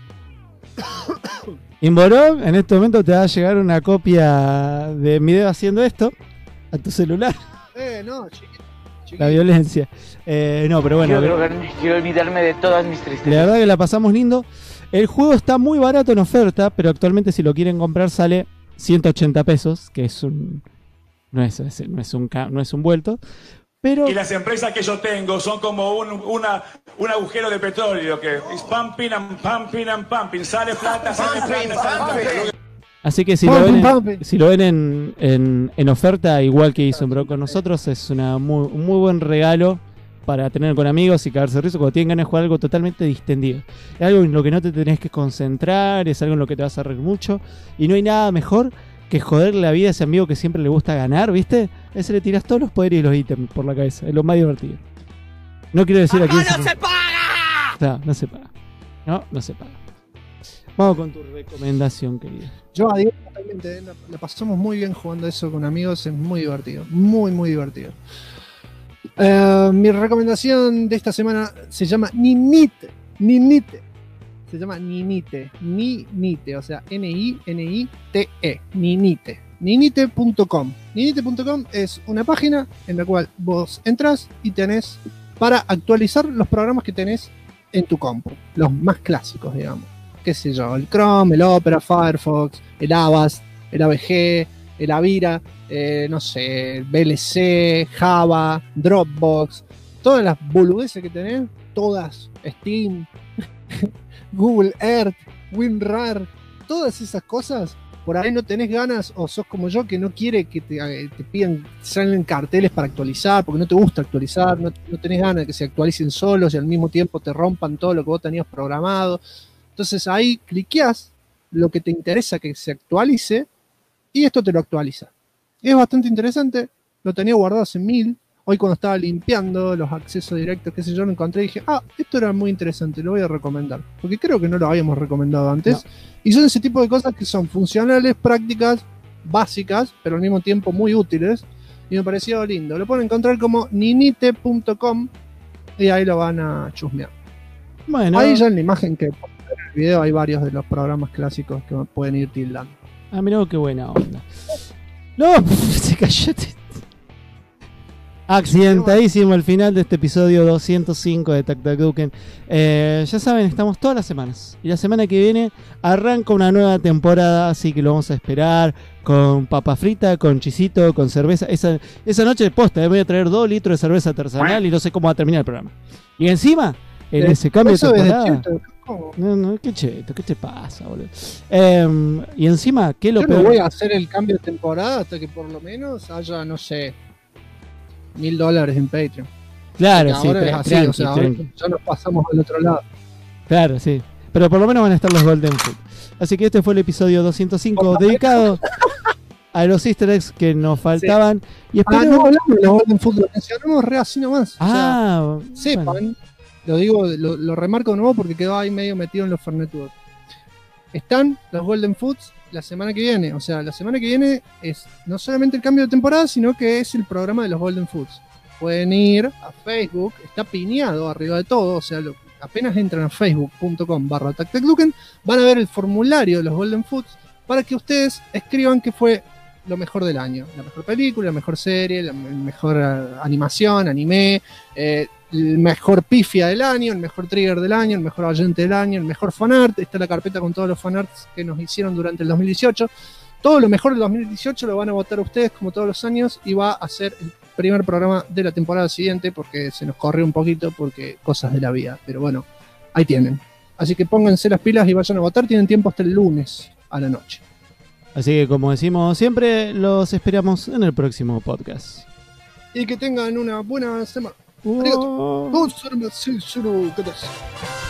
Imborog, en este momento te va a llegar una copia de mi dedo haciendo esto a tu celular. No, chiquito. La violencia. No, pero bueno. Quiero olvidarme de todas mis tristezas. La verdad que la pasamos lindo. El juego está muy barato en oferta, pero actualmente si lo quieren comprar sale 180 pesos, que es no es un vuelto. Pero... Y las empresas que yo tengo son como un agujero de petróleo que es pumping and pumping and pumping. Sale plata, sale plata, sale plata. Así que si lo ven en oferta, igual que hizo Bro con nosotros, es un muy buen regalo para tener con amigos y cagarse de risa cuando tienen ganas de jugar algo totalmente distendido. Es algo en lo que no te tenés que concentrar, es algo en lo que te vas a reír mucho, y no hay nada mejor que joderle la vida a ese amigo que siempre le gusta ganar, ¿viste? A ese le tirás todos los poderes y los ítems por la cabeza, es lo más divertido. No quiero decir aquí... ¡No se paga! No se paga. No se paga. Vamos con tu recomendación, querido. Yo a Diego totalmente, la pasamos muy bien jugando eso con amigos, es muy divertido, muy muy divertido. Mi recomendación de esta semana se llama Ninite. Se llama Ninite, o sea, Ninite, Ninite. Ninite.com. Ninite.com es una página en la cual vos entras y tenés para actualizar los programas que tenés en tu compu, los más clásicos, digamos. Qué sé yo, el Chrome, el Opera, Firefox, el Avast, el AVG, el Avira, no sé, el VLC, Java, Dropbox, todas las boludeces que tenés, todas, Steam, Google Earth, WinRAR, todas esas cosas, por ahí no tenés ganas o sos como yo que no quiere que te pidan, salen carteles para actualizar, porque no te gusta actualizar, no tenés ganas de que se actualicen solos y al mismo tiempo te rompan todo lo que vos tenías programado. Entonces ahí cliqueás lo que te interesa que se actualice y esto te lo actualiza. Es bastante interesante, lo tenía guardado hace 1000. Hoy cuando estaba limpiando los accesos directos, qué sé yo, lo encontré y dije, esto era muy interesante, lo voy a recomendar. Porque creo que no lo habíamos recomendado antes. No. Y son ese tipo de cosas que son funcionales, prácticas, básicas, pero al mismo tiempo muy útiles. Y me pareció lindo. Lo pueden encontrar como ninite.com y ahí lo van a chusmear. Bueno. Ahí ya en la imagen que... el video hay varios de los programas clásicos que pueden ir tildando. Mirá qué buena onda. No, se cayó. Accidentadísimo el final de este episodio 205 de Tac Tac Duken. Ya saben, estamos todas las semanas. Y la semana que viene arranca una nueva temporada, así que lo vamos a esperar con papa frita, con chisito, con cerveza. Esa noche de posta voy a traer 2 litros de cerveza artesanal y no sé cómo va a terminar el programa. Y encima, en ese cambio de temporada... No, qué cheto, ¿qué te pasa, boludo? Y encima, ¿qué lo peor? Yo no voy a hacer el cambio de temporada hasta que por lo menos haya, no sé, $1,000 en Patreon. Claro, sí, ahora es así, o sea, ahora ya nos pasamos al otro lado. Claro, sí. Pero por lo menos van a estar los Golden Food. Así que este fue el episodio 205 dedicado a los easter eggs que nos faltaban. Sí. Y espero... no hablamos de los Golden Food, lo mencionamos así nomás. O sea, sepan, bueno. Lo digo, lo remarco de nuevo porque quedó ahí medio metido en los Fernet World. Están los Golden Foods la semana que viene. O sea, la semana que viene es no solamente el cambio de temporada, sino que es el programa de los Golden Foods. Pueden ir a Facebook, está piñado arriba de todo. O sea, apenas entran a facebook.com/tactacduken, van a ver el formulario de los Golden Foods para que ustedes escriban qué fue lo mejor del año. La mejor película, la mejor serie, la mejor animación, anime, el mejor pifia del año, el mejor trigger del año, el mejor oyente del año, el mejor fanart. Está la carpeta con todos los fanarts que nos hicieron durante el 2018. Todo lo mejor del 2018 lo van a votar ustedes como todos los años y va a ser el primer programa de la temporada siguiente porque se nos corrió un poquito porque cosas de la vida. Pero bueno, ahí tienen. Así que pónganse las pilas y vayan a votar. Tienen tiempo hasta el lunes a la noche. Así que como decimos siempre, los esperamos en el próximo podcast. Y que tengan una buena semana. ありがとう。どうするもする。